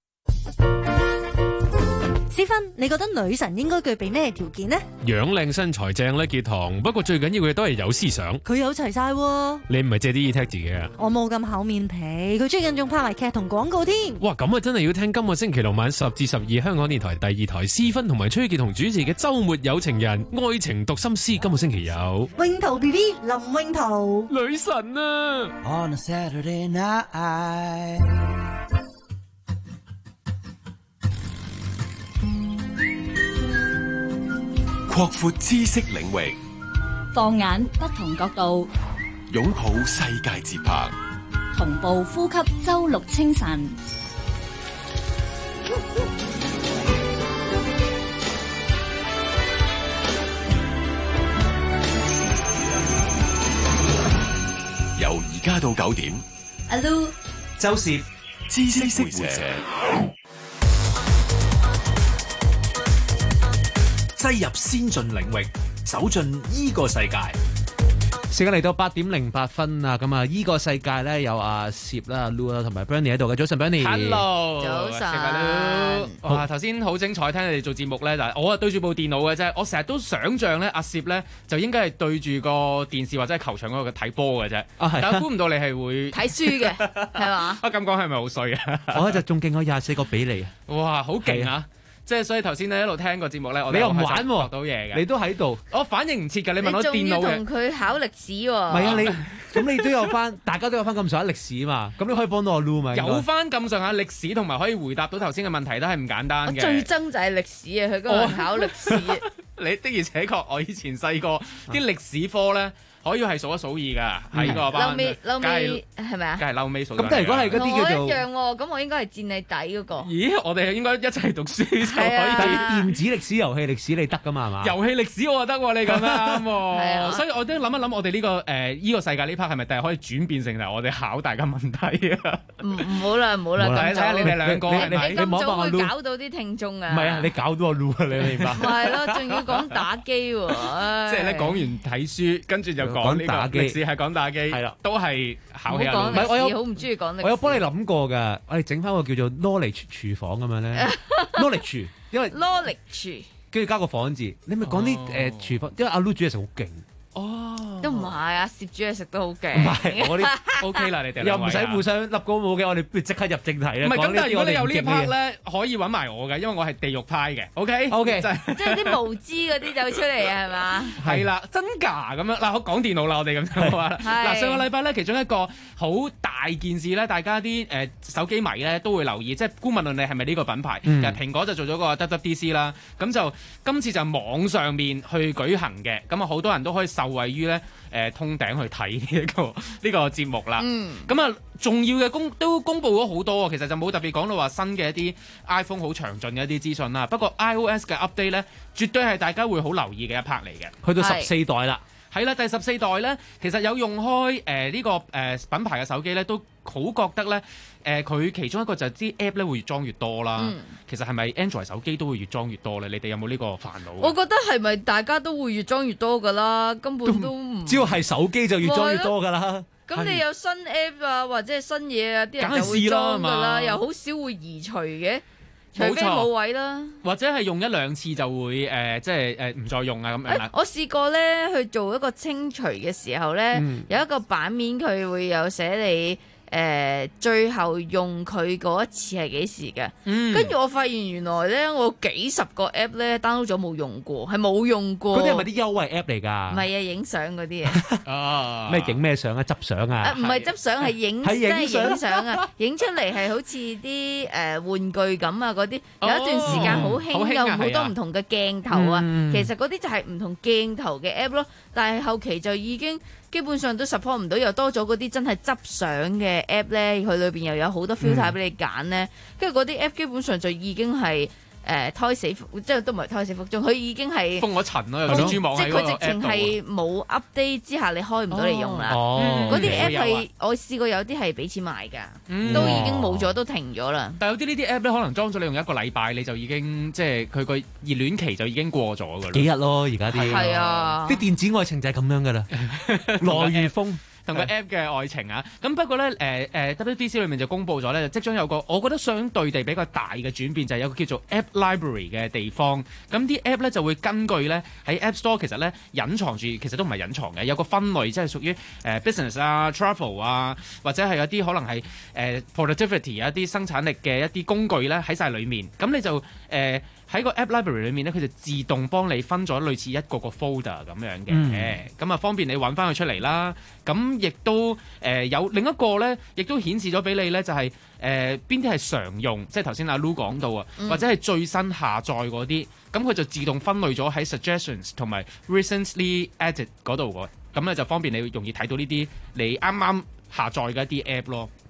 思芬，你覺得女神應該具備咩條件呢？ 樣靚身材正咧，結堂。不過最緊要嘅都係有思想。 佢有齊晒喎。 你唔係借啲意踢自己啊？ 我冇咁厚面皮，佢最近仲拍埋劇同廣告添。 哇，咁啊真係要聽今個星期六晚十至十二香港電台第二台思芬同埋崔潔彤主持嘅週末有情人愛情讀心師。今個星期有詠圖 B B 林詠圖女神啊。 On a Saturday night， 擴闊知識領域， 放眼不同角度， 擁抱世界節拍， 同步呼吸周六清晨。 由而家到九點， 阿 Lu、 周攝知識會社，擠入先進領域，走進依個世界。 時間嚟到八點零八分啊！咁啊，依個世界咧有阿攝啦、阿 Lu 啦同埋 Bernie 喺度嘅。早晨 Bernie，Hello， 早晨。 哇，頭先好精彩，聽你哋做節目咧，但係我啊對住部電腦嘅啫。我成日都想像咧，阿攝咧就應該係對住個電視或者係球場嗰度睇波嘅啫。啊，但係估唔到你係會睇書嘅，係嘛？ 啊，咁講係咪好衰啊？ 我就仲勁過廿四個比利啊！ 哇，好勁啊！即係所以頭先咧一路聽個節目咧，我你又唔玩喎， 學到嘢嘅， 你都喺度， 我反應唔切㗎。你問我電腦嘅， 你仲要同佢考歷史喎？唔係啊，你咁你都有翻，大家都有翻咁上下歷史嘛？咁你可以幫到我 Lu 嘛？ 有翻咁上下歷史同埋可以回答到頭先嘅問題都係唔簡單嘅。 我最憎就係歷史啊！佢嗰個考歷史， 你的而且確，我以前細個啲歷史科咧。可以係數一數二㗎，喺個班， 嬲尾嬲尾係咪啊？ 梗係嬲尾數。 咁但係如果係嗰啲叫做我一樣喎，咁我應該係佔你底嗰個。 咦？我哋應該一齊讀書就可以。 但係電子歷史、遊戲歷史你得㗎嘛？係嘛？ 遊戲歷史我就得喎，你咁樣啱喎。所以我都諗一諗，我哋呢個誒依個世界呢 part 係咪第日可以轉變成係我哋考大家問題啊？ 唔唔好啦，唔好啦， 睇下你哋兩個， 你咁早會搞到啲聽眾啊？ 唔係啊，你搞到我 Lu 啊，你明白？ 唔係咯，仲要講打機喎。 即係咧講完睇書，跟住就講呢個打機。是係講打機，係啦，都係考起人。 唔係我有好唔中意講歷史。 我有幫你諗過㗎，我哋整翻個叫做 knowledge 廚房咁樣咧，knowledge，因為 knowledge， 跟住加個房字，你咪講啲誒廚房，因為阿 Lu 煮嘢食好勁。 哦，都唔係啊，攝煮嘢食都好勁。 唔係我啲 OK 啦，你哋又唔使互相笠高帽嘅，我哋不如即刻入正題啦。 唔係咁，但係如果你有呢 part 咧，可以揾埋我嘅，因為我係地獄派嘅。OK，OK， 即係啲無知嗰啲就出嚟啊，係嘛？ 係啦，真㗎咁樣嗱，我講電腦啦，我哋咁樣話啦。嗱，上個禮拜咧，其中一個好大件事咧，大家啲誒手機迷咧都會留意，即係姑勿論你係咪呢個品牌，其實蘋果就做咗個 W W D C 啦，咁就今次就網上面去舉行嘅，咁啊好多人都可以受惠於咧。誒、呃、通頂去睇呢一個呢、呢個節目啦，咁啊、嗯、重要嘅公都公佈咗好多，其實就冇特別講到話新嘅一啲 iPhone 好詳盡嘅一啲資訊啦。不過 iOS 嘅 update 咧，絕對係大家會好留意嘅一 part 嚟嘅。 去到十四代啦， 係啦，第十四代咧，其實有用開誒呢、呃呢個誒、呃、品牌嘅手機咧，都好覺得咧。誒佢、呃、其中一個就係啲 app 咧會越裝越多啦，嗯、其實係咪 Android 手機都會越裝越多咧？你哋有冇呢個煩惱？ 我覺得係咪大家都會越裝越多㗎啦？根本都唔只要係手機就越裝越多㗎啦。 咁你有新 app 啊，或者係新嘢啊，啲人就會裝㗎啦，又好少會移除嘅，除非冇位啦。 或者係用一兩次就會誒、呃，即係誒唔再用啊咁樣、欸。 我試過咧去做一個清除嘅時候咧，嗯、有一個版面佢會有寫你。誒、呃、最後用佢嗰一次係幾時嘅？跟住、嗯、我發現原來咧，我幾十個 app 咧 download 咗冇用過，係冇用過。 嗰啲係咪啲優惠 app 嚟㗎？ 唔係啊，影相嗰啲啊。 哦，咩影咩相啊？執相啊？ 唔係執相，係影即係影相啊！影出嚟係好似啲誒玩具咁啊！嗰啲有一段時間好興，有好多唔同嘅鏡頭啊。嗯、其實嗰啲就係唔同鏡頭嘅 app 咯，但係後期就已經。基本上都 support 唔到，又多咗嗰啲真係執相嘅 app 咧，佢裏邊又有好多 filter 俾你揀咧，跟住嗰啲 app 基本上就已經係。誒胎死腹，即係都唔係胎死腹中，佢已經係封咗塵咯，有蜘蛛網喺嗰個 app 度。即係佢直情係冇 update 之下，你開唔到嚟用啦。嗰啲 app 係我試過有啲係俾錢買㗎，都已經冇咗，都停咗啦。 但係有啲呢啲 app 咧，可能裝咗你用一個禮拜，你就已經即係佢個熱戀期就已經過咗㗎啦。 幾日咯，而家啲係啊， 啲電子愛情就係咁樣㗎啦，來如風。 同個 app 嘅愛情啊，咁不過咧，誒、呃、誒、呃、W W D C 裏面就公佈咗咧，即將有個我覺得相對地比較大嘅轉變，就係、是、有個叫做 App Library 嘅地方。咁啲 app 咧就會根據咧喺 App Store 其實咧隱藏住，其實都唔係隱藏嘅，有個分類，即係屬於誒、呃、business 啊、travel 啊，或者係有啲可能係誒、呃、productivity 一啲生產力嘅一啲工具咧喺晒裡面。咁你就誒。呃喺個 App Library 裏面咧，佢就自動幫你分咗類似一個個 folder 咁樣嘅，咁啊、嗯、方便你揾翻佢出嚟啦。咁亦都誒、呃、有另一個咧，亦都顯示咗俾你咧，就係誒邊啲係常用，即係頭先阿 Lu 講到啊，嗯、或者係最新下載嗰啲，咁佢就自動分類咗喺 Suggestions 同埋 Recently Added 嗰度喎。咁咧就方便你容易睇到呢啲你啱啱下載嘅一啲 app 咯。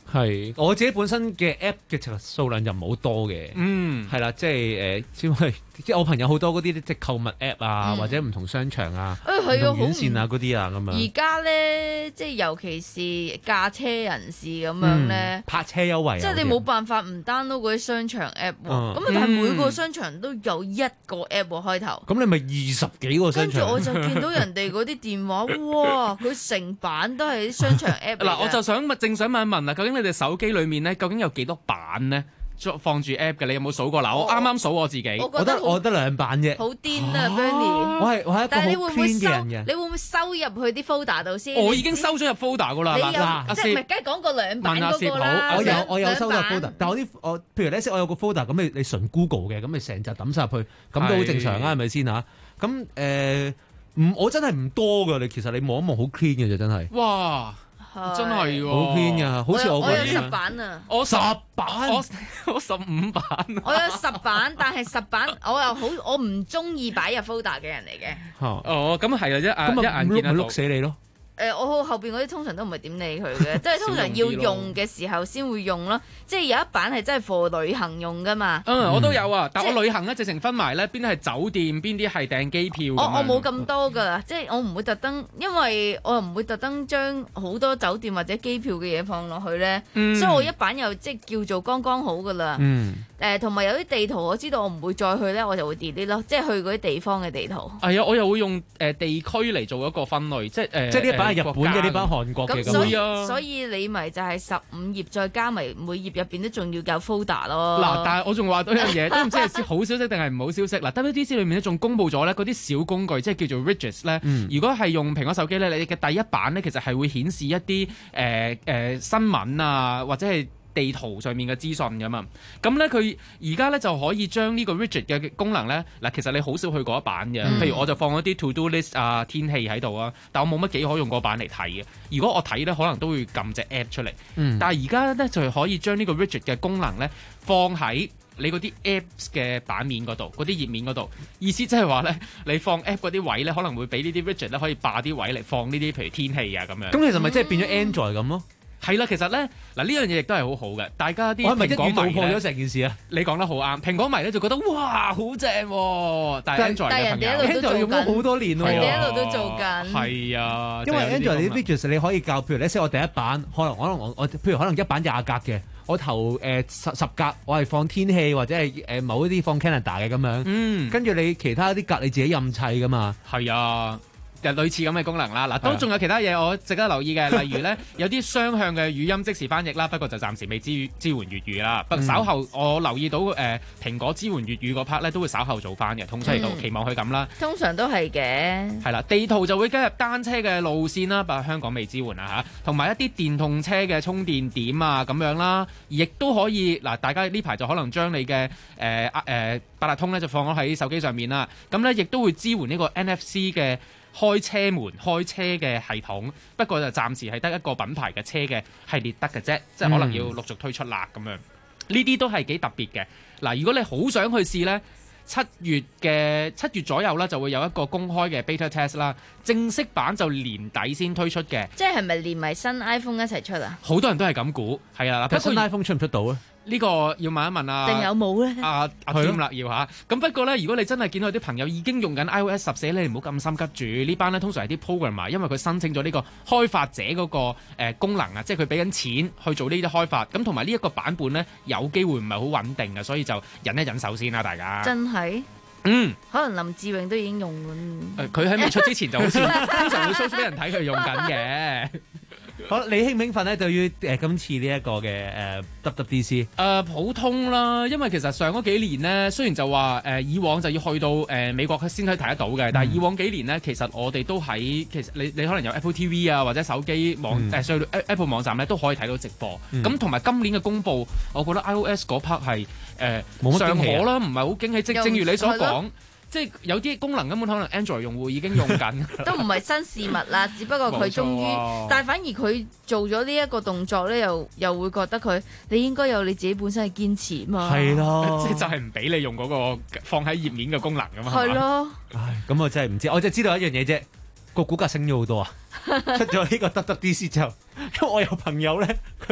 係我自己本身嘅 app 嘅數量就唔好多嘅， 嗯， 係啦，即係誒，因為即係我朋友好多嗰啲即係購物 app 啊， 嗯或者唔同商場啊、 誒係啊唔同院線啊嗰啲啊咁樣。 而家咧，即係尤其是駕車人士咁樣咧、 嗯，泊車優惠啊， 即係你冇辦法唔 download 嗰啲商場 app 喎。 嗯咁但係每個商場都有一個 app 喎開頭。 咁你咪二十幾個商場？ 跟住我就見到人哋嗰啲電話，哇！佢成版都係啲商場 app 嚟嘅。 嗱，我就想正想問一問啦，究竟你哋手機裡面咧，究竟有幾多版咧？放住 app 嘅，你有冇數過？嗱，我啱啱數我自己， 我覺得我得兩版啫。 好癲啊 Bernie！ 我係我係一個好 clean 嘅人嘅。 你會唔會收入去啲 folder 度先？ 我已經收咗入 folder 噶啦。 你有即係咪梗係講過兩版嗰個啦？ 我有我有收入 folder，但係我啲我譬如咧，我有個 folder，咁你你純 Google 嘅，咁你成集抌晒入去，咁都好正常啊，係咪先嚇？咁誒唔我真係唔多噶，你其實你望一望好 clean 嘅啫，真係。 哇！真係喎， 好偏㗎，好似我我有十版啊， 我十版， 我我十五版， 我有十版，但係十版我又好，我唔中意擺入 folder 嘅人嚟嘅。 哦，咁係啊，一一眼見得到， 碌死你咯。 誒，我後邊嗰啲通常都唔係點理佢嘅，即係通常要用嘅時候先會用咯。即係有一版係真係 for 旅行用噶嘛。 嗯，我都有啊，但我旅行咧直情分埋咧，邊啲係酒店，邊啲係訂機票。 我我冇咁多噶，即係我唔會特登，因為我又唔會特登將好多酒店或者機票嘅嘢放落去咧，所以我一版又即係叫做剛剛好噶啦。 嗯。 誒，同埋有啲地圖我知道我唔會再去咧，我就會 delete 咯，即係去嗰啲地方嘅地圖。 係啊，我又會用誒地區嚟做一個分類，即係誒。 即係呢版係日本嘅，呢版韓國嘅咁。 所以所以你咪就係十五頁再加埋每頁入邊都仲要有 folder 咯。 嗱，但係我仲話多一樣嘢，都唔知係好消息定係唔好消息。嗱 ，W D C 裏面咧仲公布咗咧嗰啲小工具，即係叫做 widgets 咧。 嗯、 如果係用蘋果手機咧，你嘅第一版咧其實係會顯示一啲誒誒新聞啊，或者係地圖上面嘅資訊㗎嘛，咁咧佢而家咧就可以將呢個 widget 嘅功能咧，嗱其實你好少去嗰一版嘅，嗯、譬如我就放咗啲 to do list 啊、天氣喺度啊，但我冇乜幾可用嗰版嚟睇嘅。如果我睇咧，可能都會撳隻 app 出嚟，嗯、但係而家咧就係可以將呢個 widget 嘅功能咧放喺你嗰啲 apps 嘅版面嗰度，嗰啲頁面嗰度，意思即係話咧，你放 app 嗰啲位咧，可能會俾呢啲 widget 咧可以霸啲位嚟放呢啲譬如天氣啊咁樣。 咁其實咪即係變咗 Android 咁咯？ 係啦，其實咧嗱呢樣嘢亦都係好好嘅，大家啲我係咪一語道破咗咗成件事啊？ 你講得好啱，蘋果迷咧就覺得哇好正喎，但係 Android 嘅朋友 Android 用咗好多年喎， 人哋一路都做緊。 係啊， 因為 Android 啲 widgets 你可以教，譬如咧，即係我第一版可能可能我我譬如可能一版廿格嘅，我頭誒十十格我係放天氣或者係誒某一啲放 Canada 嘅咁樣，嗯，跟住你其他啲格你自己任砌噶嘛， 係啊。就類似咁嘅功能啦，嗱都仲有其他嘢我值得留意嘅，例如咧有啲雙向嘅語音即時翻譯啦，不過就暫時未支支援粵語啦。不過稍後我留意到誒、呃、蘋果支援粵語嗰 part 咧都會稍後做翻嘅，通常嚟到期望佢咁啦。 通常都係嘅。 係啦，地圖就會加入單車嘅路線啦，不過香港未支援啊嚇，同埋一啲電動車嘅充電點啊咁樣啦，亦都可以嗱，大家呢排就可能將你嘅誒誒八達通咧就放咗喺手機上面啦，咁咧亦都會支援呢個 N F C 嘅開車門開車嘅系統，不過就暫時係得一個品牌嘅車嘅系列得嘅啫，即係可能要陸續推出啦咁樣。呢啲都係幾特別嘅。嗱，如果你好想去試呢，七月嘅七月左右啦，就會有一個公開嘅 beta test 啦，正式版就年底先推出嘅。 即係係咪連埋新 iPhone 一齊出啊？ 好多人都係咁估，係啊。 睇新 iPhone 出唔出到啊？ 呢個要問一問啊， 定有冇咧？ 阿阿添啦，要嚇。咁不過咧，如果你真係見到啲朋友已經用緊 iOS 十四咧，你唔好咁心急住。呢班咧通常係啲 programmer，因為佢申請咗呢個開發者嗰個誒功能啊，即係佢俾緊錢去做呢啲開發。咁同埋呢一個版本咧，有機會唔係好穩定嘅，所以就忍一忍手先啦，大家。 真係。 嗯， 可能林志穎都已經用緊。佢喺未出之前就好似通常會 show 俾人睇佢用緊嘅。 好，你興唔興奮咧？對於誒今次呢一個嘅誒 W W D C 誒普通啦，因為其實上嗰幾年咧，雖然就話誒、呃、以往就要去到誒、呃、美國先可以睇得到嘅，但係以往幾年咧，其實我哋都喺其實你你可能有 Apple T V 啊，或者手機網誒上、嗯呃、Apple 網站咧都可以睇到直播。咁同埋今年嘅公佈，我覺得 iOS 嗰 part 係誒尚可啦，唔係好驚喜。即正如你所講。即係有啲功能根本可能 Android 用戶已經用緊， 都唔係新事物啦，只不過佢終於，啊、但係反而佢做咗呢一個動作咧，又又會覺得佢你應該有你自己本身嘅堅持嘛。 係咯， 即係就係唔俾你用嗰個放喺頁面嘅功能㗎嘛。 係咯。 唉，咁我真係唔知，我就知道一樣嘢啫，個股價升咗好多啊！出咗呢個 W W D C 之後，因為我有朋友咧，佢話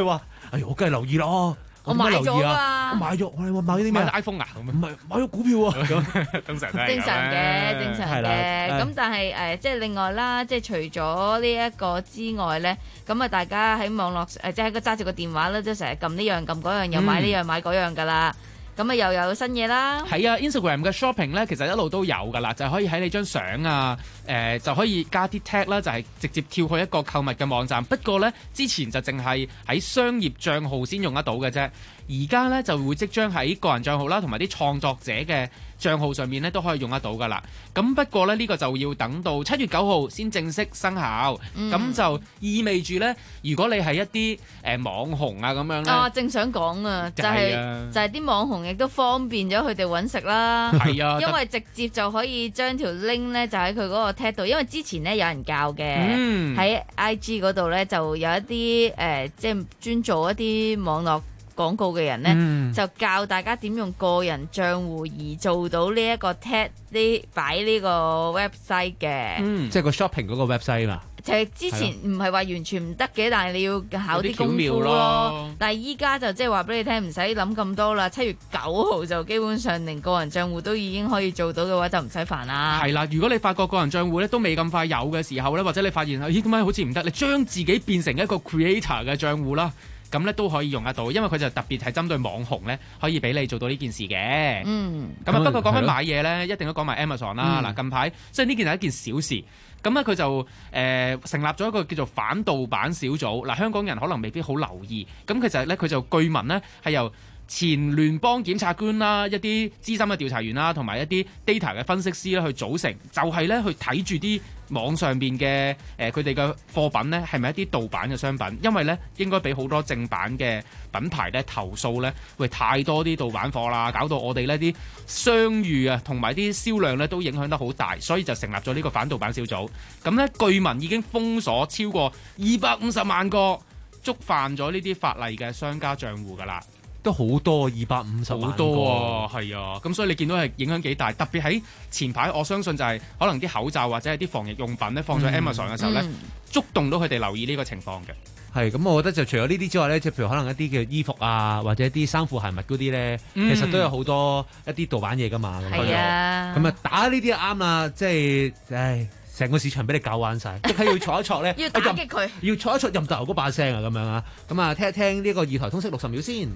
哎我梗係留意咯。 我買咗啊！我買咗，我話買咗啲咩？ 買 iPhone 啊？ 唔係買咗股票啊！ 咁正常正常嘅，正常嘅。咁但係誒，即係另外啦，即係除咗呢一個之外咧，咁啊，大家喺網絡誒，即係喺個揸住個電話咧，都成日撳呢樣撳嗰樣，又買呢樣買嗰樣噶啦。咁啊，又有新嘢啦。 係啊 ，Instagram 嘅 shopping 咧，其實一路都有噶啦，就係可以喺你張相啊，誒、呃、就可以加啲 tag 啦，就係直接跳去一個購物嘅網站。不過咧，之前就淨係喺商業帳號先用得到嘅啫。而家咧就會即將喺個人帳號啦，同埋啲創作者嘅帳號上面咧都可以用得到噶啦。咁不過咧呢、呢個就要等到七月九號先正式生效。咁、嗯、就意味住咧，如果你係一啲誒、呃、網紅啊咁樣咧， 啊正想講啊，就係、是、就係、是、啲網紅亦都方便咗佢哋揾食啦。 係啊， 因為直接就可以將條 link 咧就喺佢嗰個 tag 度，因為之前咧有人教嘅喺、嗯、I G 嗰度咧就有一啲誒、呃、即係專做一啲網絡廣告嘅人咧、嗯，就教大家點用個人帳戶而做到呢一個 tag 呢擺呢個 website 嘅， 嗯，即係個 shopping 嗰個 website 嘛。 就係之前唔係話完全唔得嘅，但係你要考啲功夫咯。但係依家就即係話俾你聽，唔使諗咁多啦。七月九號就基本上連個人帳戶都已經可以做到嘅話，就唔使煩啦。 係啦，如果你發覺個人帳戶咧都未咁快有嘅時候咧，或者你發現咦點解好似唔得，你將自己變成一個 creator 嘅帳戶啦。咁咧都可以用得到，因為佢就特別係針對網紅咧，可以俾你做到呢件事嘅。嗯，咁啊不過講緊買嘢咧，一定都講埋 Amazon 啦。嗱、嗯，近排即係呢件係一件小事，咁咧佢就誒、呃、成立咗一個叫做反盜版小組。嗱，香港人可能未必好留意，咁其實咧佢就據聞咧係由前聯邦檢察官啦、一啲資深嘅調查員啦，同埋一啲 data 嘅分析師咧去組成，就係咧去睇住啲網上邊嘅誒佢哋嘅貨品咧係咪一啲盜版嘅商品，因為咧應該俾好多正版嘅品牌咧投訴咧，喂太多啲盜版貨啦，搞到我哋呢啲商譽啊同埋啲銷量咧都影響得好大，所以就成立咗呢個反盜版小組。咁咧據聞已經封鎖超過二百五十萬個觸犯咗呢啲法例嘅商家帳戶㗎啦。 都好多二百五十萬個， 好多啊，係啊，咁所以你見到係影響幾大，特別喺前排，我相信就係可能啲口罩或者係啲防疫用品咧放咗 Amazon 嘅時候咧，觸、嗯、動到佢哋留意呢個情況嘅。 係咁，我覺得就除咗呢啲之外咧，即係譬如可能一啲嘅衣服啊，或者一啲衫褲鞋襪嗰啲咧，其實都有好多一啲盜版嘢噶嘛。係啊，咁啊打呢啲就啱啦，即係唉。成個市場俾你搞玩晒，即係要挫一挫咧， 要打擊佢， 要挫一挫任大牛嗰把聲啊，咁樣啊，咁啊，聽一聽呢個二台通識六十秒先。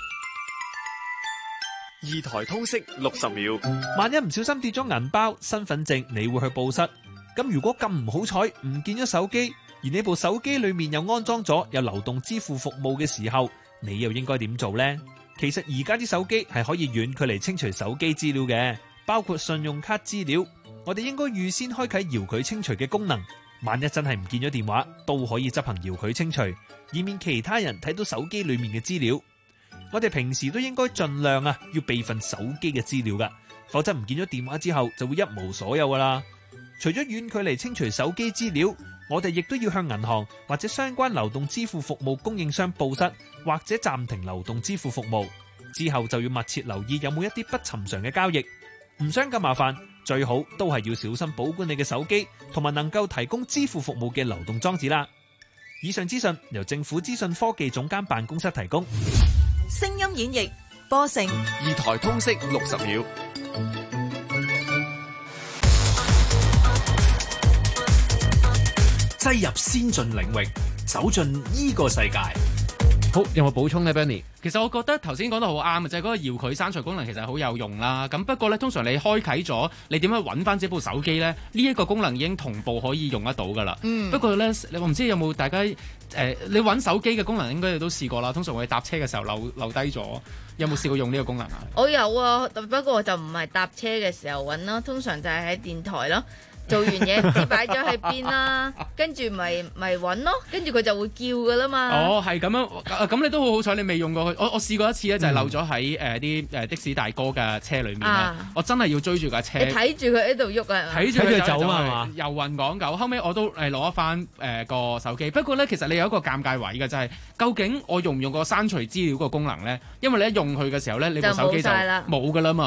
二台通識六十秒，萬一唔小心跌咗銀包、身份證，你會去報失。咁如果咁唔好彩唔見咗手機，而你部手機裏面又安裝咗有流動支付服務嘅時候，你又應該點做呢？其實而家啲手機係可以遠距離清除手機資料嘅，包括信用卡資料。我哋應該預先開啟遙距清除嘅功能，萬一真係唔見咗電話，都可以執行遙距清除，以免其他人睇到手機裏面嘅資料。我哋平時都應該盡量啊，要備份手機嘅資料噶，否則唔見咗電話之後就會一無所有噶啦。除咗遠距離清除手機資料，我哋亦都要向銀行或者相關流動支付服務供應商報失，或者暫停流動支付服務。之後就要密切留意有冇一啲不尋常嘅交易。唔想咁麻煩，最好都係要小心保管你嘅手機，同埋能夠提供支付服務嘅流動裝置啦。以上資訊由政府資訊科技總監辦公室提供。 聲音演繹播成二台通識六十秒， 擠入先進領域，走進呢個世界。 好，有冇補充呢 Benny？ 其實我覺得頭先講得好啱嘅，就係、是、嗰個遙距刪除功能其實好有用啦。咁不過咧，通常你開啟咗，你點樣揾翻這部手機咧？呢、這、一個功能已經同步可以用得到噶啦。嗯。不過咧，我唔知有冇大家誒、呃，你揾手機嘅功能應該你都試過啦。通常我哋搭車嘅時候留留低咗，有冇試過用呢個功能啊？ 我有啊，不過我就唔係搭車嘅時候揾咯，通常就係喺電台咯。做完嘢唔知擺咗喺邊啦，跟住咪咪揾咯，跟住佢就會叫噶啦嘛。 哦，係咁樣，咁、啊、你都好好彩，你未用過佢。我我試過一次咧，就係漏咗喺誒啲誒的士大哥嘅車裏面啦、啊。我真係要追住架車， 你睇住佢喺度喐啊， 睇住佢走啊嘛。遊魂講究，後尾我都誒攞翻誒個手機。不過咧，其實你有一個尷尬位嘅，就係、是、究竟我用唔用個刪除資料個功能咧？因為你一用佢嘅時候咧，你部手機就冇噶啦嘛。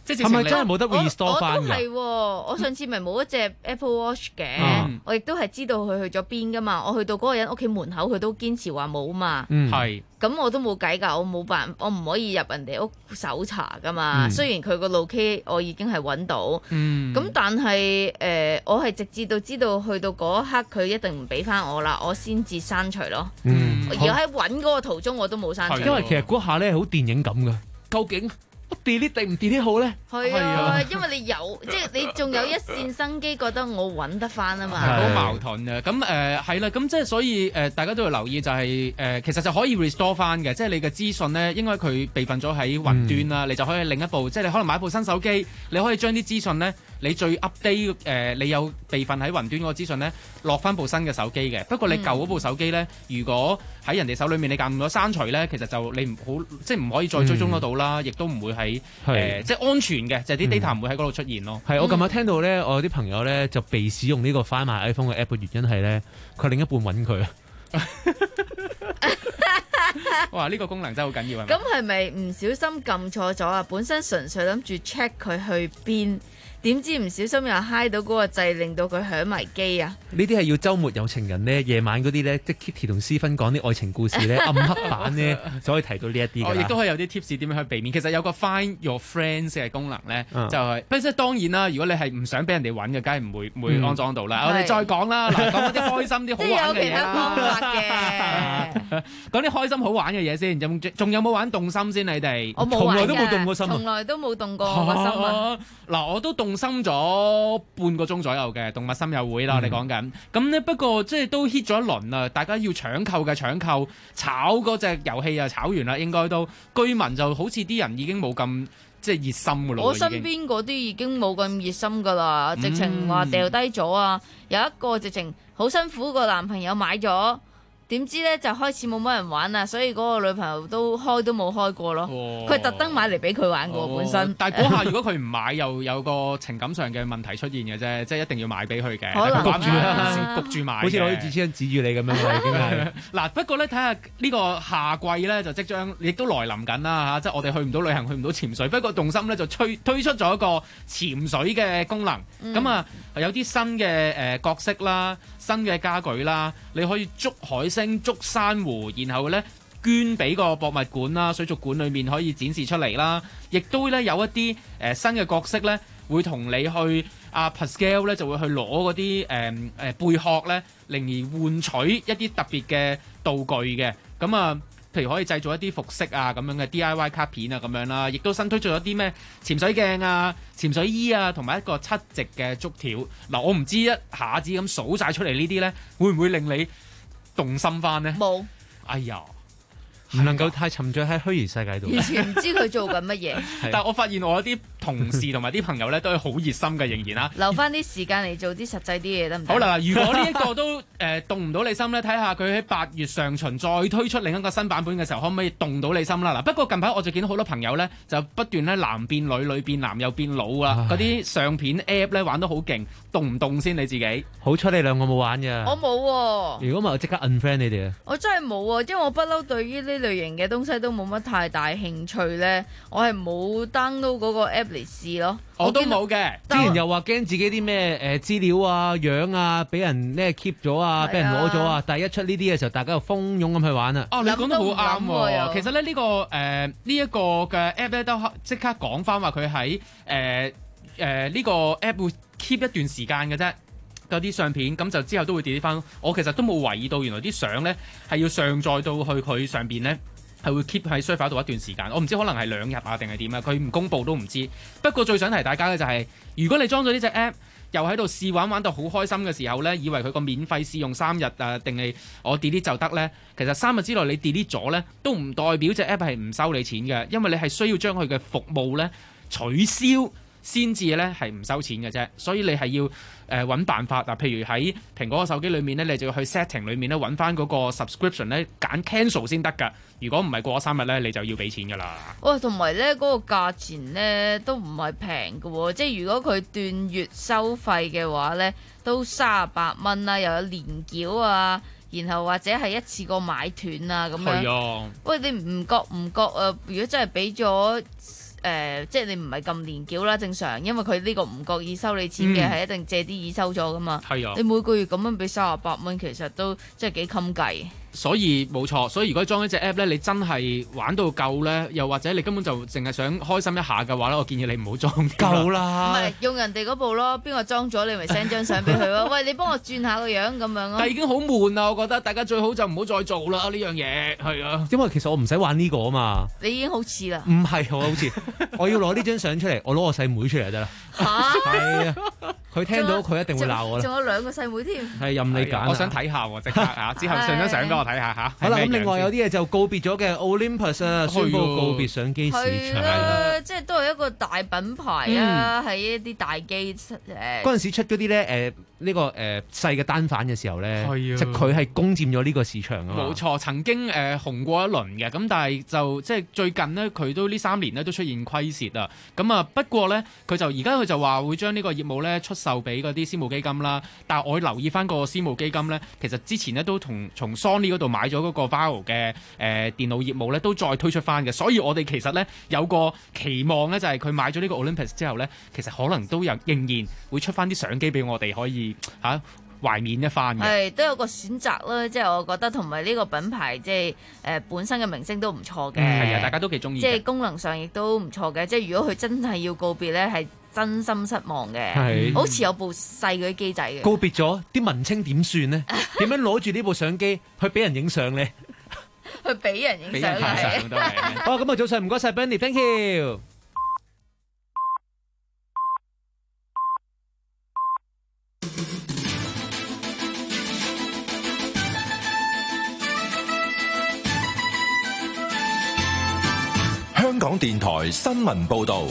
即係咪真係冇得 restore 翻㗎？ 我都係喎，我上次咪冇一隻 Apple Watch 嘅， 嗯、 我亦都係知道佢去咗邊噶嘛。我去到嗰個人屋企門口，佢都堅持話冇嘛。 嗯，係。 咁我都冇計㗎，我冇辦，我唔可以入人哋屋搜查㗎嘛。嗯、雖然佢個路 K 我已經係揾到，咁、嗯、但係誒、呃，我係直至到知道去到嗰一刻，佢一定唔俾翻我啦，我先至刪除咯。嗯，而喺揾嗰個途中，我都冇刪除。 因為其實嗰下咧好電影咁㗎，究竟？delete 定唔 delete 好咧？ 係啊，因為你有，即係你仲有一線生機，覺得我揾得翻啊嘛。 好矛盾嘅，咁誒係啦，咁即係所以誒、呃，大家都要留意就係、是、誒、呃，其實就可以 restore 翻嘅，即係你嘅資訊咧，應該佢備份咗喺雲端啦，嗯、你就可以另一部，即係你可能買一部新手機，你可以將啲資訊咧，你最 update 誒、呃，你有備份喺雲端嗰個資訊咧，落翻部新嘅手機嘅。不過你舊嗰部手機咧，如果喺人哋手裏面你撳咗刪除咧，其實就你唔好，即係唔可以再追蹤得到啦，亦都唔會喺誒、呃、即係安全嘅，就係、是、啲 data 唔會喺嗰度出現咯。 係、嗯，我琴日聽到咧，我有啲朋友咧就被使用呢個 Find My iPhone 嘅 app 嘅原因係咧，佢另一半揾佢啊。 哇！呢、這個功能真係好緊要啊。 咁係咪唔小心撳錯咗啊？本身純粹諗住 check 佢去邊。點知唔小心又嗨到嗰個掣，令到佢響埋機啊！ 呢啲係要週末有情人咧，夜晚嗰啲咧，即 Kitty 同思芬講啲愛情故事咧，暗黑版咧，就可以提到呢一啲㗎啦。 亦都可以有啲 tips 點樣去避免。其實有個 Find Your Friends 嘅功能咧， 嗯、 就係、是，不過即係當然啦。如果你係唔想俾人哋揾嘅，梗係唔會唔會安裝到啦。嗯、我哋再講啦，嗱，講啲開心啲好玩嘅嘢啦。講啲開心好玩嘅嘢先，仲仲有冇玩動心先？你哋我冇玩， 從來都冇動過心， 從來都冇動過我個心啊！ 嗱，我都動心咗半個鐘左右嘅動物森友會啦，嗯、你講緊咁呢，不過即係都 hit 咗一輪啦，大家要搶購嘅搶購，炒嗰隻遊戲啊炒完啦，應該都居民就好似啲人已經冇咁即係熱心噶咯。 我身邊嗰啲已經冇咁熱心噶啦，直情話掉低咗啊！有一個直情好辛苦個男朋友買咗。點知咧就開始冇乜人玩啦，所以嗰個女朋友都開都冇開過咯。佢特登買嚟俾佢玩嘅喎， 哦、 本身。 但係嗰下如果佢唔買，又有個情感上嘅問題出現嘅啫，即係一定要買俾佢嘅。 可能焗住焗住買， 好似攞啲紙槍指住你咁樣啦，已經係。 嗱，不過咧睇下呢個夏季咧就即將亦都來臨緊啦嚇，即係我哋去唔到旅行，去唔到潛水。不過動心咧就推推出咗一個潛水嘅功能，咁啊、嗯、有啲新嘅誒、呃、角色啦，新嘅家具啦，你可以捉海星。捉珊瑚，然後咧捐俾個博物館啦、水族館裏面可以展示出嚟啦，亦都咧有一啲誒、呃、新嘅角色咧，會同你去阿、啊、Pascal 咧就會去攞嗰啲誒誒貝殼咧，令而換取一啲特別嘅道具嘅，咁啊，譬如可以製造一啲服飾啊咁樣嘅 D I Y 卡片啊咁樣啦，亦都新推出咗啲咩潛水鏡啊、潛水衣啊，同埋一個七夕嘅竹條。嗱，我唔知一下子咁數晒出嚟呢啲咧，會唔會令你動心翻呢？ 冇， 哎呀， 唔能夠太沉醉喺虛擬世界度。 完全唔知佢做緊乜嘢。 但係我發現我有啲同事同埋啲朋友咧都係好熱心嘅，仍然啦。 留翻啲時間嚟做啲實際啲嘢得唔得？ 好啦，如果呢一個都誒、呃、動唔到你心咧，睇下佢喺八月上旬再推出另一個新版本嘅時候，可唔可以動到你心啦？嗱，不過近排我就見到好多朋友咧，就不斷咧男變女，女變男，又變老啊！嗰啲相片 app 咧玩得好勁，動唔動先你自己？ 好彩你兩個冇玩嘅。 我冇喎、啊。 如果唔係我即刻 unfriend 你哋啊！ 我真係冇啊，因為我不嬲對於呢類型嘅東西都冇乜太大興趣咧，我係冇 download 嗰個 app 嚟試咯。 我都冇嘅。 之前又話驚自己啲咩誒資料啊、樣啊，俾人咩 keep 咗啊，俾人攞咗啊。但係一出呢啲嘅時候，大家就蜂擁咁去玩啊。 哦，你講得好啱喎。其實咧呢、呢個誒呢一個嘅 app 咧都即刻講翻話佢喺誒誒呢個 app 會 keep 一段時間嘅啫。有啲相片咁就之後都會 delete 翻。我其實都冇懷疑到原來啲相咧係要上載到去佢上邊咧。係會 keep 喺 server 度一段時間，我唔知可能係兩日啊定係點啊，佢唔公佈都唔知。不過最想提大家嘅就係、是，如果你裝咗呢隻 app，又喺度試玩玩到好開心嘅時候呢，以為佢個免費試用三日啊，定係我 delete 就得呢？其實三日之內你 delete 咗呢，都唔代表隻 app 係唔收你錢嘅，因為你係需要將佢嘅服務呢取消。先至咧係唔收錢嘅啫，所以你係要誒揾、呃、辦法嗱，譬如喺蘋果個手機裏面咧，你就要去 setting 裏面咧揾翻嗰個 subscription 咧揀 cancel 先得㗎。如果唔係過咗三日咧，你就要俾錢㗎啦。 哇、哦，同埋咧嗰個價錢咧都唔係平嘅喎，即係如果佢斷月收費嘅話咧，都三十八蚊啦，又有年繳啊，然後或者係一次過買斷啊咁樣。係啊。喂，你唔覺唔覺啊？如果真係俾咗。 呃，即係你唔係咁年繳啦，正常，因為佢呢個唔覺意收你錢嘅，係、嗯、一定借啲意收咗噶嘛。係啊，你每個月咁樣俾三十八蚊，其實都即係幾襟計。 所以冇錯，所以如果裝一隻 app 咧，你真係玩到夠咧，又或者你根本就淨係想開心一下嘅話咧，我建議你唔好裝。夠啦， 唔係用人哋嗰部咯，邊個裝咗你咪 send 張相俾佢咯。喂，你幫我轉下個樣咁樣咯。 但係已經好悶啦，我覺得大家最好就唔好再做啦呢樣嘢，係啊。 因為其實我唔使玩呢個啊嘛。 你已經好似啦。 唔係我好似，我要攞呢張相出嚟，我攞我細妹出嚟就得啦。嚇！係啊，佢聽到佢一定會鬧我啦。 仲有兩個細妹添。係任你揀。 我想睇下喎，即刻嚇，之後上張相俾我睇下嚇。 好啦，咁另外有啲嘢就告別咗嘅 Olympus 啊，宣布告別相機市場。 係啦，即係都係一個大品牌啊，喺一啲大機誒。 嗰陣時出嗰啲咧誒呢個誒細嘅單反嘅時候咧，即係佢係攻佔咗呢個市場啊嘛。 冇錯，曾經誒紅過一輪嘅，咁但係就即係最近呢，佢都呢三年咧都出現虧蝕啊。咁啊不過咧，佢就而家佢就話會將呢個業務咧出售俾嗰啲私募基金啦。但係我留意翻個私募基金咧，其實之前咧都同從 Sony 嗰度買咗嗰個 Vaio 嘅誒電腦業務咧，都再推出翻嘅。所以我哋其實咧有個期望咧，就係佢買咗呢個 Olympus 之後咧，其實可能都有仍然會出翻啲相機俾我哋可以嚇、啊、懷緬一番嘅。 係都有個選擇啦，即係我覺得同埋呢個品牌即係誒、呃、本身嘅名聲都唔錯嘅。 係啊，大家都幾中意。 即係功能上亦都唔錯嘅。即係如果佢真係要告別咧，係真心失望嘅。好似有部細嗰啲機仔嘅。 告別咗啲文青點算呢？點樣攞住呢部相機去俾人影相呢？ 去俾人影相係。 哦，咁啊，早上唔該晒 Benny，thank you。 香港電台新聞報道。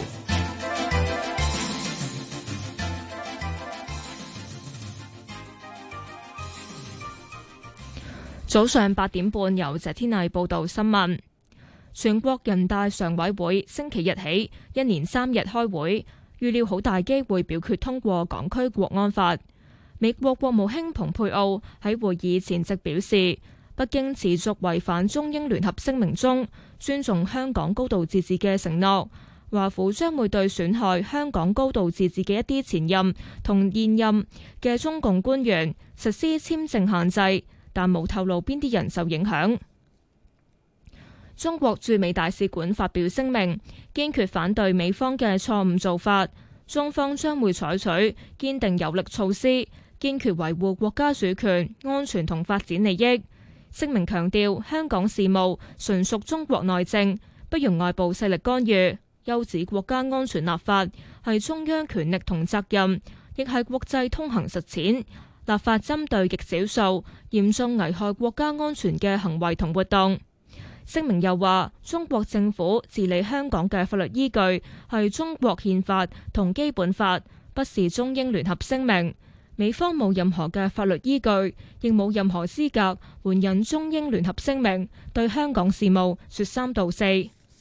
早上八點半，由謝天麗報道新聞。全國人大常委會星期日起一連三日開會，預料好大機會表決通過港區國安法。美國國務卿蓬佩奧喺會議前夕表示，北京持續違反中英聯合聲明中尊重香港高度自治嘅承諾，華府將會對損害香港高度自治嘅一啲前任同現任嘅中共官員實施簽證限制，但冇透露邊啲人受影響。中國駐美大使館發表聲明，堅決反對美方嘅錯誤做法，中方將會採取堅定有力措施，堅決維護國家主權、安全同發展利益。聲明強調，香港事務純屬中國內政，不容外部勢力干預。又指國家安全立法係中央權力同責任，亦係國際通行實踐。立法針對極少數嚴重危害國家安全嘅行為同活動。聲明又話，中國政府治理香港嘅法律依據係中國憲法同基本法，不是中英聯合聲明。美方冇任何嘅法律依據，亦冇任何資格援引中英聯合聲明對香港事務說三道四。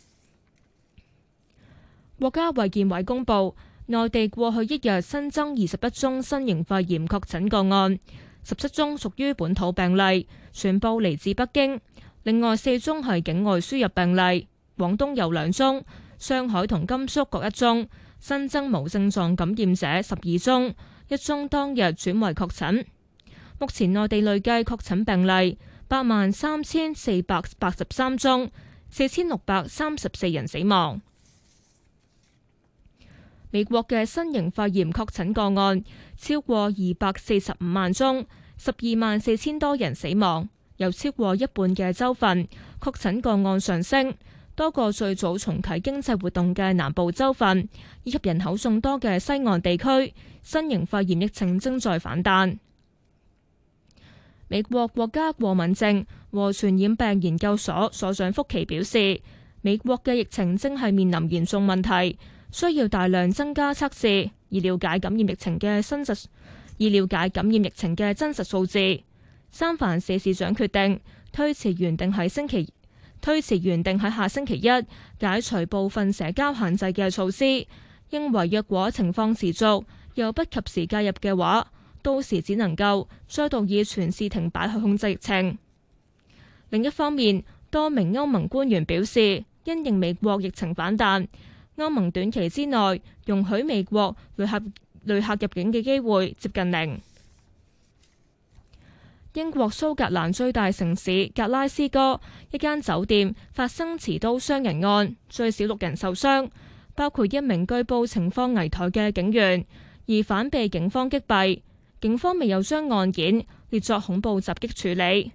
國家衛健委公布，內地過去一日新增二十一宗新型肺炎確診個案，十七宗屬於本土病例，全部嚟自北京。另外四宗係境外輸入病例，廣東有兩宗，上海同甘肅各一宗。新增無症狀感染者十二宗，一宗當日轉為確診。目前內地累計確診病例八萬三千四百八十三宗，四千六百三十四人死亡。美國嘅新型肺炎確診個案超過二百四十五萬宗，十二萬四千多人死亡，有超過一半嘅州份確診個案上升。多個最早重啟經濟活動嘅南部州份，以及人口眾多嘅西岸地區，新型肺炎疫情正在反彈。美國國家過敏症和傳染病研究所所長福奇表示，美國嘅疫情正係面臨嚴重問題，需要大量增加測試，以了解感染疫情嘅真實，以了解感染疫情嘅真實數字。三藩市市長決定推遲原定喺星期推遲原定喺下星期一解除部分社交限制嘅措施，認為若果情況持續又不及時介入嘅話，到時只能夠再度以全市停擺去控制疫情。另一方面，多名歐盟官員表示，因應美國疫情反彈， 歐盟短期之內容許美國旅客旅客入境嘅機會接近零。英國蘇格蘭最大城市格拉斯哥一間酒店發生持刀傷人案，最少六人受傷，包括一名據報情況危殆嘅警員，疑犯被警方擊斃。警方未有將案件列作恐怖襲擊處理。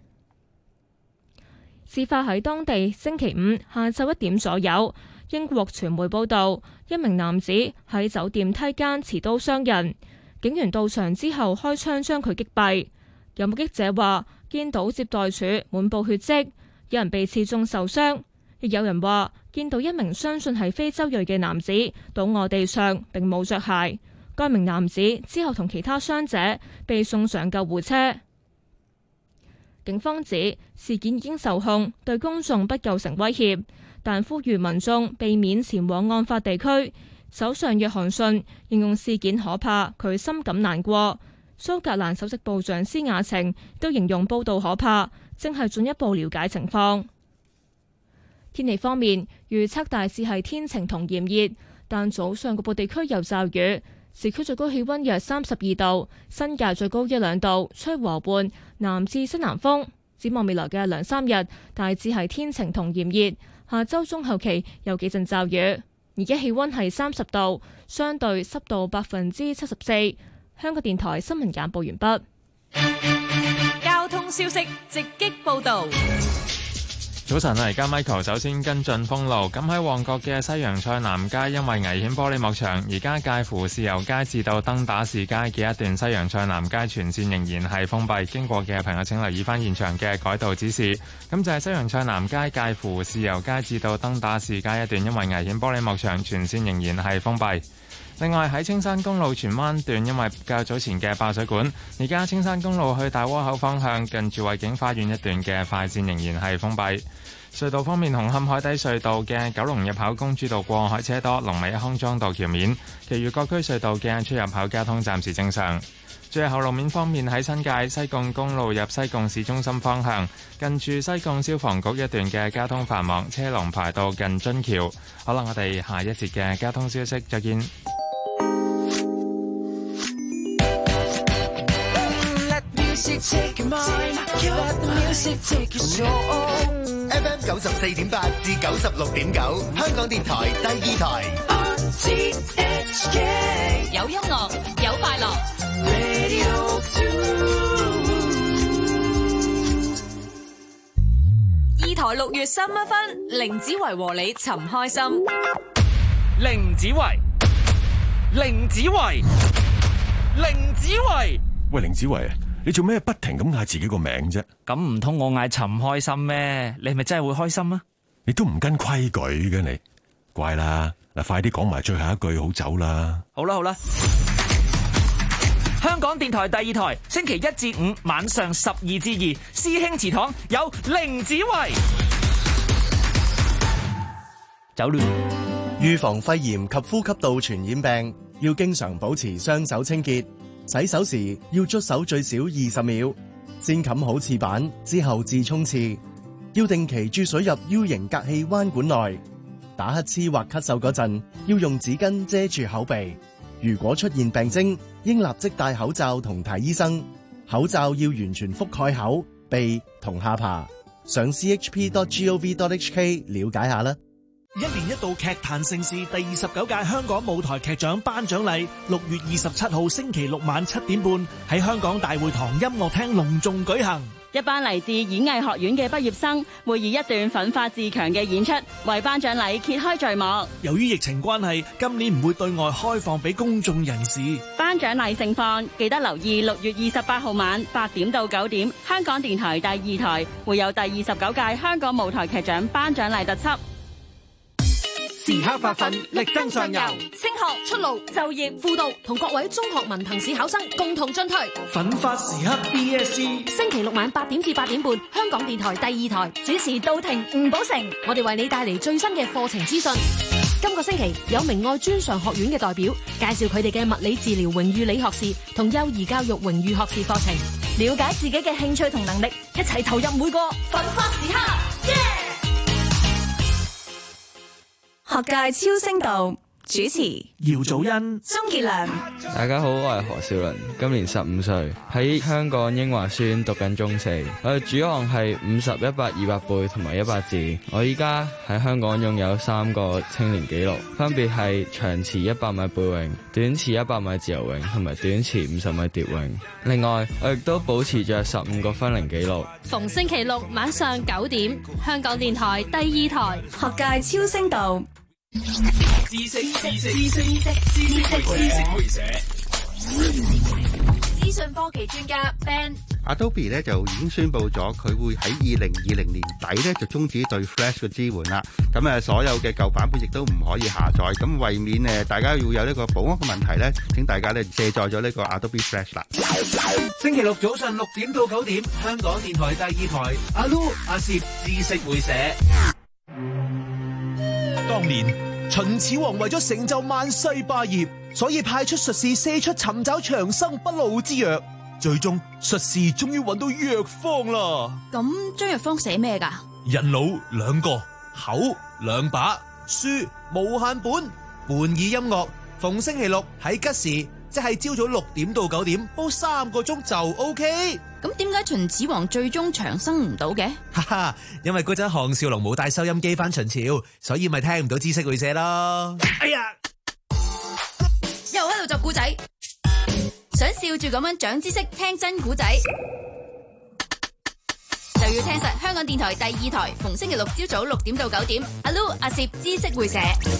事發喺當地星期五下晝一點左右。英國傳媒報道，一名男子喺酒店梯間持刀傷人，警員到場之後開槍將佢擊斃。有目擊者話見到接待處滿布血跡，有人被刺中受傷，亦有人話見到一名相信係非洲裔嘅男子倒卧地上並冇着鞋。該名男子之後同其他傷者被送上救護車。警方指事件已經受控，對公眾不構成威脅，但呼籲民眾避免前往案發地區。首相約翰遜形容事件可怕，佢深感難過。蘇格蘭首席部長施雅晴都形容報道可怕，正係進一步了解情況。天氣方面，預測大致係天晴同炎熱，但早上局部地區有驟雨。市區最高氣溫約三十二度，新界最高一兩度，吹和緩南至西南風。展望未來嘅兩三日，大致係天晴同炎熱，下周中後期有幾陣驟雨。而家氣溫係三十度，相對濕度百分之七十四。香港電台新聞簡報完畢。 交通消息直擊報道。 早晨啊，而家 Michael 首先跟進封路。咁喺旺角嘅西洋菜南街，因為危險玻璃幕牆，而家介乎豉油街至到登打士街嘅一段西洋菜南街全線仍然係封閉，經過嘅朋友請留意翻現場嘅改道指示。咁就係西洋菜南街介乎豉油街至到登打士街一段，因為危險玻璃幕牆，全線仍然係封閉。另外喺青山公路荃灣段，因為較早前嘅爆水管，而家青山公路去大窩口方向近住惠景花園一段嘅快線仍然係封閉。隧道方面，紅磡海底隧道嘅九龍入口公主道過海車多，龍尾康莊道橋面，其餘各區隧道嘅出入口交通暫時正常。最後路面方面，喺新界西貢公路入西貢市中心方向，近住西貢消防局一段嘅交通繁忙，車龍排到近津橋。好啦，我哋下一節嘅交通消息再見。 F M 九十四點八至九十六點九，香港電台第二台。 有音樂，有快樂。二台六月三一分，凌子維和你尋開心。 凌子維，凌子維，凌子維。 喂，凌子維，你做咩不停咁嗌自己個名啫？ 咁唔通我嗌尋開心咩？你係咪真係會開心啊？ 你都唔跟規矩嘅你，乖啦！嗱，快啲講埋最後一句好走啦！ 好啦好啦，香港電台第二台，星期一至五晚上十二至二，師兄祠堂有凌子維。 走亂，預防肺炎及呼吸道傳染病，要經常保持雙手清潔。洗手時要捽手最少二十秒，先冚好廁板之後至沖廁。要定期注水入 U 型隔氣彎管內。打乞嗤或咳嗽嗰陣，要用紙巾遮住口鼻。如果出現病徵，應立即戴口罩同睇醫生。口罩要完全覆蓋口、鼻同下巴。上 c h p dot gov dot h k 了解下啦。 一年一度劇壇盛事第二十九屆香港舞台劇獎頒獎禮，六月二十七號星期六晚七點半喺香港大會堂音樂廳隆重舉行。 一班嚟自演藝學院嘅畢業生會以一段奮發自強嘅演出，為頒獎禮揭開序幕。 由於疫情關係，今年唔會對外開放俾公眾人士。 頒獎禮盛況，記得留意六月二十八號晚八點到九點，香港電台第二台會有第二十九屆香港舞台劇獎頒獎禮特輯。 時刻發奮，力爭上游， 升學、出路、就業、輔導，同各位中學文憑試考生共同進退。 奮發時刻 B S C， 星期六晚八點至八點半，香港電台第二台主持杜婷、吳寶成，我哋為你帶嚟最新嘅課程資訊。今個星期有明愛專上學院嘅代表介紹佢哋嘅物理治療榮譽理學士同幼兒教育榮譽學士課程，了解自己嘅興趣同能力，一齊投入每個奮發時刻。Yeah! 學界超聲道主持姚祖恩、 鍾傑良。 大家好，我係何少麟，今年十五歲，喺香港英華書院讀緊中四。我嘅主項係五十、一百、二百背同埋一百字。我依家喺香港擁有三個青年紀錄，分別係長池一百米背泳、短池一百米自由泳同埋短池五十米蝶泳。另外，我亦都保持着十五個分齡紀錄。 逢星期六晚上九點，香港電台第二台學界超聲道。 知識知識知識知識知識會社， 資訊科技專家 Ben。 Adobe 咧就已經宣布咗，佢會喺二零二零年底咧就終止對 Flash 嘅支援啦。咁誒，所有嘅舊版本亦都唔可以下載。咁為免誒大家要有呢個保安嘅問題咧，請大家咧卸載咗呢個 Adobe Flash 啦。 星期六早上六點到九點，香港電台第二台，阿 Lu 阿攝知識會社。 當年秦始皇為咗成就萬世霸業，所以派出術士四出尋找長生不老之藥。最終術士終於揾到藥方啦。 咁張藥方寫咩㗎？ 人腦兩個，口兩把，書無限本，伴以音樂。逢星期六喺吉時，即係朝早六點到九點，煲三個鐘就 OK。 咁點解秦始皇最終長生唔到嘅？ 哈哈，因為嗰陣項少龍冇帶收音機返秦朝，所以咪聽唔到知識會社咯。哎呀， 又喺度作古仔，想笑住咁樣長知識，聽真古仔，就要聽實香港電台第二台，逢星期六朝早六點到九點，阿 Lu 阿攝知識會社。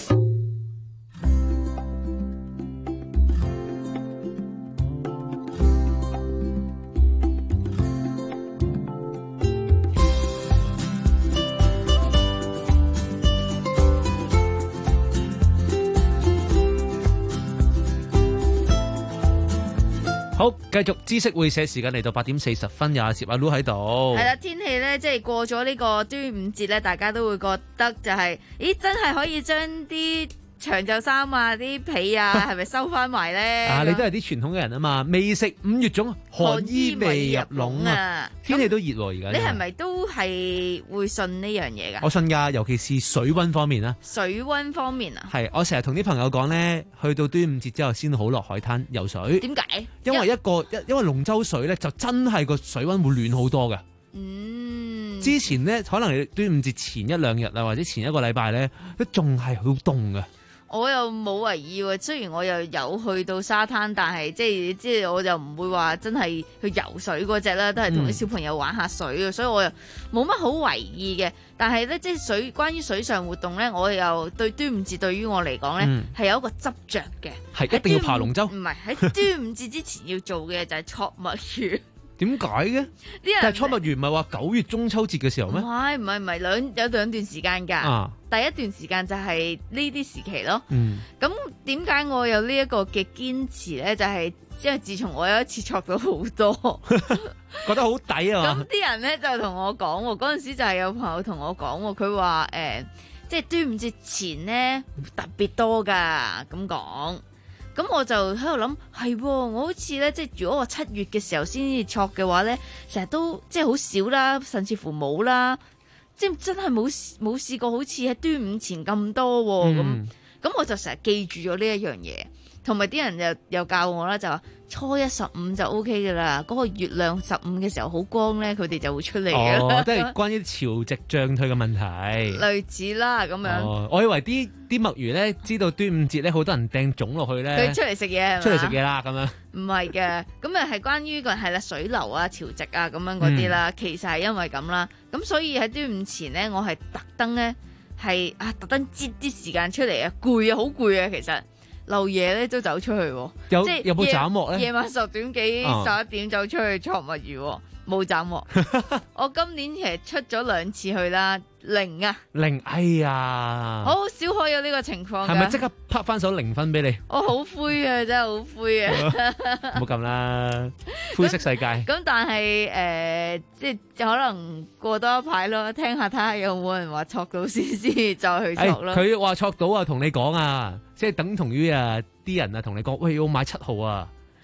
好，繼續知識會社時間嚟到八點四十分，有阿攝阿 Lu 喺度。 係啦，天氣咧即係過咗呢個端午節咧，大家都會覺得就係、是，咦，真係可以將啲長袖衫啊、啲被啊，係咪收翻埋咧？ 啊，你都係啲傳統嘅人啊嘛，未食五月粽，寒衣未入籠啊！天氣都熱喎，而家。 你係咪都係會信呢樣嘢㗎？ 我信㗎，尤其是水溫方面啦。 水溫方面啊？ 係，我成日同啲朋友講咧，去到端午節之後先好落海灘游水。 點解？ 因為一個因因為龍舟水咧，就真係個水溫會暖好多㗎。 嗯。 之前咧，可能端午節前一兩日啊，或者前一個禮拜咧，都仲係好凍㗎。 我又冇為意喎，雖然我又有去到沙灘，但係即係即係我就唔會話真係去游水嗰隻啦，都係同啲小朋友玩下水嘅，嗯、所以我又冇乜好為意嘅。但係咧，即係水關於水上活動咧，我又對端午節對於我嚟講咧係有一個執着嘅， 係一定要爬龍舟。 唔係喺端午節之前要做嘅就係戳墨魚。 點解嘅？但係戳墨魚唔係話九月中秋節嘅時候咩？ 唔係唔係唔係兩有兩段時間㗎。啊、第一段時間就係呢啲時期咯。咁點解我有呢一個嘅堅持咧？就係、是、因為自從我有一次戳到好多， 覺得好抵啊！ 咁啲人咧就同我講，嗰陣時就係有朋友同我講，佢話誒，即係端午節前咧特別多㗎，咁講。咁我就喺度諗，係喎，我好似咧，即係如果我七月嘅時候先至戳嘅話咧，成日都即係好少啦，甚至乎冇啦，即係真係冇冇試過好似喺端午前咁多喎。咁咁、嗯、我就成日記住咗呢一樣嘢，同埋啲人又又教我啦，就話初一十五就 O K 噶啦，嗰、嗰個月亮十五嘅時候好光咧，佢哋就會出嚟嘅。 哦，即係關於潮汐漲退嘅問題。 類似啦咁樣。 哦，我以為啲啲墨魚咧，知道端午節咧，好多人掟粽落去咧， 佢出嚟食嘢係嘛？ 出嚟食嘢啦咁樣。 唔係嘅，咁啊係關於個係啦水流啊潮汐啊咁樣嗰啲啦，嗯、其實係因為咁啦。咁所以喺端午前咧，我係特登咧係啊特登擠啲時間出嚟啊，攰啊好攰啊其實。漏夜咧都走出去， 有即係有冇斬獲咧？ 夜晚十點幾十一點走出去戳墨魚，冇斬獲。我今年其實出咗兩次去啦，零啊零，哎呀， 好少可有呢個情況。 係咪即刻拍翻手零分俾你？ 我好灰啊，真係好灰啊！ 唔好咁啦，灰色世界。 咁但係誒、呃，即係可能過多一排咯，聽下睇下有冇人話戳到先先再去戳咯。 佢話戳到啊，同你講啊。即係等同於啊啲人啊同你講，喂，要買七號啊，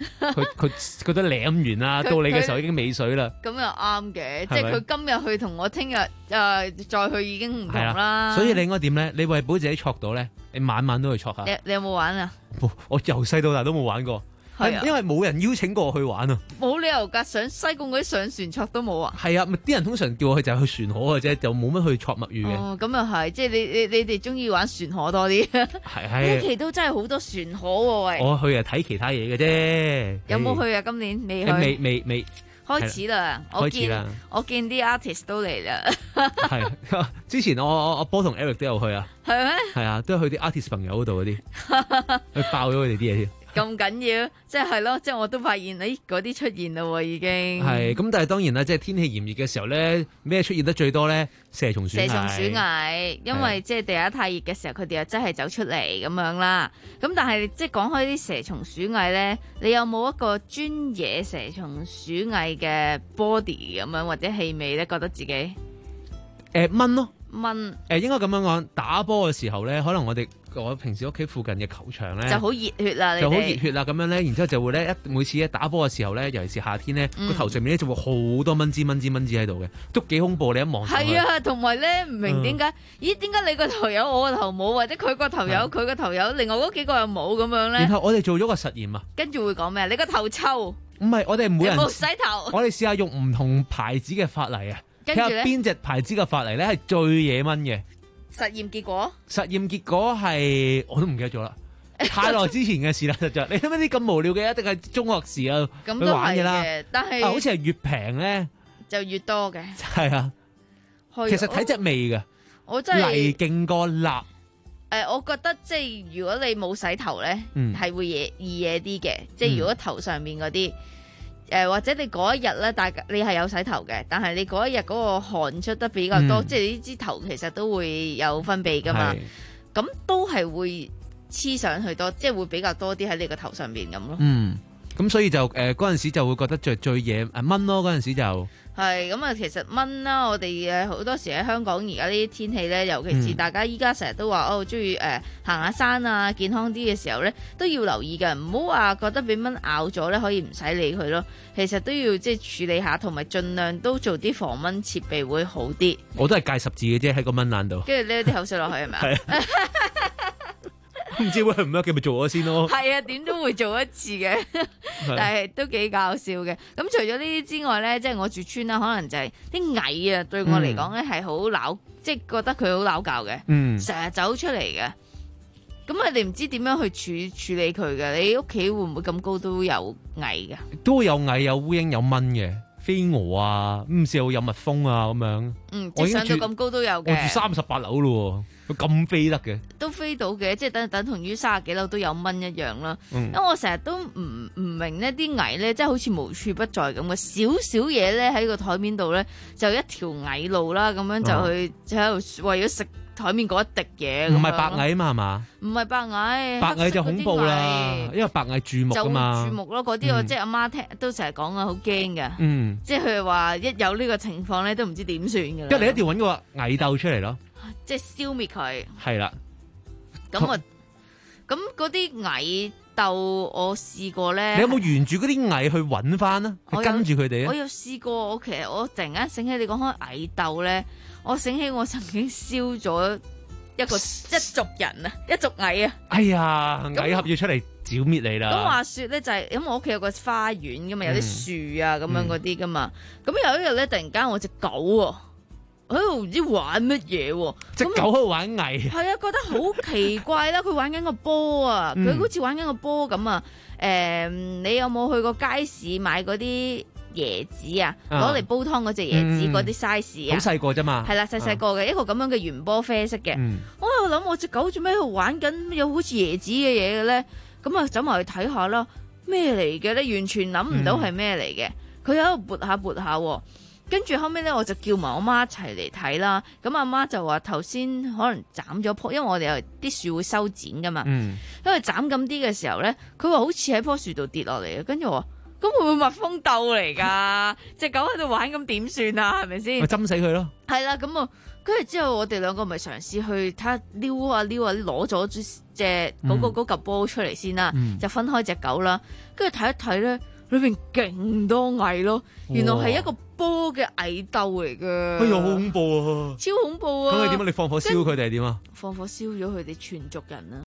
佢佢覺得舐完啦，到你嘅時候已經尾水啦。 咁又啱嘅， 係咪即係佢今日去同我聽日誒再去已經唔同係啦。 所以你應該點咧？你為保自己戳到咧，你晚晚都去戳下。 你你有冇玩啊？ 我由細到大都冇玩過， 係啊因為冇人邀請過我去玩啊。 冇理由㗎，上西貢嗰啲上船戳都冇啊。 係啊，咪啲人通常叫我去就係去船河嘅啫，就冇乜去戳墨魚嘅。 哦，咁又係，即係你你你哋中意玩船河多啲。 係係呢期都真係好多船河喎，喂。 我去係睇其他嘢嘅啫。 有冇去啊？今年未去？ 未未未開始啦，我見開始啦我見啲 artist 都嚟啦。 係之前我我我波同 Eric 都有去啊。 係咩？ 係啊，都係去啲 artist 朋友嗰度嗰啲，去爆咗佢哋啲嘢添。 咁緊要，即係係咯，即係我都發現，誒嗰啲出現啦喎，已經。 係咁，但係當然啦，即係天氣炎熱嘅時候咧，咩出現得最多咧？蛇蟲鼠蟻。 蛇蟲鼠蟻，因為即係地下太熱嘅時候，佢哋又真係走出嚟咁樣啦。咁但係即係講開啲蛇蟲鼠蟻咧，你有冇一個專野蛇蟲鼠蟻嘅 body 咁樣或者氣味咧？覺得自己誒蚊咯。 蚊誒應該咁樣講，打波嘅時候咧，可能我哋我平時屋企附近嘅球場咧就好熱血啦，你哋就好熱血啦咁樣咧，然之後就會咧一每次一打波嘅時候咧，尤其是夏天咧，個、 嗯、 頭上面咧就會好多蚊滋蚊滋蚊滋喺度嘅，都幾恐怖。你一望係啊，同埋咧唔明點解？ 嗯、 咦？點解你個頭有我個頭冇，或者佢個頭有佢個頭有，另外嗰幾個又冇咁樣咧？ 然後我哋做咗個實驗啊， 跟住會講咩？你個頭臭？ 唔係，我哋每人冇洗頭。 我哋試下用唔同牌子嘅髮泥啊，睇下跟住咧邊隻牌子嘅髮泥咧係最惹蚊嘅。 實驗結果？ 實驗結果係我都唔記得咗啦，太耐之前嘅事啦，實在。你諗啲咁無聊嘅，一定係中學時啊去玩嘅啦。 但係、 啊、好似係越平咧就越多嘅。 係啊，其實睇隻味嘅， 我真係泥勁過辣。 誒，我覺得即係如果你冇洗頭咧，係、嗯、會惹易惹啲嘅。即係如果頭上面嗰啲。誒或者你嗰一日咧，大你係有洗頭嘅，但係你嗰一日嗰個汗出得比較多，嗯、即係你支頭其實都會有分泌噶嘛，咁都係會黐上去多，即係會比較多啲喺你個頭上邊咁咯。 嗯，咁所以就誒嗰陣時就會覺得最最惹誒蚊咯，嗰陣時就。係咁啊，其實蚊啦，我哋誒好多時喺香港而家呢啲天氣咧，尤其是大家依家成日都話哦，中意誒行下山啊，健康啲嘅時候咧，都要留意嘅，唔好話覺得俾蚊咬咗咧，可以唔使理佢咯。其實都要即係處理下，同埋盡量都做啲防蚊設備會好啲。 我都係戒十字嘅啫，喺個蚊爛度。 跟住呢啲口水落去係咪啊？ 唔知會唔會叫咪做咗先咯？ 係啊，點都會做一次嘅，但係都幾搞笑嘅。咁除咗呢啲之外咧，即係我住村啦，可能就係啲蟻啊，對我嚟講咧係好鬧，即係覺得佢好鬧教嘅， 嗯， 成日走出嚟嘅。咁你哋唔知點樣去處處理佢嘅？你屋企會唔會咁高都有蟻㗎？ 都有蟻，有烏蠅，有蚊嘅。飛蛾啊，唔知有蜜蜂啊咁樣。 嗯，即係上到咁高都有嘅。 我住三十八樓咯，佢咁飛得嘅。 都飛到嘅，即係等等同於三十幾樓都有蚊一樣啦。嗯、因為我成日都唔唔明呢啲蟻咧，即係好似無處不在咁嘅，少少嘢咧喺個台面度咧，就一條蟻路啦，咁樣就去喺度為咗食台面嗰一滴嘢。唔係白蟻嘛係嘛？ 唔係白蟻， 白蟻就恐怖啦，因為白蟻注目㗎嘛。 就注目咯，嗰啲我即係阿媽聽都成日講啊，好驚㗎。嗯，即係佢話一有呢個情況咧，都唔知點算㗎啦。 因為你一定要揾個蟻竇出嚟咯， 即係消滅佢。係啦。咁我咁嗰啲蟻竇，我試過咧。 你有冇沿住嗰啲蟻去揾翻啊？去跟住佢哋啊？ 我有試過，我其實我突然間醒起你講開蟻竇咧，我醒起我曾經燒咗一個一族人啊，一族蟻啊！ 哎呀，蟻俠要出嚟剿滅你啦！ 咁話說咧，就係因為我屋企有個花園噶嘛，有啲樹啊咁樣嗰啲噶嘛。咁、嗯、有一日咧，突然間我隻狗喎喺度唔知玩乜嘢喎， 隻狗喺度玩蟻。 係啊，覺得好奇怪啦！佢玩緊個波啊，佢好似玩緊個波咁啊。誒、嗯，你有冇去過街市買嗰啲椰子啊？攞嚟煲湯嗰隻椰子嗰啲 size 啊？ 好細個啫嘛。 係啦，細細個嘅一個咁樣嘅圓波啡色嘅。嗯、我喺度諗，我隻狗做咩喺度玩緊有好似椰子嘅嘢嘅咧？咁啊，走埋去睇下啦，咩嚟嘅咧？完全諗唔到係咩嚟嘅。佢喺度撥下撥下，跟住後尾咧，我就叫埋我媽一齊嚟睇啦。咁阿媽就話頭先可能斬咗棵，因為我哋有啲樹會修剪噶嘛。嗯、因為斬咁啲嘅時候咧，佢話好似喺棵樹度跌落嚟嘅。跟住我話咁會唔會蜜蜂鬥嚟㗎？隻狗喺度玩咁點算啊？係咪先？ 咪針死佢咯。 係啦，咁啊，跟住之後我哋兩個咪嘗試去睇下撩啊撩啊，攞咗隻嗰個嗰嚿波出嚟先啦， 嗯、 就分開隻狗啦。跟住睇一睇咧，裏邊勁多蟻咯，原來係一個波嘅蟻竇嚟嘅。 哎呀，好恐怖啊！ 超恐怖啊！ 咁你點啊？你放火燒佢定係點啊？ 放火燒咗佢哋全族人啊！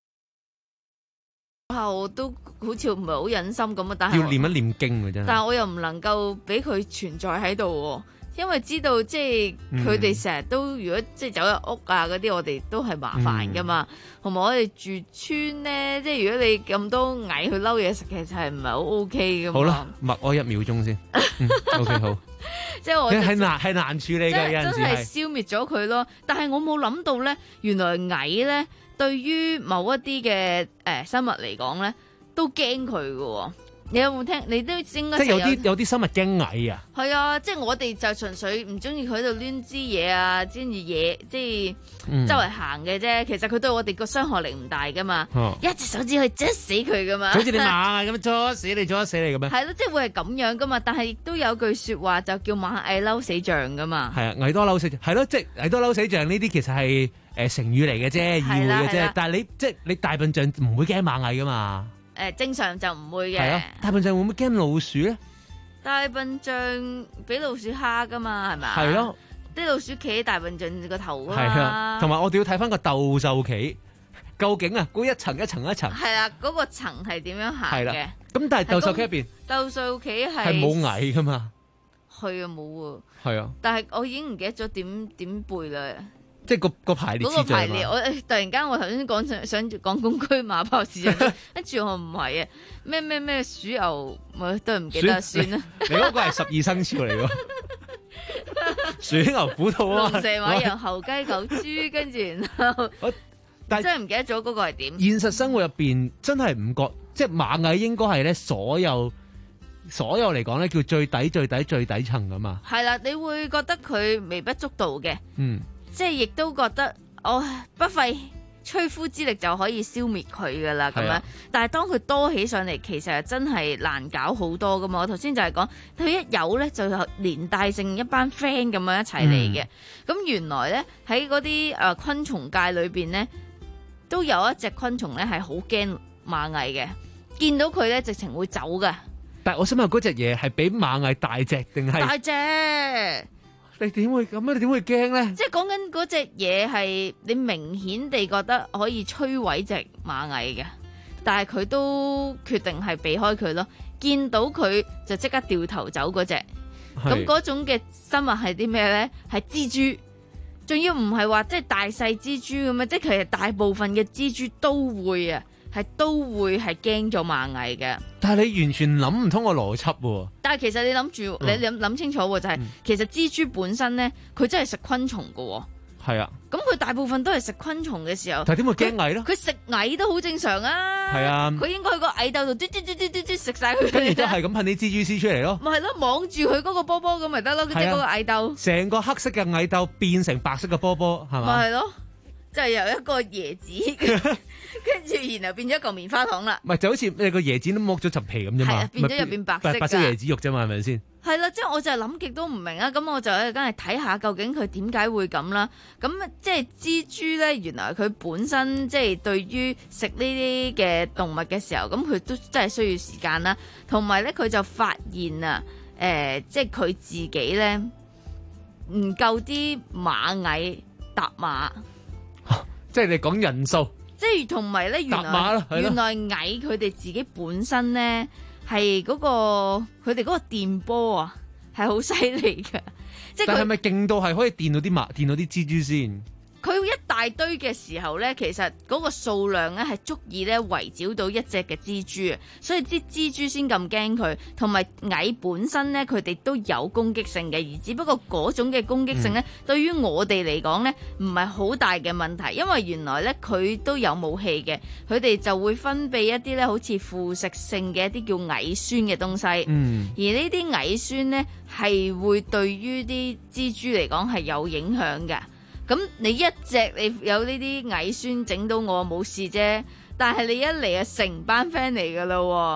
後都好似唔係好忍心咁啊，但係要念一念經嘅真係。 但係我又唔能夠俾佢存在喺度，因為知道即係佢哋成日都如果即係走入屋啊嗰啲，我哋都係麻煩噶嘛。同埋、嗯、我哋住村咧，即係如果你咁多蟻去嬲嘢食，其實係唔係好 OK 噶嘛。 好啦，默哀一秒鐘先。嗯、OK 好。 即係我係難係難處理嘅，有陣時係真係消滅咗佢咯。但係我冇諗到咧，原來蟻咧。對於某一啲嘅誒生物嚟講咧，都驚佢嘅。你有冇聽？你都應該即係有啲有啲生物驚蟻啊。係啊，即係我哋就純粹唔中意佢喺度攣支嘢啊，黐住嘢，即係周圍行嘅啫。其實佢對我哋個傷害力唔大噶嘛，哦、一隻手指去捽死佢噶嘛。好似你螞蟻咁捉死你，捉死你咁樣。係咯，即係會係咁樣噶嘛。但係亦都有句説話就叫螞蟻嬲死象噶嘛。係啊，蟻多嬲死象係咯，即係蟻多嬲死象呢啲其實係。誒成語嚟嘅啫，意會嘅啫，但係你即係你大笨象唔會驚螞蟻噶嘛？誒正常就唔會嘅。係啊，大笨象會唔會驚老鼠咧？大笨象俾老鼠蝦噶嘛，係咪？係咯，啲老鼠企喺大笨象個頭啊嘛。係啊，同埋我哋要睇翻個鬥獸棋，究竟啊嗰一層一層一層。係啦，嗰個層係點樣行嘅？咁但係鬥獸棋入邊，鬥獸棋係係冇蟻噶嘛？係啊，冇啊。係啊。但係我已經唔記得咗點點背啦。即係個個排列，嗰個排列，我突然間我頭先講想想講公車馬炮士象，跟住我唔係啊，咩咩咩鼠牛，我都唔記得，算啦。你嗰個係十二生肖嚟㗎，鼠牛虎兔啊，龍蛇馬羊猴雞狗豬，跟住然後，但真係唔記得咗嗰個係點。現實生活入邊真係唔覺，即係螞蟻應該係咧所有所有嚟講咧叫最底最底最底層㗎嘛。係啦，你會覺得佢微不足道嘅，嗯。即係亦都覺得，哦，不費吹灰之力就可以消滅佢噶啦，咁樣。但係當佢多起上嚟，其實真係難搞好多噶嘛。我頭先就係講，佢一有咧就連帶性一班 friend 咁樣一齊嚟嘅。咁、嗯、原來咧喺嗰啲誒昆蟲界裏邊咧，都有一隻昆蟲咧係好驚螞蟻嘅，見到佢咧直情會走噶。但係我想問嗰隻嘢係比螞蟻大隻定係？大隻。你點會咁樣？你點會驚咧？即係講緊嗰隻嘢係你明顯地覺得可以摧毀隻螞蟻嘅，但係佢都決定係避開佢咯。見到佢就即刻掉頭走嗰隻。咁嗰種嘅生物係啲咩咧？係蜘蛛，仲要唔係話即係大細蜘蛛咁樣，即係其實大部分嘅蜘蛛都會啊。係都會係驚咗螞蟻嘅，但係你完全諗唔通個邏輯喎。但係其實你諗住，嗯、你諗諗清楚喎，就係、是嗯、其實蜘蛛本身咧，佢真係食昆蟲㗎喎。係啊，咁佢大部分都係食昆蟲嘅時候，但係點會驚蟻咯？佢食蟻都好正常啊。係啊，佢應該喺個蟻竇度嘟嘟嘟嘟嘟嘟食晒佢。跟住都係咁噴啲蜘蛛絲出嚟咯。咪係咯，望住佢嗰個波波咁咪得咯，即係嗰個蟻竇。成個黑色嘅蟻竇變成白色嘅波波，係嘛？咪係咯。就係由一個椰子，跟住然後變咗一個棉花糖啦。唔係就好似你個椰子都剝咗層皮咁啫嘛。係啊，變咗入邊白色。白色椰子肉啫嘛，係咪先？係啦，即係我就係諗極都唔明啊！咁我就梗係睇下究竟佢點解會咁啦。咁即係蜘蛛咧，原來佢本身即係對於食呢啲嘅動物嘅時候，咁佢都真係需要時間啦。同埋咧，佢就發現啊，誒、呃，即係佢自己咧唔夠啲螞蟻搭馬。即係你講人數，即係同埋咧，原來原來蟻佢哋自己本身咧係嗰個佢哋嗰個電波啊，係好犀利嘅。即係佢係咪勁到係可以電到啲螞電到啲蜘蛛先？佢一大堆嘅時候咧，其實嗰個數量咧係足以咧圍剿到一隻嘅蜘蛛啊，所以啲蜘蛛先咁驚佢。同埋蟻本身咧，佢哋都有攻擊性嘅，而只不過嗰種嘅攻擊性咧，嗯、對於我哋嚟講咧，唔係好大嘅問題，因為原來咧佢都有武器嘅，佢哋就會分泌一啲咧好似腐蝕性嘅一啲叫蟻酸嘅東西。嗯，而呢啲蟻酸咧係會對於啲蜘蛛嚟講係有影響嘅。咁你一隻你有呢啲蟻酸整到我冇事啫，但係你一嚟啊成班 friend 嚟噶啦，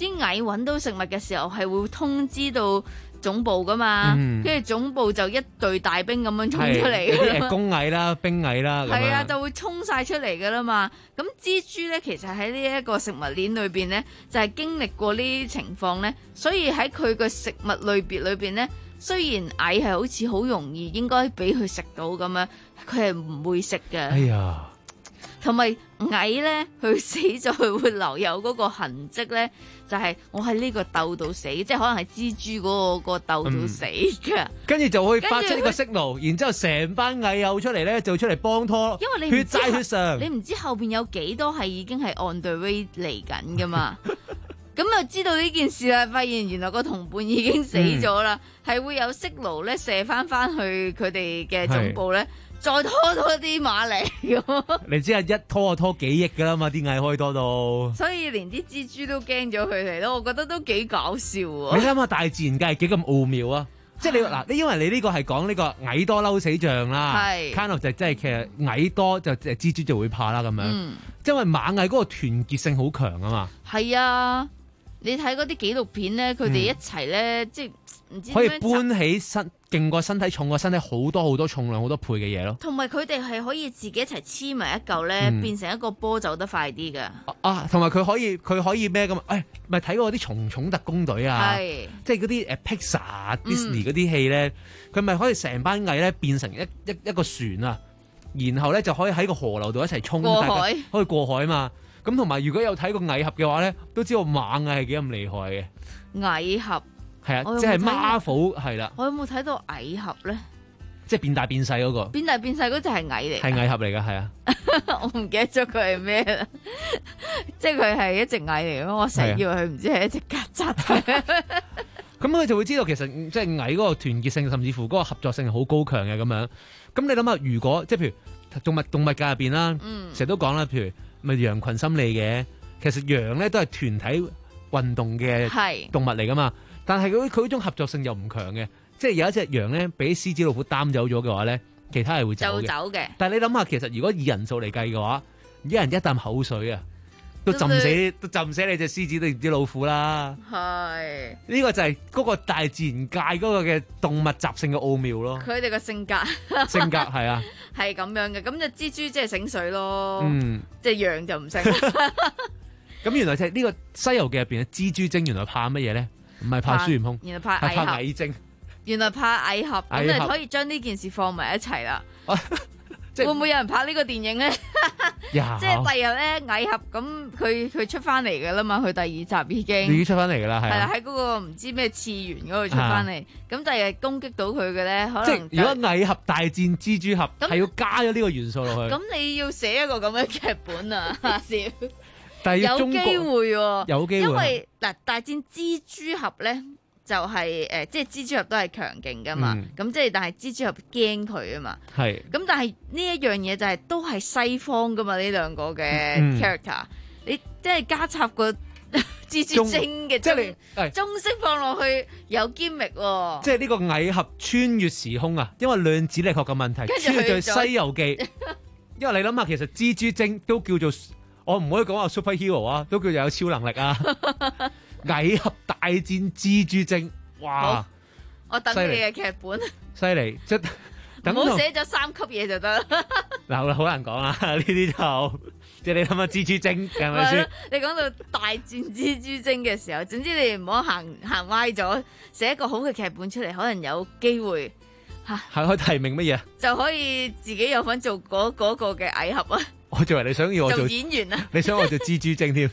啲蟻揾到食物嘅時候係會通知到總部噶嘛，跟住、嗯、總部就一隊大兵咁樣衝出嚟㗎嘛， 工蟻啦、兵蟻啦， 係啊，就會衝晒出嚟噶啦嘛。咁蜘蛛咧，其實喺呢一個食物鏈裏邊咧，就係、是、經歷過呢啲情況咧，所以喺佢嘅食物類別裏邊咧，雖然蟻係好似好容易應該俾佢食到咁樣，佢係唔會食嘅。 哎呀！ 同埋蟻咧，佢死咗佢會留有嗰個痕跡咧，就係、是、我喺呢個竇度死，即係可能係蜘蛛嗰、那個個竇度死㗎。 跟住就會發出呢個 signal，然之後成班蟻友出嚟咧，就出嚟幫拖。 因為你血債血償， 你唔知後邊有幾多係已經係 on the way 嚟緊噶嘛？咁啊，知道呢件事啦，發現原來個同伴已經死咗啦，係、嗯、會有 signal 咧射翻翻去佢哋嘅總部咧。再拖多啲馬嚟咁， 你知啊，一拖就拖幾億噶啦嘛，啲蟻可以拖到， 所以連啲蜘蛛都驚咗佢哋咯。我覺得都幾搞笑喎。 你諗下大自然界係幾咁奧妙啊！即係你嗱，你因為你呢個係講呢個蟻多嬲死象啦，係 kind of 就即係其實蟻多就蜘蛛就會怕啦咁樣，嗯、因為螞蟻嗰個團結性好強啊嘛。 係啊，你睇嗰啲紀錄片咧，佢哋一齊咧，嗯、即係唔知可以搬起身。勁過身體重過身體好多好多重量好多倍嘅嘢咯， 同埋佢哋係可以自己一齊黐埋一嚿咧，嗯、變成一個波走得快啲噶。 啊，同埋佢可以佢可以咩咁？誒，咪睇過啲蟲蟲特工隊啊，是即係嗰啲誒 Pixar、Disney 嗰啲戲咧，佢咪、嗯、可以成班蟻咧變成一一一個船啊，然後咧就可以喺個河流度一齊衝過海，可以過海嘛。咁同埋如果有睇過蟻俠嘅話咧，都知道螞蟻係幾咁厲害嘅蟻俠。 係啊，即係 Marvel 係啦。 我有冇睇到蟻俠咧？ 即係變大變細嗰、嗰個。 變大變細嗰隻係蟻嚟。係蟻俠嚟㗎，係啊。 我唔記得咗佢係咩啦。即係佢係一隻蟻嚟咯，我成日以為佢唔知係一隻曱甴。 咁佢就會知道其實即係蟻嗰個團結性，甚至乎嗰個合作性係好高強嘅咁樣。咁你諗下，如果即係譬如動物動物界入邊啦，成日、嗯、都講啦，譬如咪羊群心理嘅，其實羊咧都係團體運動嘅動物嚟㗎嘛。但係佢佢嗰種合作性又唔強嘅，即係有一隻羊咧，俾獅子老虎擔走咗嘅話咧，其他係會走嘅。就走嘅。但係你諗下，其實如果以人數嚟計嘅話，一人一啖口水啊，都浸死對都浸死你隻獅子定唔知老虎啦。係。呢個就係嗰個大自然界嗰個嘅動物習性嘅奧妙咯。佢哋嘅性格。性格係啊。係咁樣嘅，咁隻蜘蛛即係醒水咯。嗯。隻羊就唔醒。咁原來就係呢個《西遊記》入邊嘅蜘蛛精，原來怕乜嘢咧？唔係怕孫悟空，原來怕蟻俠精，原來怕蟻俠，咁就可以將呢件事放埋一齊啦。會唔會有人拍呢個電影咧？即係第日咧蟻俠咁，佢佢出翻嚟噶啦嘛，佢第二集已經已經出翻嚟噶啦，係啦，喺嗰個唔知咩次元嗰度出翻嚟，咁第日攻擊到佢嘅咧，可能即係如果蟻俠大戰蜘蛛俠，係要加咗呢個元素落去。咁你要寫一個咁嘅劇本啊，笑。但有機會喎，有機會，因為嗱大戰蜘蛛俠咧就係、是、誒、呃，即係蜘蛛俠都係強勁噶嘛，咁即係但係蜘蛛俠驚佢啊嘛，係是，咁但係呢一樣嘢就係、是、都係西方噶嘛呢兩個嘅 character，、嗯、你即係加插個蜘蛛精嘅，即係你中式放落去有 gimmick 喎，即係呢個蟻俠穿越時空啊，因為量子力學嘅問題，穿越咗《西遊記》，因為你諗下其實蜘蛛精都叫做。我唔可以講話 superhero 啊，都叫做有超能力啊！蟻俠大戰蜘蛛精，哇！我等你嘅劇本，犀利，即係唔好寫咗三級嘢就得啦。嗱，好難講啊，呢啲就即係你諗下蜘蛛精係咪先？你講到大戰蜘蛛精嘅時候，總之你唔好行行歪咗，寫一個好嘅劇本出嚟，可能有機會吓。係可以提名乜嘢？就可以自己有份做嗰嗰個嘅蟻俠啊！我以為你想要我做，做演員啊！你想我做蜘蛛精添？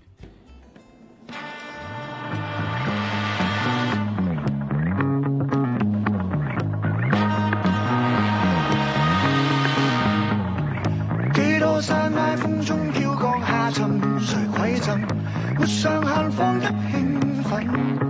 幾多山崖風中飄降下沉，誰饋贈？沒上限方一興奮，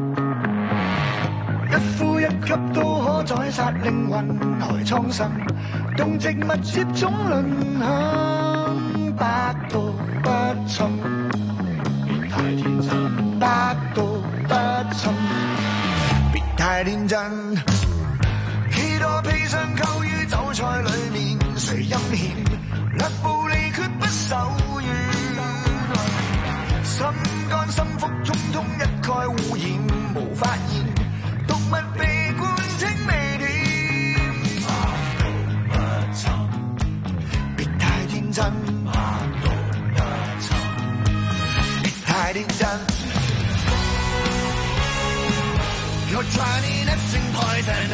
一呼一吸都可宰殺靈魂，來蒼生，動植物接種輪響。百毒不侵，別太天真；百毒不侵，別太天真。幾多砒霜溝於酒菜裡面，誰陰險？略暴力決不手軟。 心肝心腹通通一概污染，無發現毒物被灌清未斷，百毒不侵，別太天真，百毒不侵，別太天真。You're trying innocent poison.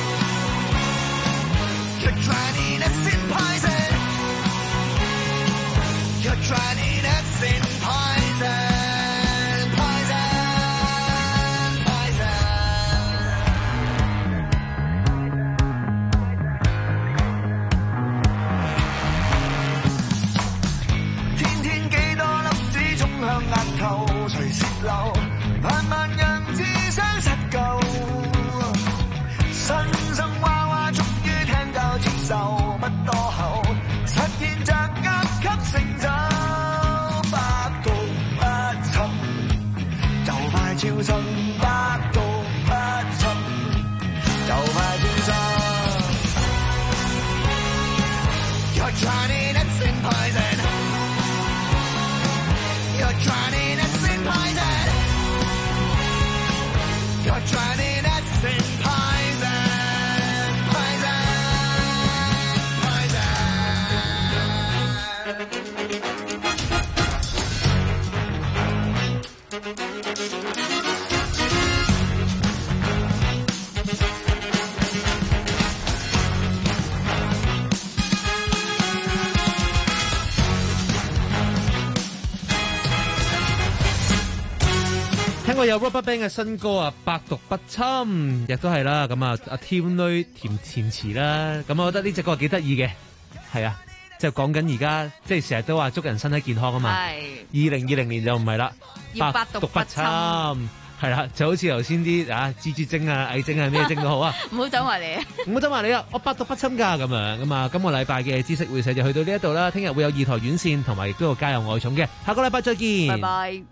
You're trying innocent poison. You're trying innocent poison. Poison, poison. 天天幾多粒子衝向額頭，隨泄漏，萬萬人自相失救。新生娃娃終於聽教接受，不多後實現着甲級成就，百毒不侵，就快超生，百毒不侵，就快超生。You're trying innocent poison. You're trying innocent poison. You're trying innocent poison. Poison, poison. 聽過有 RubberBand 嘅新歌啊，百毒不侵，亦都係啦。咁啊，阿 Team 女填填詞啦。咁我覺得呢隻歌幾得意嘅，係啊，即係講緊而家，即係成日都話祝人身體健康啊嘛。係。二零二零年就唔係啦， 要百毒不侵。 係啦，就好似頭先啲啊蜘蛛精啊、蟻精啊咩精都好啊， 唔好走埋嚟啊！ 唔好走埋嚟啊！我百毒不侵㗎咁樣咁啊！今個禮拜嘅知識會社就去到呢一度啦，聽日會有二台院線同埋亦都有家有外寵嘅，下個禮拜再見。拜拜。